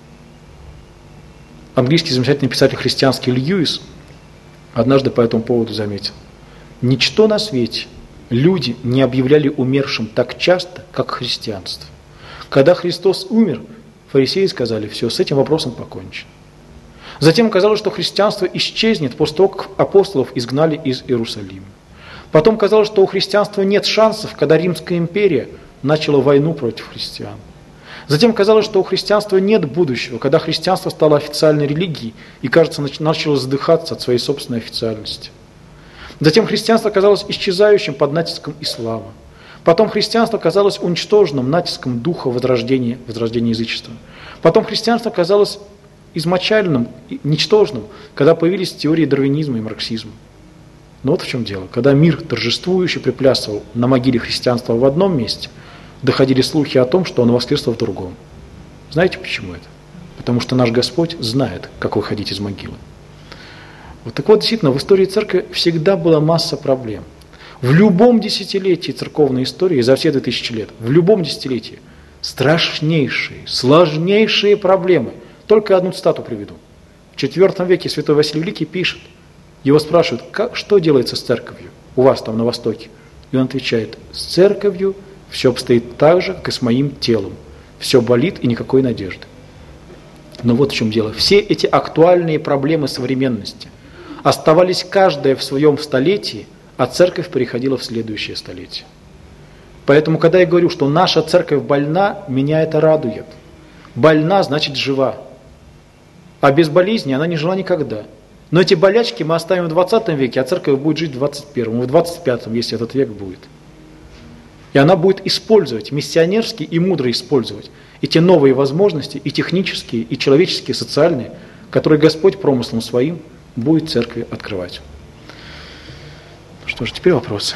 Английский замечательный писатель христианский Льюис однажды по этому поводу заметил. Ничто на свете люди не объявляли умершим так часто, как христианство. Когда Христос умер, фарисеи сказали, все, с этим вопросом покончено. Затем казалось, что христианство исчезнет после того, как апостолов изгнали из Иерусалима. Потом казалось, что у христианства нет шансов, когда Римская империя начала войну против христиан. Затем казалось, что у христианства нет будущего, когда христианство стало официальной религией и, кажется, начало задыхаться от своей собственной официальности. Затем христианство казалось исчезающим под натиском ислама. Потом христианство казалось уничтоженным натиском духа возрождения язычества. Потом христианство казалось измочаленным, ничтожным, когда появились теории дарвинизма и марксизма. Но вот в чем дело. Когда мир торжествующе приплясывал на могиле христианства в одном месте, доходили слухи о том, что оно воскресло в другом. Знаете почему это? Потому что наш Господь знает, как выходить из могилы. Вот так вот, действительно, в истории церкви всегда была масса проблем. В любом десятилетии церковной истории, за все 2000 лет, в любом десятилетии, страшнейшие, сложнейшие проблемы. Только одну цитату приведу. В IV веке святой Василий Великий пишет, его спрашивают, что делается с церковью у вас там на Востоке? И он отвечает, с церковью все обстоит так же, как и с моим телом. Все болит и никакой надежды. Но вот в чем дело. Все эти актуальные проблемы современности оставались каждая в своем столетии, а церковь переходила в следующее столетие. Поэтому, когда я говорю, что наша церковь больна, меня это радует. Больна, значит жива. А без болезни она не жила никогда. Но эти болячки мы оставим в 20 веке, а церковь будет жить в 21, в 25, если этот век будет. И она будет использовать, миссионерски и мудро использовать эти новые возможности, и технические, и человеческие, и социальные, которые Господь промыслом своим будет церкви открывать. Что же, теперь вопросы.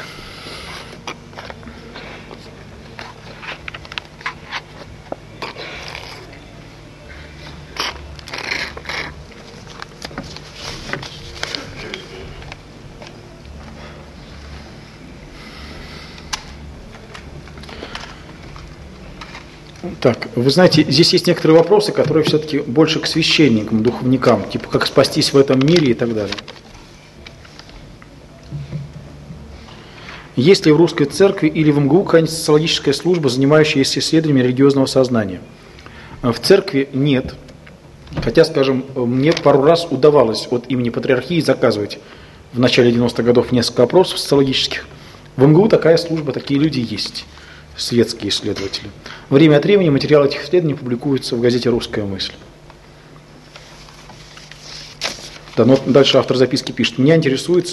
Так, вы знаете, здесь есть некоторые вопросы, которые все-таки больше к священникам, духовникам, типа как спастись в этом мире и так далее. Есть ли в русской церкви или в МГУ какая-нибудь социологическая служба, занимающаяся исследованием религиозного сознания? В церкви нет. Хотя, скажем, мне пару раз удавалось от имени патриархии заказывать в начале 90-х годов несколько опросов социологических. В МГУ такая служба, такие люди есть, светские исследователи. Время от времени материалы этих исследований публикуются в газете «Русская мысль». Да, но дальше автор записки пишет: меня интересует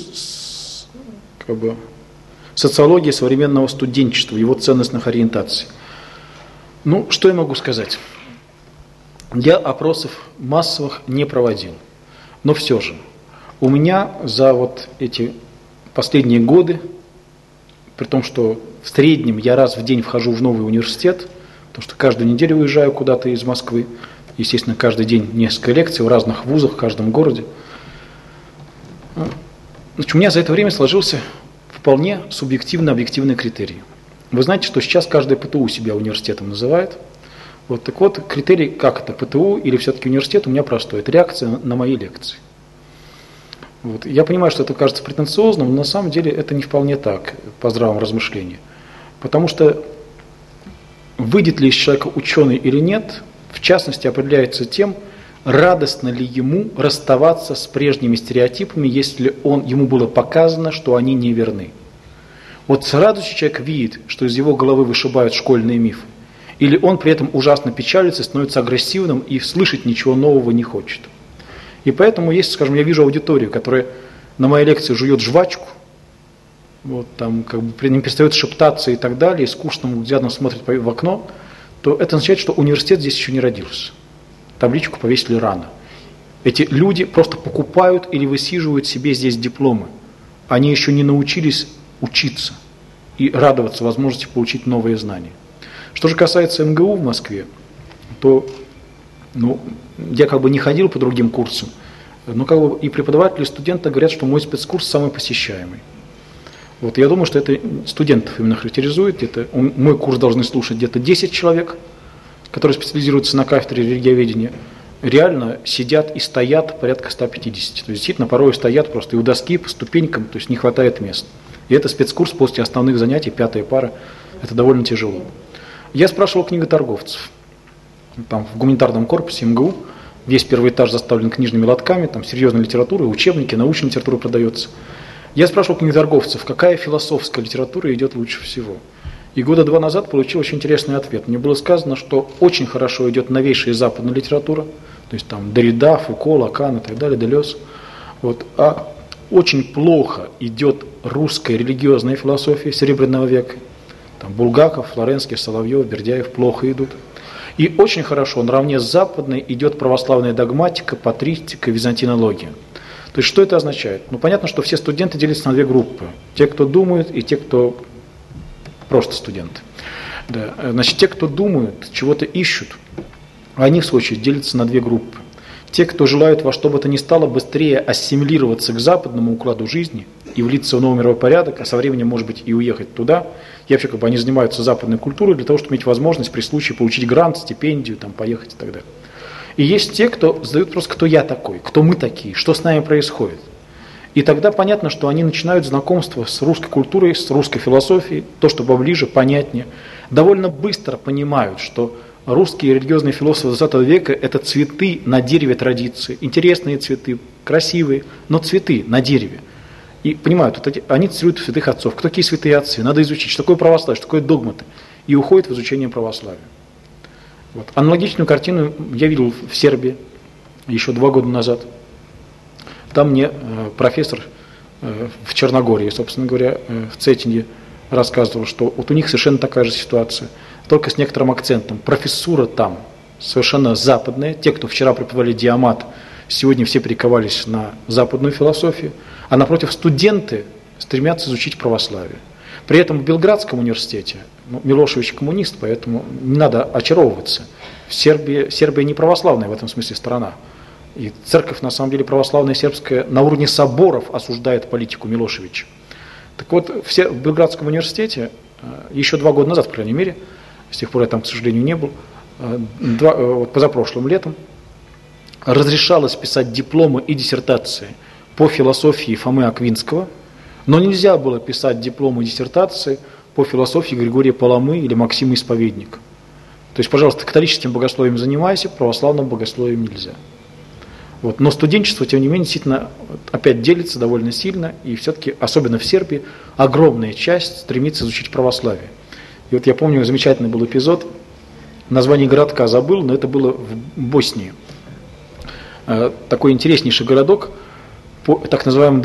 социология современного студенчества, его ценностных ориентаций. Ну, что я могу сказать? Я опросов массовых не проводил. Но все же, у меня за вот эти последние годы, при том, что в среднем я раз в день вхожу в новый университет, потому что каждую неделю уезжаю куда-то из Москвы, естественно, каждый день несколько лекций в разных вузах, в каждом городе. Значит, у меня за это время сложился вполне субъективно-объективный критерий. Вы знаете, что сейчас каждый ПТУ себя университетом называет. Вот, так вот, критерий, как это, ПТУ или все-таки университет, у меня простой. Это реакция на мои лекции. Вот. Я понимаю, что это кажется претенциозным, но на самом деле это не вполне так, по здравому размышлению. Потому что выйдет ли из человека ученый или нет, в частности, определяется тем, радостно ли ему расставаться с прежними стереотипами, если ему было показано, что они неверны. Вот с радостью человек видит, что из его головы вышибают школьные мифы, или он при этом ужасно печалится, становится агрессивным и слышать ничего нового не хочет. И поэтому есть, скажем, я вижу аудиторию, которая на моей лекции жует жвачку, вот, там, как бы не перестает шептаться и так далее, и скучным взглядом смотрит в окно, то это означает, что университет здесь еще не родился. Табличку повесили рано. Эти люди просто покупают или высиживают себе здесь дипломы. Они еще не научились учиться и радоваться возможности получить новые знания. Что же касается МГУ в Москве, то я как бы не ходил по другим курсам, но как бы и преподаватели, и студенты говорят, что мой спецкурс самый посещаемый. Вот, я думаю, что это студентов именно характеризует. Мой курс должны слушать где-то 10 человек, которые специализируются на кафедре религиоведения. Реально сидят и стоят порядка 150. То есть действительно порой стоят просто и у доски, по ступенькам, то есть не хватает мест. И это спецкурс после основных занятий, 5-я пара. Это довольно тяжело. Я спрашивал книготорговцев. Там в гуманитарном корпусе МГУ весь первый этаж заставлен книжными лотками, там серьезная литература, учебники, научная литература продается. Я спрашивал книготорговцев, какая философская литература идет лучше всего. И года 2 назад получил очень интересный ответ. Мне было сказано, что очень хорошо идет новейшая западная литература, то есть там Derrida, Фуко, Лакан и так далее, Делез. Вот. А очень плохо идет русская религиозная философия Серебряного века. Там Булгаков, Флоренский, Соловьев, Бердяев плохо идут. И очень хорошо наравне с западной идет православная догматика, патристика, византинология. То есть что это означает? Ну понятно, что все студенты делятся на 2 группы. Те, кто думают, и те, кто просто студенты. Да. Значит, те, кто думают, чего-то ищут, они в свою очередь делятся на 2 группы. Те, кто желают во что бы то ни стало быстрее ассимилироваться к западному укладу жизни и влиться в новый мировой порядок, а со временем, может быть, и уехать туда. И вообще, как бы они занимаются западной культурой для того, чтобы иметь возможность при случае получить грант, стипендию, там, поехать и так далее. И есть те, кто задают вопрос, кто я такой, кто мы такие, что с нами происходит. И тогда понятно, что они начинают знакомство с русской культурой, с русской философией, то, что поближе, понятнее. Довольно быстро понимают, что русские религиозные философы XX века – это цветы на дереве традиции. Интересные цветы, красивые, но цветы на дереве. И понимают, вот они цитируют святых отцов. Кто такие святые отцы? Надо изучить, что такое православие, что такое догматы. И уходят в изучение православия. Вот. Аналогичную картину я видел в Сербии. еще 2 года назад. Там мне профессор в Черногории, собственно говоря, в Цетинье, рассказывал, что вот у них совершенно такая же ситуация, только с некоторым акцентом. Профессура там совершенно западная. Те, кто вчера преподавали диамат, сегодня все перековались на западную философию, а напротив, студенты стремятся изучить православие. При этом в Белградском университете, Милошевич коммунист, поэтому не надо очаровываться. Сербия не православная в этом смысле страна. И церковь, на самом деле, православная сербская на уровне соборов осуждает политику Милошевича. Так вот, в Белградском университете еще 2 года назад, по крайней мере, с тех пор я там, к сожалению, не был, позапрошлым летом, разрешалось писать дипломы и диссертации по философии Фомы Аквинского, но нельзя было писать дипломы и диссертации по философии Григория Паламы или Максима Исповедника. То есть, пожалуйста, католическим богословием занимайся, православным богословием нельзя. Вот. Но студенчество, тем не менее, действительно опять делится довольно сильно, и все-таки, особенно в Сербии, огромная часть стремится изучить православие. И вот я помню, замечательный был эпизод, название городка забыл, но это было в Боснии. Такой интереснейший городок, по так называемым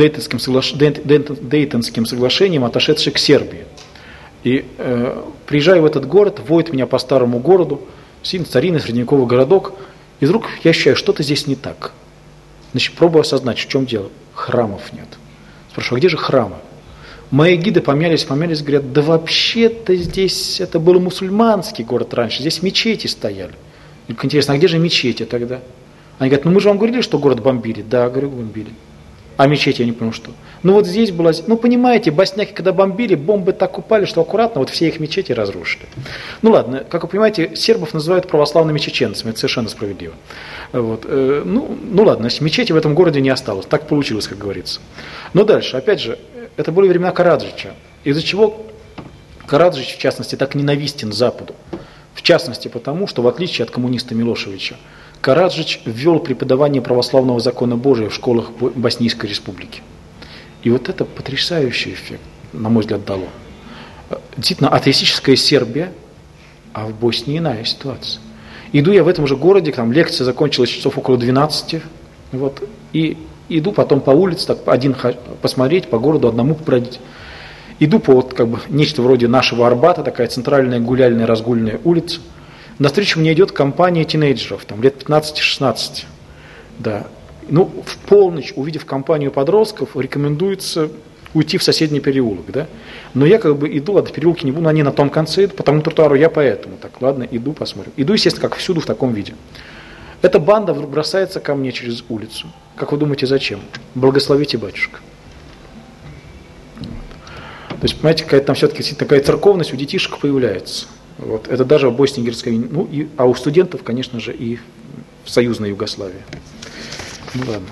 Дейтонским соглашениям, отошедший к Сербии. И приезжаю в этот город, водит меня по старому городу, старинный средневековый городок, и вдруг я ощущаю, что-то здесь не так. Значит, пробую осознать, в чем дело. Храмов нет. Спрашиваю, а где же храмы? Мои гиды помялись, говорят, да вообще-то здесь, это был мусульманский город раньше, здесь мечети стояли. И интересно, а где же мечети тогда? Они говорят, ну мы же вам говорили, что город бомбили. Да, говорю, бомбили. А мечети я не понял, что. Ну вот здесь была, ну понимаете, босняки когда бомбили, бомбы так упали, что аккуратно вот все их мечети разрушили. Ну ладно, как вы понимаете, сербов называют православными чеченцами, это совершенно справедливо. Вот. Ну ладно, значит, мечети в этом городе не осталось, так получилось, как говорится. Но дальше, опять же, это были времена Караджича, из-за чего Караджич, в частности, так ненавистен Западу. В частности, потому, что в отличие от коммуниста Милошевича, Караджич ввел преподавание православного закона Божия в школах Боснийской республики. И вот это потрясающий эффект, на мой взгляд, дало. Действительно, атеистическая Сербия, а в Боснии иная ситуация. Иду я в этом же городе, там лекция закончилась часов около 12, вот, и иду потом по улице, так один посмотреть, по городу одному побродить. Иду по вот, как бы, нечто вроде нашего Арбата, такая центральная гуляльная разгульная улица. Навстречу мне идет компания тинейджеров, там, лет 15-16. Да. Ну, в полночь, увидев компанию подростков, рекомендуется уйти в соседний переулок. Да? Но я как бы иду, а до переулки не буду, они на том конце идут, по тому тротуару я поэтому. Так, ладно, иду, посмотрим. Иду, естественно, как всюду в таком виде. Эта банда вдруг бросается ко мне через улицу. Как вы думаете, зачем? Благословите, батюшка. То есть, понимаете, какая-то там все-таки такая церковность у детишек появляется. Вот. Это даже в Боснии и Герцеговине. Ну, а у студентов, конечно же, и в союзной Югославии. Ну ладно.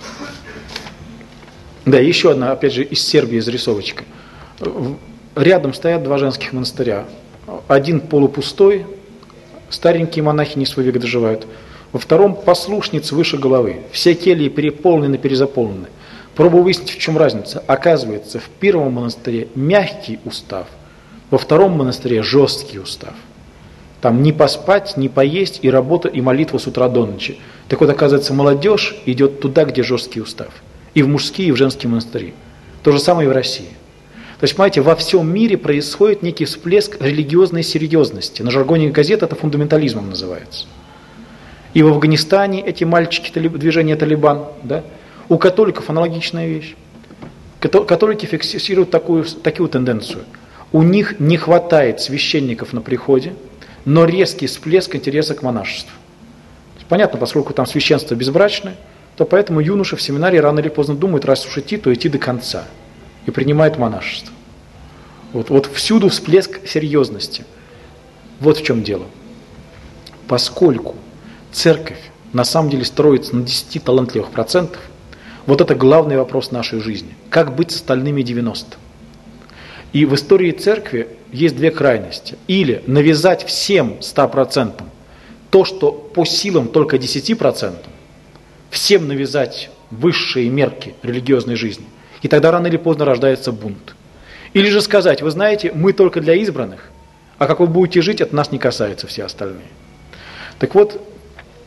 Да, еще одна, опять же, из Сербии зарисовочка. Рядом стоят 2 женских монастыря. Один полупустой, старенькие монахини свой век доживают. Во втором послушниц выше головы. Все кельи переполнены, перезаполнены. Пробую выяснить, в чем разница. Оказывается, в первом монастыре мягкий устав, во втором монастыре жесткий устав. Там не поспать, не поесть, и работа, и молитва с утра до ночи. Так вот, оказывается, молодежь идет туда, где жесткий устав. И в мужские, и в женские монастыри. То же самое и в России. То есть, понимаете, во всем мире происходит некий всплеск религиозной серьезности. На жаргоне газет это фундаментализмом называется. И в Афганистане эти мальчики, движение Талибан, да? У католиков аналогичная вещь. Католики фиксируют такую тенденцию. У них не хватает священников на приходе, но резкий всплеск интереса к монашеству. Понятно, поскольку там священство безбрачное, то поэтому юноша в семинарии рано или поздно думает, раз уж идти, то идти до конца. И принимает монашество. Вот всюду всплеск серьезности. Вот в чем дело. Поскольку церковь на самом деле строится на 10 талантливых процентов, вот это главный вопрос нашей жизни. Как быть с остальными 90? И в истории церкви есть 2 крайности. Или навязать всем 100% то, что по силам только 10%, всем навязать высшие мерки религиозной жизни. И тогда рано или поздно рождается бунт. Или же сказать, вы знаете, мы только для избранных, а как вы будете жить, это нас не касается, все остальные. Так вот,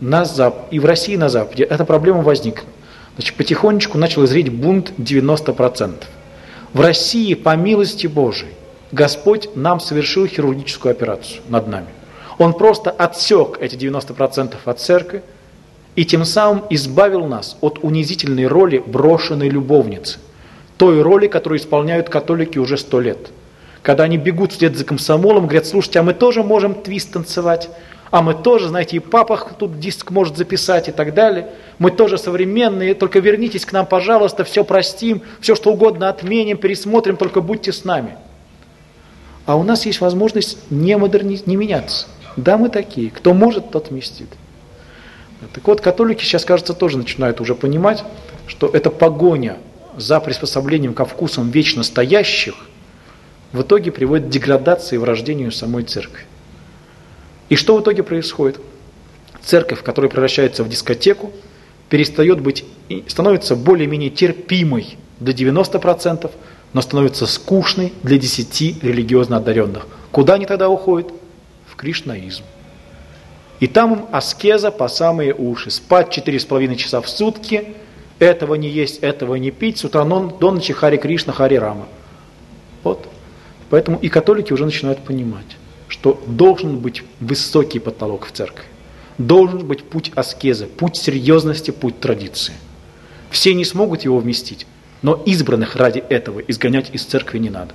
и в России, и на Западе эта проблема возникла. Значит, потихонечку начал зреть бунт 90%. В России, по милости Божией, Господь нам совершил хирургическую операцию над нами. Он просто отсек эти 90% от церкви и тем самым избавил нас от унизительной роли брошенной любовницы. Той роли, которую исполняют католики уже 100 лет. Когда они бегут вслед за комсомолом, говорят: слушайте, а мы тоже можем твист танцевать, а мы тоже, знаете, и папа тут диск может записать и так далее. Мы тоже современные, только вернитесь к нам, пожалуйста, все простим, все что угодно отменим, пересмотрим, только будьте с нами. А у нас есть возможность не меняться. Да, мы такие. Кто может, тот вместит. Так вот, католики сейчас, кажется, тоже начинают уже понимать, что эта погоня за приспособлением ко вкусам вечно стоящих в итоге приводит к деградации и врождению самой церкви. И что в итоге происходит? Церковь, которая превращается в дискотеку, перестает быть, становится более-менее терпимой для 90%, но становится скучной для 10 религиозно одаренных. Куда они тогда уходят? В кришнаизм. И там им аскеза по самые уши. Спать 4,5 часа в сутки, этого не есть, этого не пить, с утра до ночи Харе Кришна, Харе Рама. Вот. Поэтому и католики уже начинают понимать, что должен быть высокий потолок в церкви. Должен быть путь аскезы, путь серьезности, путь традиции. Все не смогут его вместить, но избранных ради этого изгонять из церкви не надо.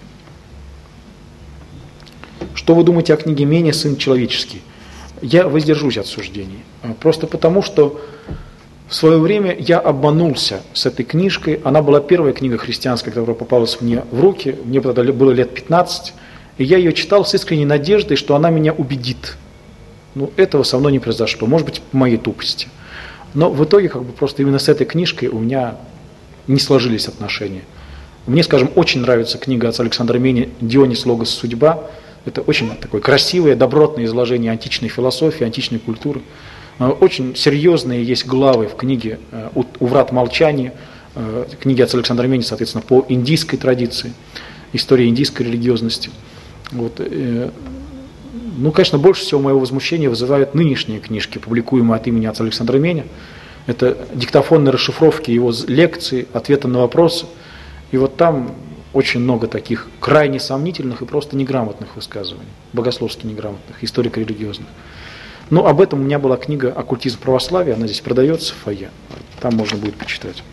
Что вы думаете о книге Мене «Сын человеческий»? Я воздержусь от суждений. Просто потому, что в свое время я обманулся с этой книжкой. Она была первая книга христианская, которая попалась мне в руки. Мне тогда было лет 15. И я ее читал с искренней надеждой, что она меня убедит. Но этого со мной не произошло. Может быть, по моей тупости. Но в итоге просто именно с этой книжкой у меня не сложились отношения. Мне, скажем, очень нравится книга отца Александра Мене «Дионис Логос Судьба». Это очень такое красивое, добротное изложение античной философии, античной культуры. Очень серьезные есть главы в книге «У врат молчания», книги отца Александра Мене, соответственно, по индийской традиции, истории индийской религиозности. Вот. Ну, конечно, больше всего моего возмущения вызывают нынешние книжки, публикуемые от имени отца Александра Мене. Это диктофонные расшифровки его лекций, ответы на вопросы. И вот там очень много таких крайне сомнительных и просто неграмотных высказываний, богословски неграмотных, историко-религиозных. Но об этом у меня была книга «Оккультизм православия», она здесь продается в фойе, там можно будет почитать.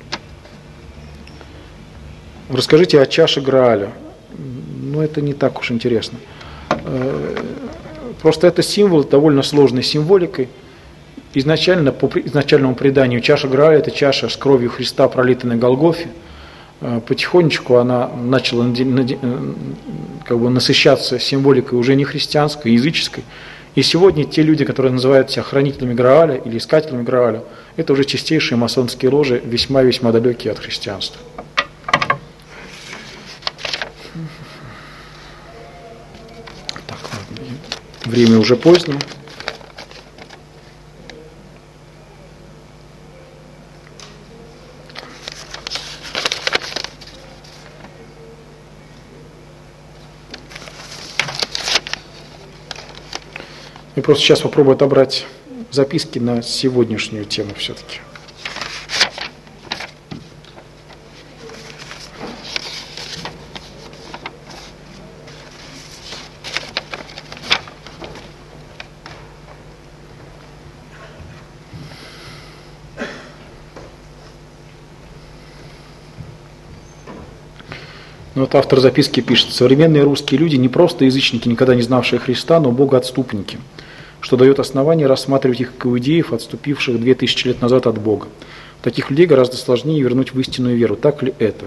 Расскажите о чаше Грааля. Ну, это не так уж интересно. Просто это символ довольно сложной символикой. Изначально, по изначальному преданию, чаша Грааля – это чаша с кровью Христа, пролитой на Голгофе. Потихонечку она начала насыщаться символикой уже не христианской, языческой. И сегодня те люди, которые называют себя хранителями Грааля или искателями Грааля, это уже чистейшие масонские ложи, весьма-весьма далекие от христианства. Так, ладно. Время уже позднее. Я просто сейчас попробую отобрать записки на сегодняшнюю тему все-таки. Вот автор записки пишет: современные русские люди не просто язычники, никогда не знавшие Христа, но богоотступники, что дает основание рассматривать их как иудеев, отступивших 2000 лет назад от Бога. Таких людей гораздо сложнее вернуть в истинную веру. Так ли это?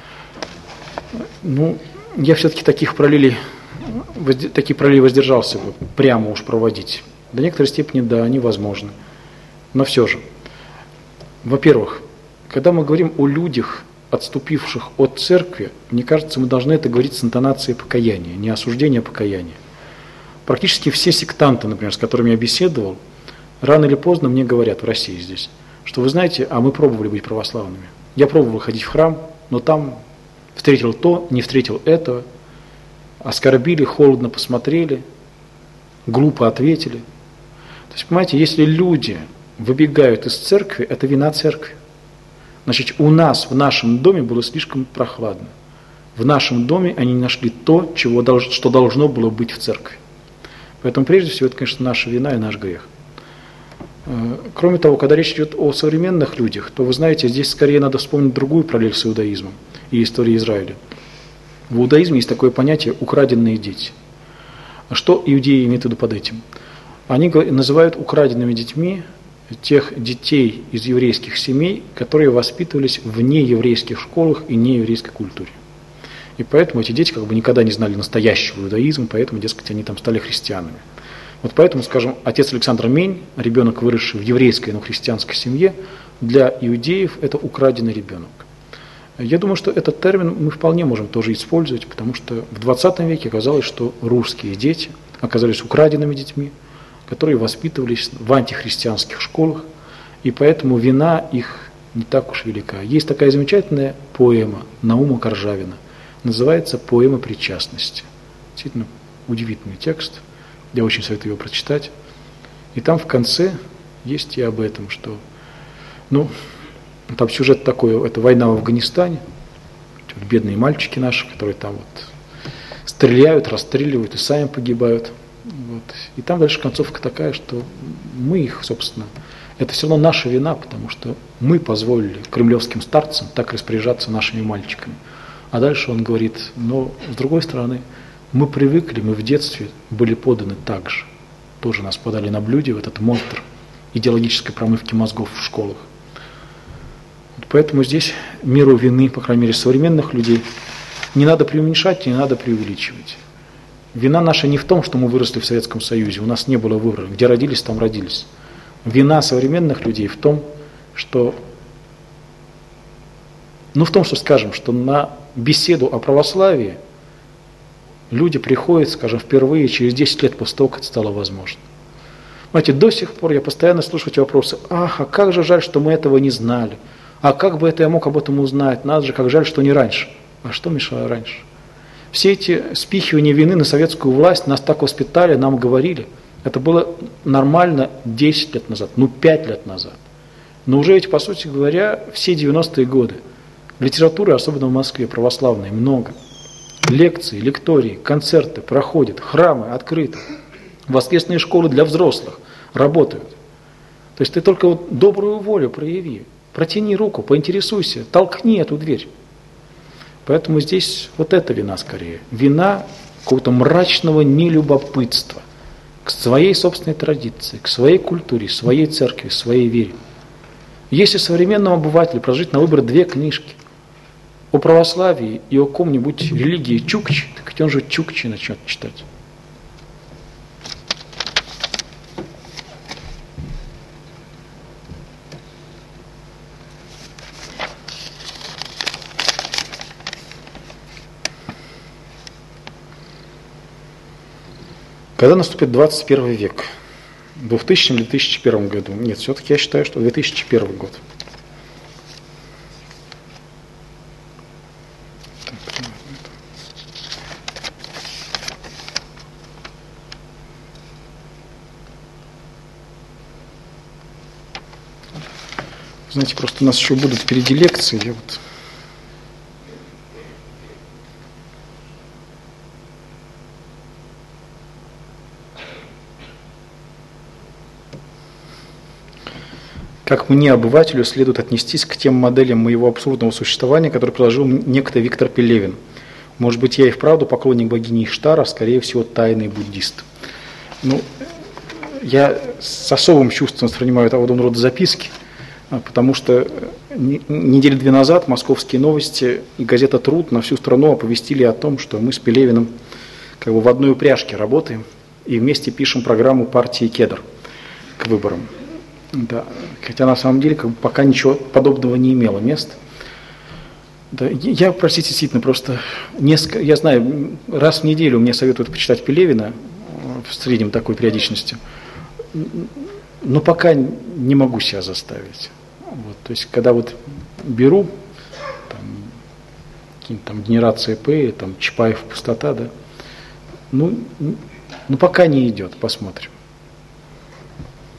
Ну, я все-таки такие параллели воздержался бы прямо уж проводить. До некоторой степени, да, они возможны. Но все же, во-первых, когда мы говорим о людях, отступивших от церкви, мне кажется, мы должны это говорить с интонацией покаяния, не осуждения, а покаяния. Практически все сектанты, например, с которыми я беседовал, рано или поздно мне говорят в России здесь, что вы знаете, а мы пробовали быть православными. Я пробовал ходить в храм, но там встретил то, не встретил этого, оскорбили, холодно посмотрели, глупо ответили. То есть, понимаете, если люди выбегают из церкви, это вина церкви. Значит, у нас в нашем доме было слишком прохладно. В нашем доме они не нашли то, что должно было быть в церкви. Поэтому прежде всего это, конечно, наша вина и наш грех. Кроме того, когда речь идет о современных людях, то вы знаете, здесь скорее надо вспомнить другую параллель с иудаизмом и историей Израиля. В иудаизме есть такое понятие «украденные дети». А что иудеи имеют в виду под этим? Они называют украденными детьми тех детей из еврейских семей, которые воспитывались в нееврейских школах и нееврейской культуре. И поэтому эти дети как бы никогда не знали настоящего иудаизма, поэтому, дескать, они там стали христианами. Вот поэтому, скажем, отец Александр Мень, ребенок, выросший в еврейской, но христианской семье, для иудеев это украденный ребенок. Я думаю, что этот термин мы вполне можем тоже использовать, потому что в 20 веке оказалось, что русские дети оказались украденными детьми, которые воспитывались в антихристианских школах, и поэтому вина их не так уж велика. Есть такая замечательная поэма Наума Коржавина, называется «Поэма причастности». Действительно удивительный текст, я очень советую его прочитать. И там в конце есть и об этом, что, там сюжет такой, это война в Афганистане, вот бедные мальчики наши, которые там вот стреляют, расстреливают и сами погибают. Вот. И там дальше концовка такая, что мы их, собственно, это все равно наша вина, потому что мы позволили кремлевским старцам так распоряжаться нашими мальчиками. А дальше он говорит, но с другой стороны, мы привыкли, мы в детстве были поданы так же. Тоже нас подали на блюде в этот монстр идеологической промывки мозгов в школах. Поэтому здесь меру вины, по крайней мере, современных людей, не надо преуменьшать, не надо преувеличивать. Вина наша не в том, что мы выросли в Советском Союзе, у нас не было выбора, где родились, там родились. Вина современных людей в том, что, скажем, что на беседу о православии люди приходят, скажем, впервые через 10 лет после того, как это стало возможно. Знаете, до сих пор я постоянно слышу эти вопросы, а как же жаль, что мы этого не знали, а как бы это я мог об этом узнать, надо же, как жаль, что не раньше. А что мешало раньше? Все эти спихивания вины на советскую власть, нас так воспитали, нам говорили. Это было нормально 10 лет назад, 5 лет назад. Но уже ведь, по сути говоря, все 90-е годы литературы, особенно в Москве, православной, много. Лекции, лектории, концерты проходят, храмы открыты, воскресные школы для взрослых работают. То есть ты только вот добрую волю прояви, протяни руку, поинтересуйся, толкни эту дверь. Поэтому здесь вот эта вина скорее. Вина какого-то мрачного нелюбопытства к своей собственной традиции, к своей культуре, своей церкви, своей вере. Если современному обывателю прожить на выбор 2 книжки о православии и о ком-нибудь религии Чукчи, так он же Чукчи начнет читать. Когда наступит 21 век? В 2000 или 2001 году? Нет, все-таки я считаю, что 2001 год. Знаете, просто у нас еще будут впереди лекции. Я вот... Как мне, обывателю, следует отнестись к тем моделям моего абсурдного существования, которые предложил некто Виктор Пелевин. Может быть, я и вправду поклонник богини Иштара, скорее всего, тайный буддист. Я с особым чувством воспринимаю подобного рода записки, потому что недели 2 назад московские новости и газета «Труд» на всю страну оповестили о том, что мы с Пелевиным как бы в одной упряжке работаем и вместе пишем программу партии «Кедр» к выборам. Да. Хотя на самом деле пока ничего подобного не имело места. Да. Я, простите, действительно, просто я знаю, раз в неделю мне советуют почитать Пелевина в среднем такой периодичности, но пока не могу себя заставить. Вот. То есть, когда вот беру какие-нибудь там генерации П, там Чапаев пустота, да, пока не идет, посмотрим.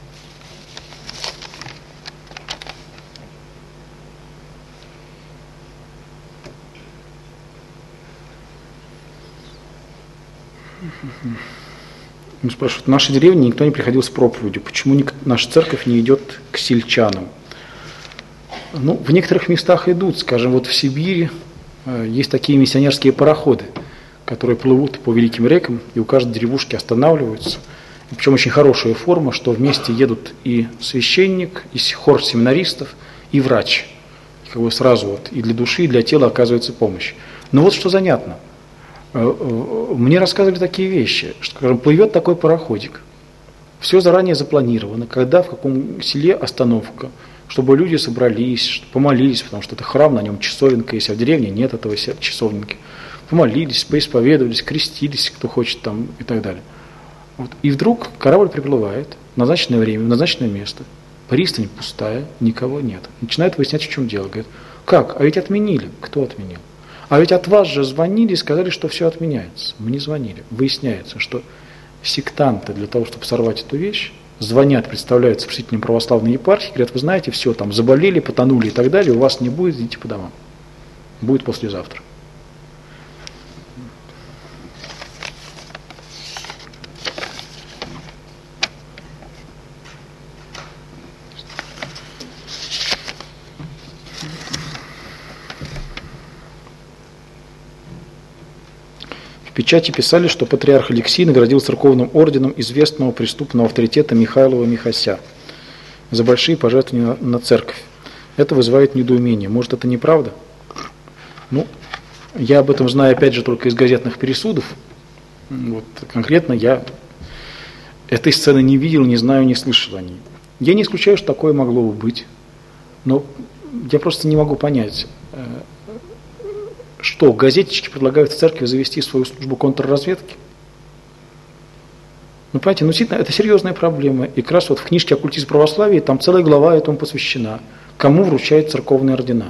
Спрашивают, в нашей деревне никто не приходил с проповедью. Почему наша церковь не идет к сельчанам? В некоторых местах идут. Скажем, вот в Сибири есть такие миссионерские пароходы, которые плывут по великим рекам, и у каждой деревушки останавливаются. И причем очень хорошая форма, что вместе едут и священник, и хор семинаристов, и врач. И сразу и для души, и для тела оказывается помощь. Но вот что занятно. Мне рассказывали такие вещи, что, скажем, плывет такой пароходик, все заранее запланировано, когда, в каком селе остановка, чтобы люди собрались, помолились, потому что это храм, на нем часовенка есть, а в деревне нет этого часовенки. Помолились, поисповедовались, крестились, кто хочет там и так далее. И вдруг корабль приплывает в назначенное время, в назначенное место, пристань пустая, никого нет. Начинают выяснять, в чем дело. Говорят, как? А ведь отменили. Кто отменил? А ведь от вас же звонили и сказали, что все отменяется. Мы не звонили. Выясняется, что сектанты для того, чтобы сорвать эту вещь, звонят, представляются представителям православной епархии, говорят, вы знаете, все, там заболели, потонули и так далее, у вас не будет, идите по домам. Будет послезавтра. В печати писали, что патриарх Алексий наградил церковным орденом известного преступного авторитета Михайлова Михася за большие пожертвования на церковь. Это вызывает недоумение. Может, это неправда? Я об этом знаю, опять же, только из газетных пересудов. Конкретно я этой сцены не видел, не знаю, не слышал о ней. Я не исключаю, что такое могло бы быть. Но я просто не могу понять, что газетчики предлагают в церкви завести свою службу контрразведки. Понимаете, действительно, это серьезная проблема. И как раз в книжке «Оккультизм православия» там целая глава этому посвящена. Кому вручают церковные ордена.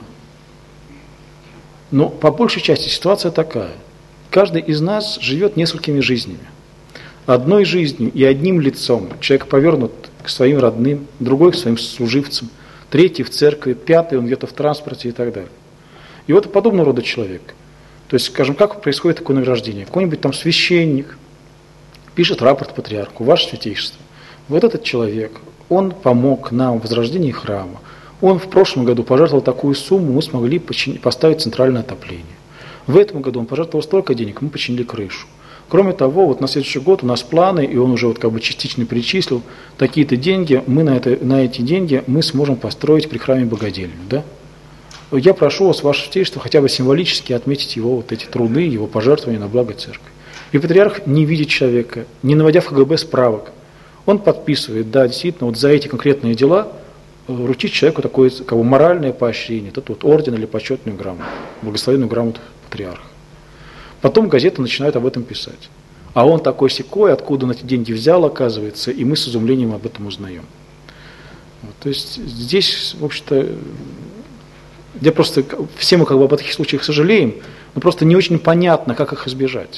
Но по большей части ситуация такая. Каждый из нас живет несколькими жизнями. Одной жизнью и одним лицом человек повернут к своим родным, другой к своим служивцам, третий в церкви, пятый он где-то в транспорте и так далее. И вот подобного рода человек. То есть, скажем, как происходит такое награждение? Какой-нибудь там священник пишет рапорт патриарху, ваше святейшество. Вот этот человек, он помог нам в возрождении храма. Он в прошлом году пожертвовал такую сумму, мы смогли поставить центральное отопление. В этом году он пожертвовал столько денег, мы починили крышу. Кроме того, на следующий год у нас планы, и он уже частично перечислил, такие-то деньги, мы на эти деньги мы сможем построить при храме богадельню. Да? Я прошу вас, ваше святейшество, хотя бы символически отметить его эти труды, его пожертвования на благо церкви. И патриарх не видит человека, не наводя в КГБ справок. Он подписывает, да, действительно, за эти конкретные дела вручить человеку такое моральное поощрение, это орден или почетную грамоту, благословенную грамоту патриарха. Потом газеты начинают об этом писать. А он такой-сякой, откуда он эти деньги взял, оказывается, и мы с изумлением об этом узнаем. То есть здесь, в общем-то, все мы об таких случаях сожалеем, но просто не очень понятно, как их избежать.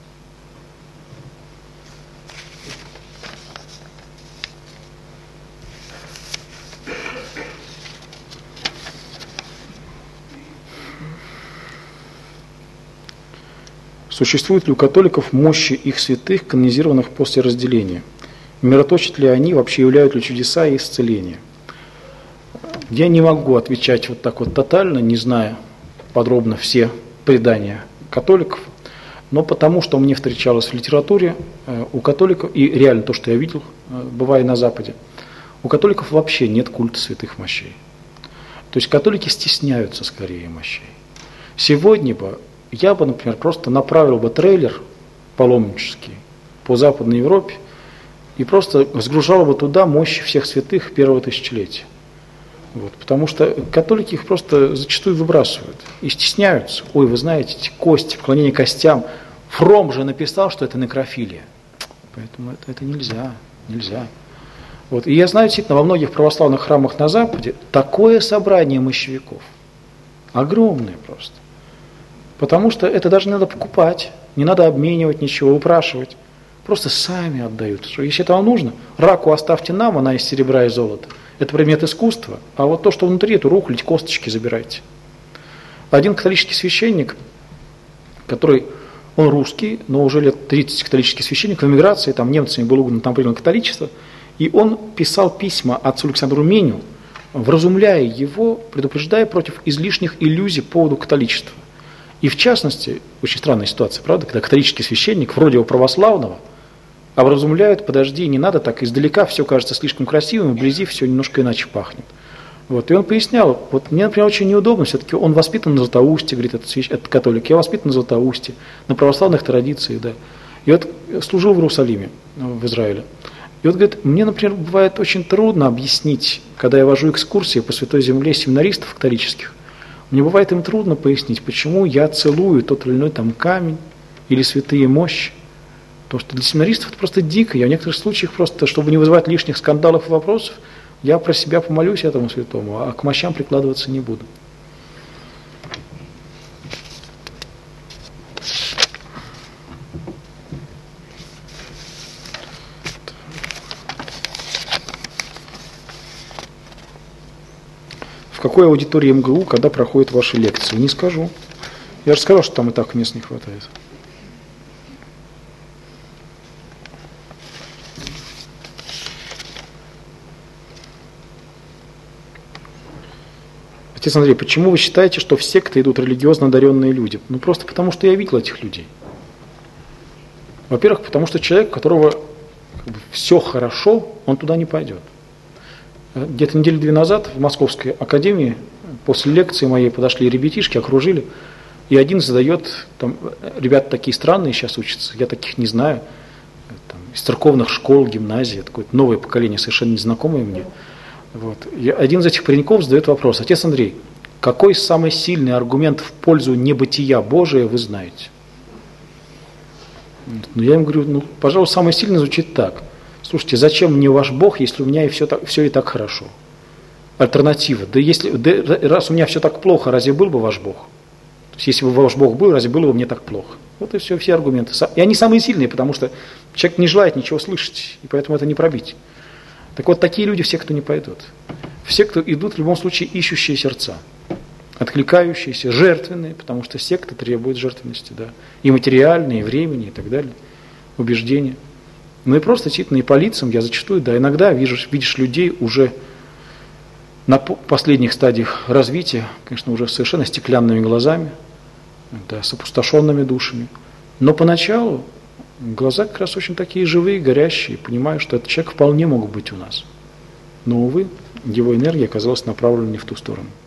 Существует ли у католиков мощи их святых, канонизированных после разделения? Мироточат ли они, вообще являют ли чудеса и исцеления? Я не могу отвечать тотально, не зная подробно все предания католиков, но потому что мне встречалось в литературе у католиков, и реально то, что я видел, бывая на Западе, у католиков вообще нет культа святых мощей. То есть католики стесняются скорее мощей. Сегодня бы я бы, например, просто направил бы трейлер паломнический по Западной Европе и просто сгружал бы туда мощи всех святых первого тысячелетия. Потому что католики их просто зачастую выбрасывают и стесняются. Ой, вы знаете, эти кости, поклонение костям. Фром же написал, что это некрофилия. Поэтому это нельзя. И я знаю, действительно, во многих православных храмах на Западе такое собрание мощевиков. Огромное просто. Потому что это даже не надо покупать, не надо обменивать ничего, упрашивать. Просто сами отдают. Если это вам нужно, раку оставьте нам, она из серебра и золота. Это предмет искусства, а вот то, что внутри, эту рухлядь, косточки забирайте. Один католический священник, который Он русский, но уже лет 30 католический священник, в эмиграции, там немцами был угнан, там принял католичество, и он писал письма отцу Александру Меню, вразумляя его, предупреждая против излишних иллюзий по поводу католичества. И в частности, очень странная ситуация, правда, когда католический священник, вроде его православного, образумляют: подожди, не надо так, издалека все кажется слишком красивым, вблизи все немножко иначе пахнет. Вот. И он пояснял, вот мне, например, очень неудобно, все-таки он воспитан на Златоусте, говорит этот католик, я воспитан на Златоусте, на православных традициях, да. И вот служил в Иерусалиме, в Израиле. И вот, говорит, мне, например, бывает очень трудно объяснить, когда я вожу экскурсии по Святой Земле семинаристов католических, мне бывает им трудно пояснить, почему я целую тот или иной там камень или святые мощи. Потому что для семинаристов это просто дико. Я в некоторых случаях просто, чтобы не вызывать лишних скандалов и вопросов, я про себя помолюсь этому святому, а к мощам прикладываться не буду. В какой аудитории МГУ, когда проходят ваши лекции? Не скажу. Я же сказал, что там и так мест не хватает. Отец Андрей, почему вы считаете, что в секты идут религиозно одаренные люди? Ну, просто потому, что я видел этих людей. Во-первых, потому что человек, у которого все хорошо, он туда не пойдет. Где-то недели 2 назад в Московской академии после лекции моей подошли ребятишки, окружили, и один задает, там, ребята такие странные сейчас учатся, я таких не знаю, там, из церковных школ, гимназий, такое новое поколение, совершенно незнакомое мне. Вот. И один из этих пареньков задает вопрос: отец Андрей, какой самый сильный аргумент в пользу небытия Божия вы знаете? Ну, я им говорю, ну, пожалуй, самый сильный звучит так: слушайте, зачем мне ваш Бог, если у меня и все и так хорошо? Альтернатива: раз у меня все так плохо, разве был бы ваш Бог? То есть, если бы ваш Бог был, разве было бы мне так плохо? Вот и все аргументы. И они самые сильные, потому что человек не желает ничего слышать, и поэтому это не пробить. Так вот, такие люди все, кто не пойдут. Все, кто идут, в любом случае, ищущие сердца, откликающиеся, жертвенные, потому что секта требует жертвенности, да, и материальной, и времени, и так далее, убеждения. Ну и просто действительно, и по лицам я зачастую, да, иногда видишь людей уже на последних стадиях развития, конечно, уже совершенно стеклянными глазами, да, с опустошенными душами. Но поначалу глаза как раз очень такие живые, горящие, понимаю, что этот человек вполне мог быть у нас. Но, увы, его энергия оказалась направлена не в ту сторону.